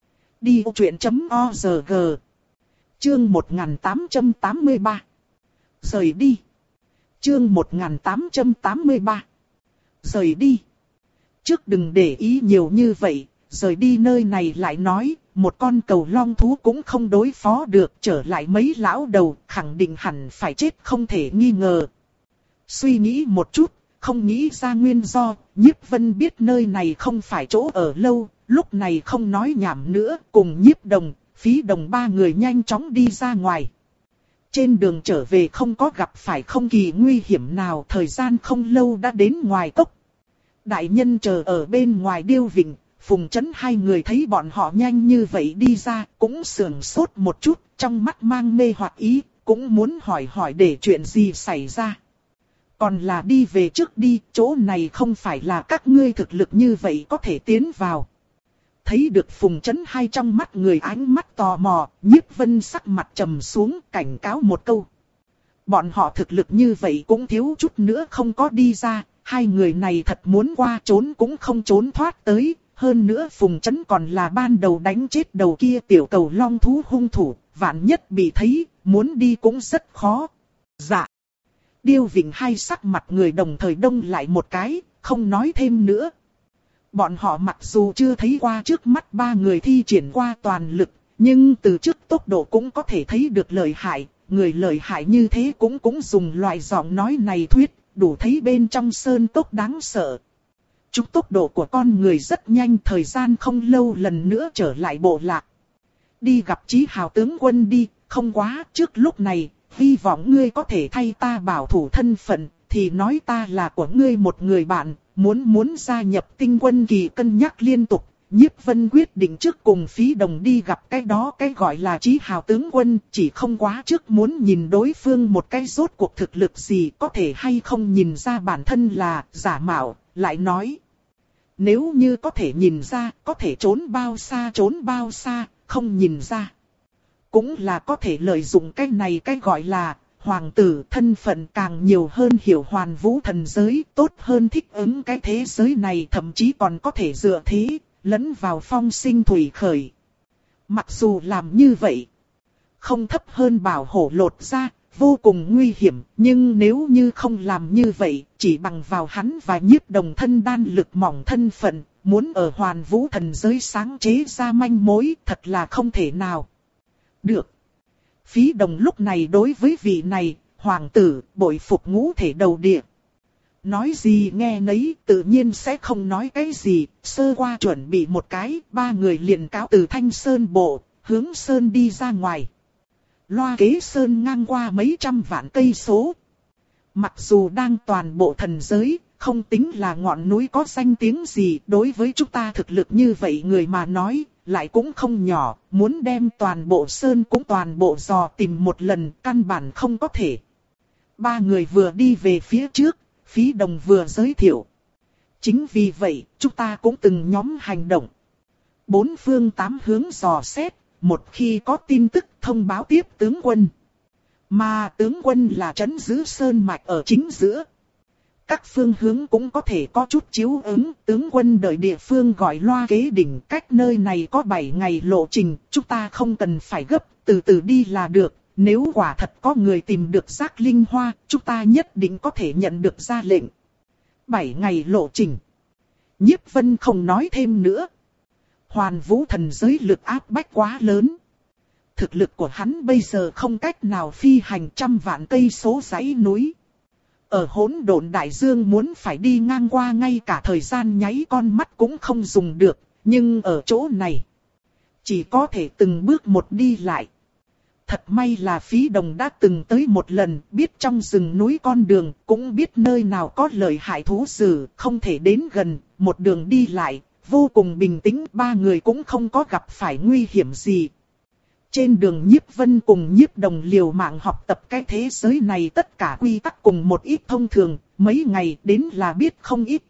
đi ô chuyện chấm org. Chương một nghìn tám trăm tám mươi ba. Rời đi. Chương một nghìn tám trăm tám mươi ba. Rời đi. Trước đừng để ý nhiều như vậy, rời đi nơi này lại nói, một con cầu long thú cũng không đối phó được, trở lại mấy lão đầu, khẳng định hẳn phải chết không thể nghi ngờ. Suy nghĩ một chút, không nghĩ ra nguyên do, Nhiếp Vân biết nơi này không phải chỗ ở lâu, lúc này không nói nhảm nữa, cùng Nhiếp Đồng, Phí Đồng ba người nhanh chóng đi ra ngoài. Trên đường trở về không có gặp phải không kỳ nguy hiểm nào, thời gian không lâu đã đến ngoài cốc. Đại nhân chờ ở bên ngoài Điêu Vịnh, Phùng Chấn hai người thấy bọn họ nhanh như vậy đi ra, cũng sườn sốt một chút, trong mắt mang mê hoặc ý, cũng muốn hỏi hỏi để chuyện gì xảy ra. Còn là đi về trước đi, chỗ này không phải là các ngươi thực lực như vậy có thể tiến vào. Thấy được Phùng Chấn hai trong mắt người ánh mắt tò mò, Nhiếp Vân sắc mặt trầm xuống cảnh cáo một câu. Bọn họ thực lực như vậy cũng thiếu chút nữa không có đi ra, hai người này thật muốn qua trốn cũng không trốn thoát tới. Hơn nữa Phùng Chấn còn là ban đầu đánh chết đầu kia tiểu cầu long thú hung thủ, vạn nhất bị thấy, muốn đi cũng rất khó. Dạ. Điêu Vịnh hai sắc mặt người đồng thời đông lại một cái, không nói thêm nữa. Bọn họ mặc dù chưa thấy qua trước mắt ba người thi triển qua toàn lực, nhưng từ trước tốc độ cũng có thể thấy được lợi hại. Người lợi hại như thế cũng cũng dùng loại giọng nói này thuyết, đủ thấy bên trong sơn cốc đáng sợ. Chúc tốc độ của con người rất nhanh, thời gian không lâu lần nữa trở lại bộ lạc. Đi gặp Chí Hào tướng quân đi, không quá trước lúc này, hy vọng ngươi có thể thay ta bảo thủ thân phận, thì nói ta là của ngươi một người bạn, muốn muốn gia nhập Tinh Quân Kỳ cân nhắc liên tục. Nhiếp Vân quyết định trước cùng Phí Đồng đi gặp cái đó cái gọi là Chí Hào tướng quân, chỉ không quá trước muốn nhìn đối phương một cái rốt cuộc thực lực gì, có thể hay không nhìn ra bản thân là giả mạo, lại nói. Nếu như có thể nhìn ra, có thể trốn bao xa trốn bao xa, không nhìn ra. Cũng là có thể lợi dụng cái này cái gọi là hoàng tử thân phận càng nhiều hơn hiểu hoàn vũ thần giới, tốt hơn thích ứng cái thế giới này, thậm chí còn có thể dựa thế, lẫn vào phong sinh thủy khởi. Mặc dù làm như vậy, không thấp hơn bảo hổ lột ra, vô cùng nguy hiểm, nhưng nếu như không làm như vậy, chỉ bằng vào hắn và Nhiếp Đồng thân đan lực mỏng thân phận, muốn ở hoàn vũ thần giới sáng chế ra manh mối, thật là không thể nào. Được. Phí Đồng lúc này đối với vị này, hoàng tử, bội phục ngũ thể đầu địa. Nói gì nghe nấy, tự nhiên sẽ không nói cái gì, sơ qua chuẩn bị một cái, ba người liền cáo từ Thanh Sơn Bộ, hướng sơn đi ra ngoài. Loa kế sơn ngang qua mấy trăm vạn cây số. Mặc dù đang toàn bộ thần giới, không tính là ngọn núi có danh tiếng gì, đối với chúng ta thực lực như vậy người mà nói, lại cũng không nhỏ, muốn đem toàn bộ sơn cũng toàn bộ dò tìm một lần, căn bản không có thể. Ba người vừa đi về phía trước, Phí Đồng vừa giới thiệu. Chính vì vậy, chúng ta cũng từng nhóm hành động. Bốn phương tám hướng dò xét, một khi có tin tức thông báo tiếp tướng quân. Mà tướng quân là trấn giữ sơn mạch ở chính giữa. Các phương hướng cũng có thể có chút chiếu ứng, tướng quân đợi địa phương gọi loa kế đỉnh, cách nơi này có bảy ngày lộ trình, chúng ta không cần phải gấp, từ từ đi là được. Nếu quả thật có người tìm được giác linh hoa, chúng ta nhất định có thể nhận được ra lệnh. Bảy ngày lộ trình. Nhiếp Vân không nói thêm nữa. Hoàn Vũ thần giới lực áp bách quá lớn. Thực lực của hắn bây giờ không cách nào phi hành trăm vạn cây số dãy núi. Ở hỗn độn đại dương muốn phải đi ngang qua ngay cả thời gian nháy con mắt cũng không dùng được. Nhưng ở chỗ này, chỉ có thể từng bước một đi lại. Thật may là Phí Đồng đã từng tới một lần, biết trong rừng núi con đường, cũng biết nơi nào có lợi hại thú dữ, không thể đến gần, một đường đi lại, vô cùng bình tĩnh, ba người cũng không có gặp phải nguy hiểm gì. Trên đường Nhiếp Vân cùng Nhiếp Đồng liều mạng học tập cái thế giới này tất cả quy tắc cùng một ít thông thường, mấy ngày đến là biết không ít.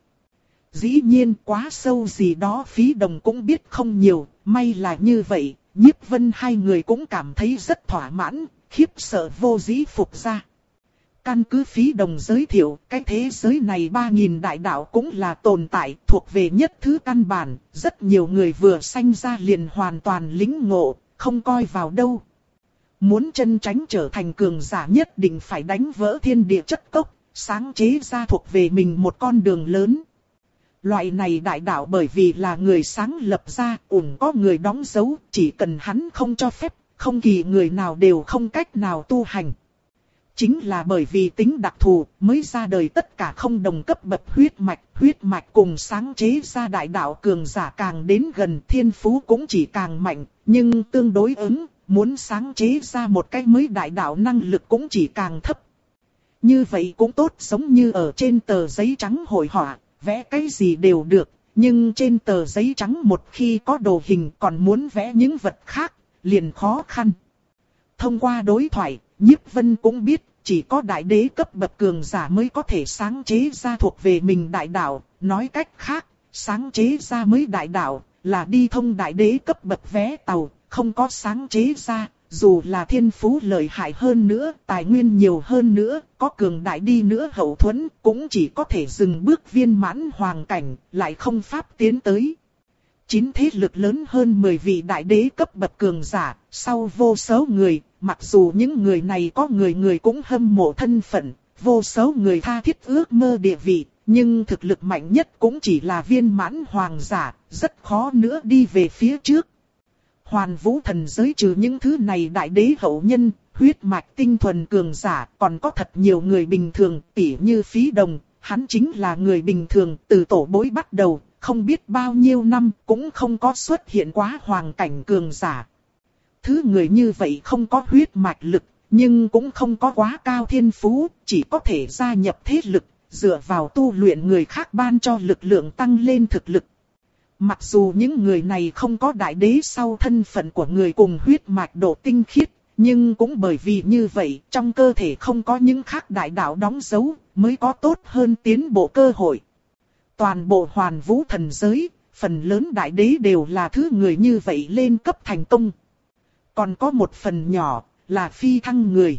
Dĩ nhiên quá sâu gì đó Phí Đồng cũng biết không nhiều, may là như vậy. Nhiếp Vân hai người cũng cảm thấy rất thỏa mãn, khiếp sợ vô dĩ phục ra. Căn cứ Phí Đồng giới thiệu, cái thế giới này ba nghìn đại đạo cũng là tồn tại, thuộc về nhất thứ căn bản, rất nhiều người vừa sanh ra liền hoàn toàn lĩnh ngộ, không coi vào đâu. Muốn chân tránh trở thành cường giả nhất định phải đánh vỡ thiên địa chất cốc, sáng chế ra thuộc về mình một con đường lớn. Loại này đại đạo bởi vì là người sáng lập ra, ủng có người đóng dấu, chỉ cần hắn không cho phép, không kỳ người nào đều không cách nào tu hành. Chính là bởi vì tính đặc thù, mới ra đời tất cả không đồng cấp bậc huyết mạch, huyết mạch cùng sáng chế ra đại đạo cường giả càng đến gần, thiên phú cũng chỉ càng mạnh, nhưng tương đối ứng, muốn sáng chế ra một cái mới đại đạo năng lực cũng chỉ càng thấp. Như vậy cũng tốt, giống như ở trên tờ giấy trắng hội họa. Vẽ cái gì đều được, nhưng trên tờ giấy trắng một khi có đồ hình còn muốn vẽ những vật khác, liền khó khăn. Thông qua đối thoại, Nhiếp Vân cũng biết, chỉ có đại đế cấp bậc cường giả mới có thể sáng chế ra thuộc về mình đại đạo, nói cách khác, sáng chế ra mới đại đạo, là đi thông đại đế cấp bậc vé tàu, không có sáng chế ra. Dù là thiên phú lợi hại hơn nữa, tài nguyên nhiều hơn nữa, có cường đại đi nữa hậu thuẫn, cũng chỉ có thể dừng bước viên mãn hoàng cảnh, lại không pháp tiến tới. Chín thế lực lớn hơn mười vị đại đế cấp bậc cường giả, sau vô số người, mặc dù những người này có người người cũng hâm mộ thân phận, vô số người tha thiết ước mơ địa vị, nhưng thực lực mạnh nhất cũng chỉ là viên mãn hoàng giả, rất khó nữa đi về phía trước. Hoàn Vũ thần giới trừ những thứ này đại đế hậu nhân, huyết mạch tinh thuần cường giả, còn có thật nhiều người bình thường, tỉ như Phí Đồng, hắn chính là người bình thường, từ tổ bối bắt đầu, không biết bao nhiêu năm, cũng không có xuất hiện quá hoàng cảnh cường giả. Thứ người như vậy không có huyết mạch lực, nhưng cũng không có quá cao thiên phú, chỉ có thể gia nhập thế lực, dựa vào tu luyện người khác ban cho lực lượng tăng lên thực lực. Mặc dù những người này không có đại đế sau thân phận của người cùng huyết mạch độ tinh khiết, nhưng cũng bởi vì như vậy, trong cơ thể không có những khác đại đạo đóng dấu, mới có tốt hơn tiến bộ cơ hội. Toàn bộ Hoàn Vũ thần giới, phần lớn đại đế đều là thứ người như vậy lên cấp thành công. Còn có một phần nhỏ, là phi thăng người.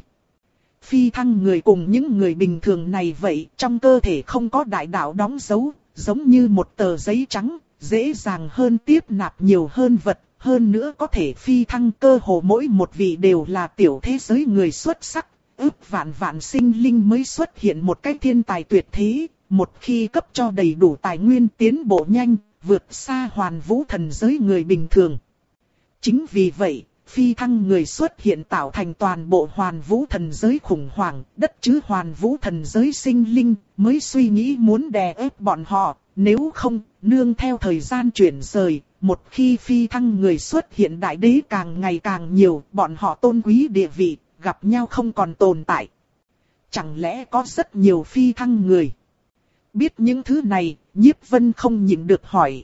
Phi thăng người cùng những người bình thường này vậy, trong cơ thể không có đại đạo đóng dấu, giống như một tờ giấy trắng. Dễ dàng hơn tiếp nạp nhiều hơn vật, hơn nữa có thể phi thăng, cơ hồ mỗi một vị đều là tiểu thế giới người xuất sắc, ước vạn vạn sinh linh mới xuất hiện một cái thiên tài tuyệt thế, một khi cấp cho đầy đủ tài nguyên tiến bộ nhanh, vượt xa Hoàn Vũ thần giới người bình thường. Chính vì vậy, phi thăng người xuất hiện tạo thành toàn bộ Hoàn Vũ thần giới khủng hoảng, đất chứ Hoàn Vũ thần giới sinh linh mới suy nghĩ muốn đè ép bọn họ. Nếu không, nương theo thời gian chuyển rời, một khi phi thăng người xuất hiện đại đế càng ngày càng nhiều, bọn họ tôn quý địa vị, gặp nhau không còn tồn tại. Chẳng lẽ có rất nhiều phi thăng người? Biết những thứ này, Nhiếp Vân không nhịn được hỏi.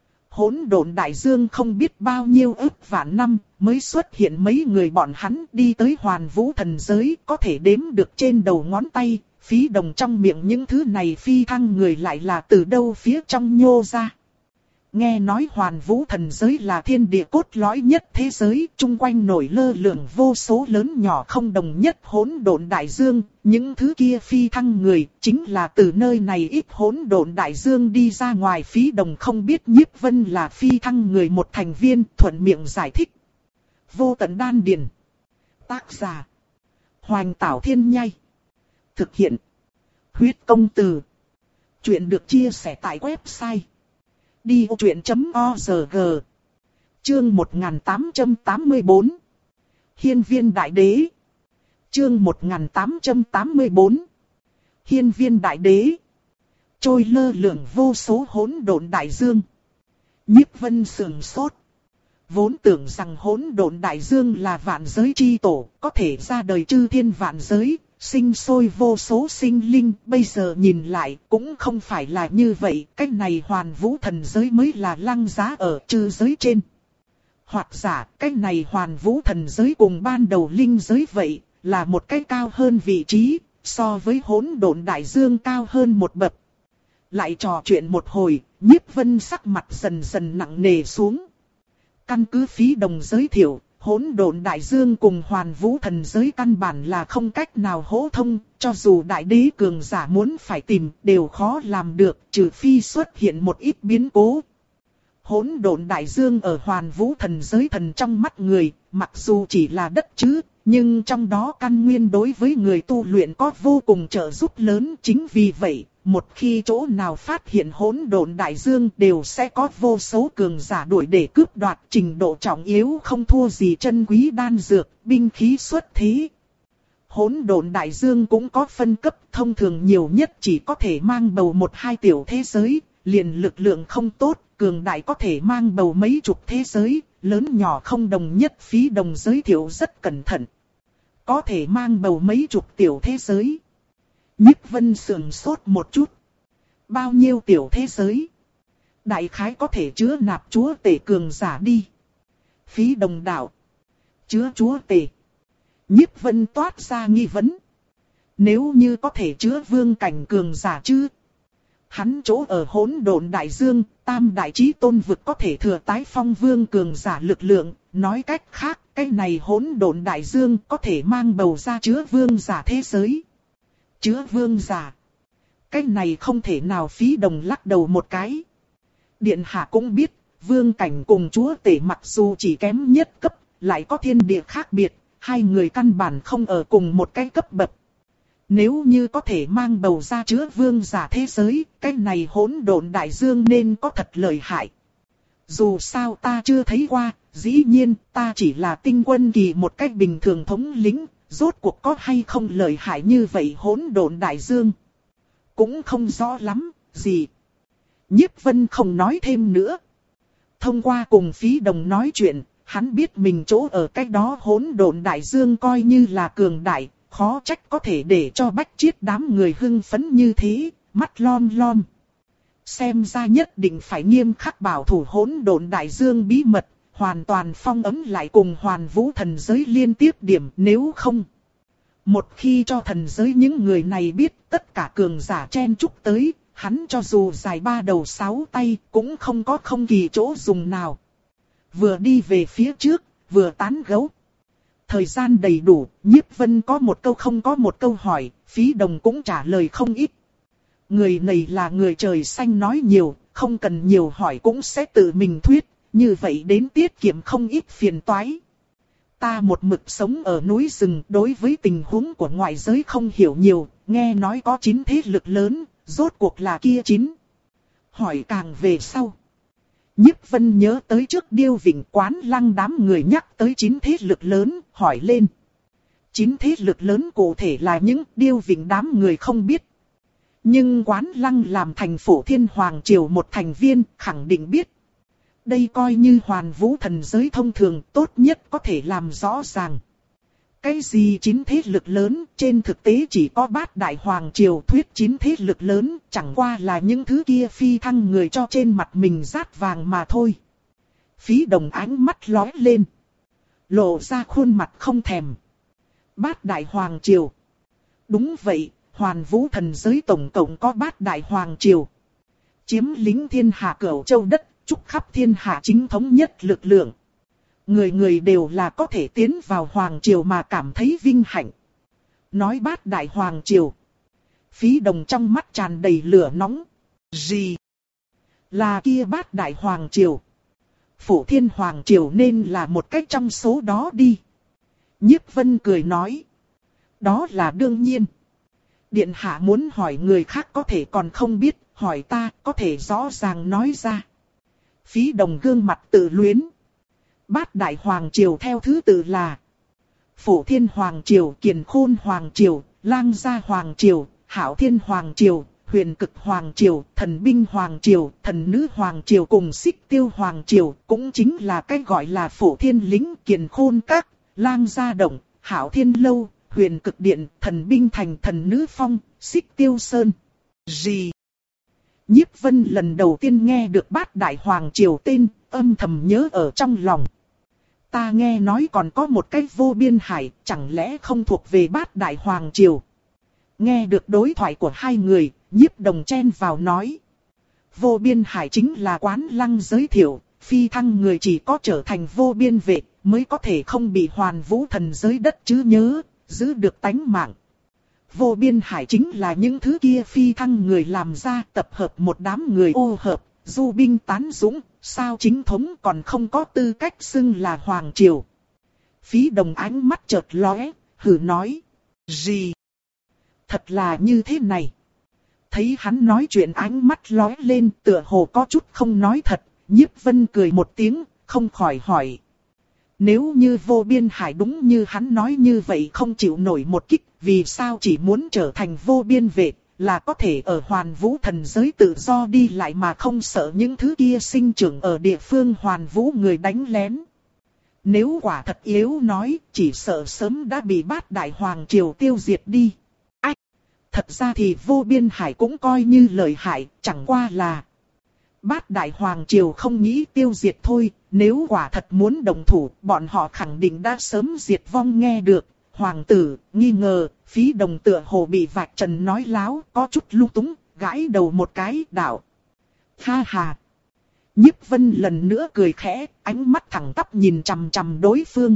Hỗn độn đại dương không biết bao nhiêu ức vạn năm, mới xuất hiện mấy người bọn hắn đi tới hoàn vũ thần giới, có thể đếm được trên đầu ngón tay, Phí Đồng trong miệng những thứ này phi thăng người lại là từ đâu phía trong nhô ra. Nghe nói hoàn vũ thần giới là thiên địa cốt lõi nhất thế giới, chung quanh nổi lơ lửng vô số lớn nhỏ không đồng nhất hỗn độn đại dương, những thứ kia phi thăng người chính là từ nơi này ít hỗn độn đại dương đi ra ngoài. Phí Đồng không biết Nhiếp Vân là phi thăng người một thành viên, thuận miệng giải thích. Vô tận đan điền. Tác giả Hoành Tảo Thiên Nhai. Thực hiện Huyết Công Từ. Chuyện được chia sẻ tại website đi vô chuyện chấm org. Chương một nghìn tám trăm tám mươi bốn. Hiên viên đại đế. Chương một nghìn tám trăm tám mươi bốn. Hiên viên đại đế. Trôi lơ lửng vô số hỗn độn đại dương. Nhiếp Vân sườn sốt. Vốn tưởng rằng hỗn độn đại dương là vạn giới chi tổ, có thể ra đời chư thiên vạn giới, sinh sôi vô số sinh linh, bây giờ nhìn lại cũng không phải là như vậy, cái này hoàn vũ thần giới mới là lăng giá ở chư giới trên. Hoặc giả, cái này hoàn vũ thần giới cùng ban đầu linh giới vậy, là một cái cao hơn vị trí, so với hỗn độn đại dương cao hơn một bậc. Lại trò chuyện một hồi, Nhiếp Vân sắc mặt dần dần nặng nề xuống. Căn cứ Phí Đồng giới thiệu, hỗn độn đại dương cùng hoàn vũ thần giới căn bản là không cách nào hỗ thông, cho dù đại đế cường giả muốn phải tìm đều khó làm được, trừ phi xuất hiện một ít biến cố. Hỗn độn đại dương ở hoàn vũ thần giới thần trong mắt người, mặc dù chỉ là đất chứ, nhưng trong đó căn nguyên đối với người tu luyện có vô cùng trợ giúp lớn. Chính vì vậy, một khi chỗ nào phát hiện hỗn độn đại dương đều sẽ có vô số cường giả đuổi để cướp đoạt, trình độ trọng yếu không thua gì chân quý đan dược, binh khí xuất thế. Hỗn độn đại dương cũng có phân cấp, thông thường nhiều nhất chỉ có thể mang bầu một hai tiểu thế giới, liền lực lượng không tốt, cường đại có thể mang bầu mấy chục thế giới, lớn nhỏ không đồng nhất. Phí Đồng giới thiệu rất cẩn thận. Có thể mang bầu mấy chục tiểu thế giới. Nhiếp Vân sườn sốt một chút. Bao nhiêu tiểu thế giới? Đại khái có thể chứa nạp chúa tể cường giả đi. Phí Đồng đạo. Chứa chúa tể. Nhiếp Vân toát ra nghi vấn. Nếu như có thể chứa vương cảnh cường giả chứ? Hắn chỗ ở hỗn độn đại dương, tam đại chí tôn vực có thể thừa tái phong vương cường giả lực lượng. Nói cách khác, cái này hỗn độn đại dương có thể mang bầu ra chứa vương giả thế giới. Chứa vương giả. Cái này không thể nào. Phí Đồng lắc đầu một cái. Điện hạ cũng biết, vương cảnh cùng chúa tể mặc dù chỉ kém nhất cấp, lại có thiên địa khác biệt, hai người căn bản không ở cùng một cái cấp bậc. Nếu như có thể mang bầu ra chứa vương giả thế giới, cái này hỗn độn đại dương nên có thật lợi hại. Dù sao ta chưa thấy qua, dĩ nhiên ta chỉ là tinh quân kỳ một cách bình thường thống lĩnh, rốt cuộc có hay không lợi hại như vậy hỗn độn đại dương. Cũng không rõ lắm, gì. Nhiếp Vân không nói thêm nữa. Thông qua cùng Phí Đồng nói chuyện, hắn biết mình chỗ ở cách đó hỗn độn đại dương coi như là cường đại, khó trách có thể để cho Bách Chiết đám người hưng phấn như thế, mắt lom lom. Xem ra nhất định phải nghiêm khắc bảo thủ hỗn độn đại dương bí mật, hoàn toàn phong ấm lại cùng hoàn vũ thần giới liên tiếp điểm, nếu không. Một khi cho thần giới những người này biết tất cả cường giả chen chúc tới, hắn cho dù dài ba đầu sáu tay cũng không có không kỳ chỗ dùng nào. Vừa đi về phía trước, vừa tán gẫu. Thời gian đầy đủ, Nhiếp Vân có một câu không có một câu hỏi, Phí Đồng cũng trả lời không ít. Người này là người trời xanh nói nhiều, không cần nhiều hỏi cũng sẽ tự mình thuyết, như vậy đến tiết kiệm không ít phiền toái. Ta một mực sống ở núi rừng, đối với tình huống của ngoại giới không hiểu nhiều, nghe nói có chín thế lực lớn, rốt cuộc là kia chín. Hỏi càng về sau. Nhiếp Vân nhớ tới trước Điêu Vịnh Quán Lăng đám người nhắc tới chín thế lực lớn, hỏi lên. Chín thế lực lớn cụ thể là những Điêu Vịnh đám người không biết. Nhưng Quán Lăng làm thành Phổ Thiên Hoàng Triều một thành viên, khẳng định biết. đây coi như hoàn vũ thần giới thông thường tốt nhất có thể làm rõ ràng. Cái gì chín thế lực lớn, trên thực tế chỉ có bát đại hoàng triều thuyết chín thế lực lớn, chẳng qua là những thứ kia phi thăng người cho trên mặt mình rát vàng mà thôi. Phí Đồng ánh mắt lóe lên, lộ ra khuôn mặt không thèm. Bát đại hoàng triều. Đúng vậy, hoàn vũ thần giới tổng cộng có bát đại hoàng triều. Chiếm lĩnh thiên hạ cửu châu đất, trúc khắp thiên hạ chính thống nhất lực lượng. Người người đều là có thể tiến vào hoàng triều mà cảm thấy vinh hạnh. Nói bát đại hoàng triều. Phí Đồng trong mắt tràn đầy lửa nóng. Gì? Là kia bát đại hoàng triều. Phổ Thiên hoàng triều nên là một cách trong số đó đi. Nhiếp Vân cười nói. Đó là đương nhiên. Điện hạ muốn hỏi người khác có thể còn không biết, hỏi ta có thể rõ ràng nói ra. Phí Đồng gương mặt tự luyến. Bát đại hoàng triều theo thứ tự là Phổ Thiên hoàng triều, Kiền Khôn hoàng triều, Lang Gia hoàng triều, Hạo Thiên hoàng triều, Huyền Cực hoàng triều, Thần Binh hoàng triều, Thần Nữ hoàng triều cùng Xích Tiêu hoàng triều, cũng chính là cái gọi là Phổ Thiên lĩnh, Kiền Khôn các, Lang Gia động, Hạo Thiên lâu, Huyền Cực điện, Thần Binh thành, Thần Nữ phong, Xích Tiêu sơn. Gì? Nhiếp Vân lần đầu tiên nghe được bát đại hoàng triều tên, âm thầm nhớ ở trong lòng. Ta nghe nói còn có một cái vô biên hải, chẳng lẽ không thuộc về bát đại hoàng triều? Nghe được đối thoại của hai người, Nhiếp Đồng chen vào nói. Vô biên hải chính là Quán Lăng giới thiệu, phi thăng người chỉ có trở thành vô biên vệ, mới có thể không bị hoàn vũ thần giới đất chứ nhớ, giữ được tánh mạng. Vô biên hải chính là những thứ kia phi thăng người làm ra, tập hợp một đám người ô hợp, du binh tán dũng, sao chính thống còn không có tư cách xưng là hoàng triều. Phí Đồng ánh mắt chợt lóe, hừ nói. Gì? Thật là như thế này. Thấy hắn nói chuyện ánh mắt lóe lên, tựa hồ có chút không nói thật, Nhiếp Vân cười một tiếng, không khỏi hỏi. Nếu như vô biên hải đúng như hắn nói như vậy không chịu nổi một kích, vì sao chỉ muốn trở thành vô biên vệ, là có thể ở hoàn vũ thần giới tự do đi lại mà không sợ những thứ kia sinh trưởng ở địa phương hoàn vũ người đánh lén. Nếu quả thật yếu nói, chỉ sợ sớm đã bị bát đại hoàng triều tiêu diệt đi. Ách! Thật ra thì vô biên hải cũng coi như lợi hại, chẳng qua là bát đại hoàng triều không nghĩ tiêu diệt thôi, nếu quả thật muốn đồng thủ, bọn họ khẳng định đã sớm diệt vong nghe được. Hoàng tử, nghi ngờ, Phí Đồng tựa hồ bị vạch trần nói láo, có chút lung túng, gãi đầu một cái, đạo. Ha ha! Nhiếp Vân lần nữa cười khẽ, ánh mắt thẳng tắp nhìn chằm chằm đối phương.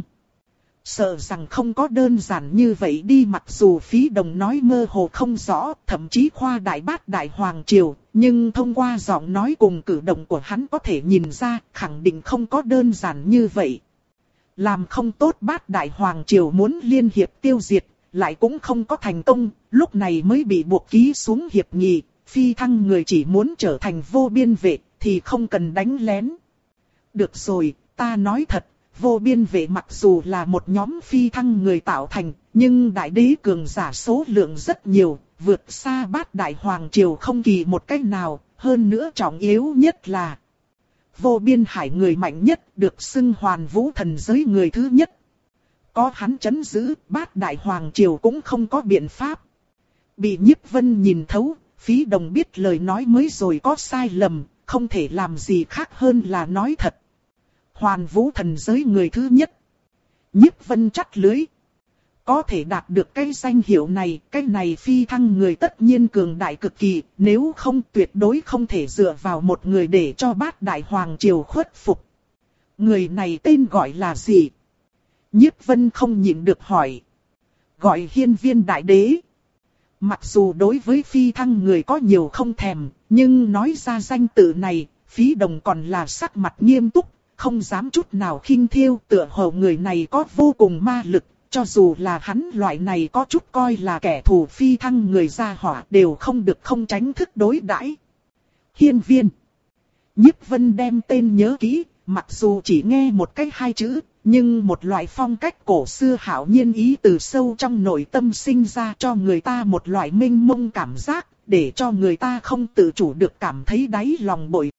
Sợ rằng không có đơn giản như vậy đi, mặc dù Phí Đồng nói mơ hồ không rõ, thậm chí khoa đại bát đại hoàng triều, nhưng thông qua giọng nói cùng cử động của hắn có thể nhìn ra, khẳng định không có đơn giản như vậy. Làm không tốt bát đại hoàng triều muốn liên hiệp tiêu diệt, lại cũng không có thành công, lúc này mới bị buộc ký xuống hiệp nghị, phi thăng người chỉ muốn trở thành vô biên vệ, thì không cần đánh lén. Được rồi, ta nói thật, vô biên vệ mặc dù là một nhóm phi thăng người tạo thành, nhưng đại đế cường giả số lượng rất nhiều, vượt xa bát đại hoàng triều không kỳ một cách nào, hơn nữa trọng yếu nhất là vô biên hải người mạnh nhất, được xưng hoàn vũ thần giới người thứ nhất. Có hắn trấn giữ, bát đại hoàng triều cũng không có biện pháp. Bị Nhiếp Vân nhìn thấu, Phí Đồng biết lời nói mới rồi có sai lầm, không thể làm gì khác hơn là nói thật. Hoàn vũ thần giới người thứ nhất. Nhiếp Vân chắt lưới. Có thể đạt được cái danh hiệu này, cái này phi thăng người tất nhiên cường đại cực kỳ, nếu không tuyệt đối không thể dựa vào một người để cho bát đại hoàng triều khuất phục. Người này tên gọi là gì? Nhiếp Vân không nhịn được hỏi. Gọi Hiên Viên đại đế. Mặc dù đối với phi thăng người có nhiều không thèm, nhưng nói ra danh tự này, Phí Đồng còn là sắc mặt nghiêm túc, không dám chút nào khinh thiêu, tựa hồ người này có vô cùng ma lực. Cho dù là hắn loại này có chút coi là kẻ thù phi thăng người gia hỏa đều không được không tránh thức đối đãi. Hiên Viên. Nhiếp Vân đem tên nhớ kỹ, mặc dù chỉ nghe một cách hai chữ, nhưng một loại phong cách cổ xưa hảo nhiên ý từ sâu trong nội tâm sinh ra cho người ta một loại mênh mông cảm giác, để cho người ta không tự chủ được cảm thấy đáy lòng bội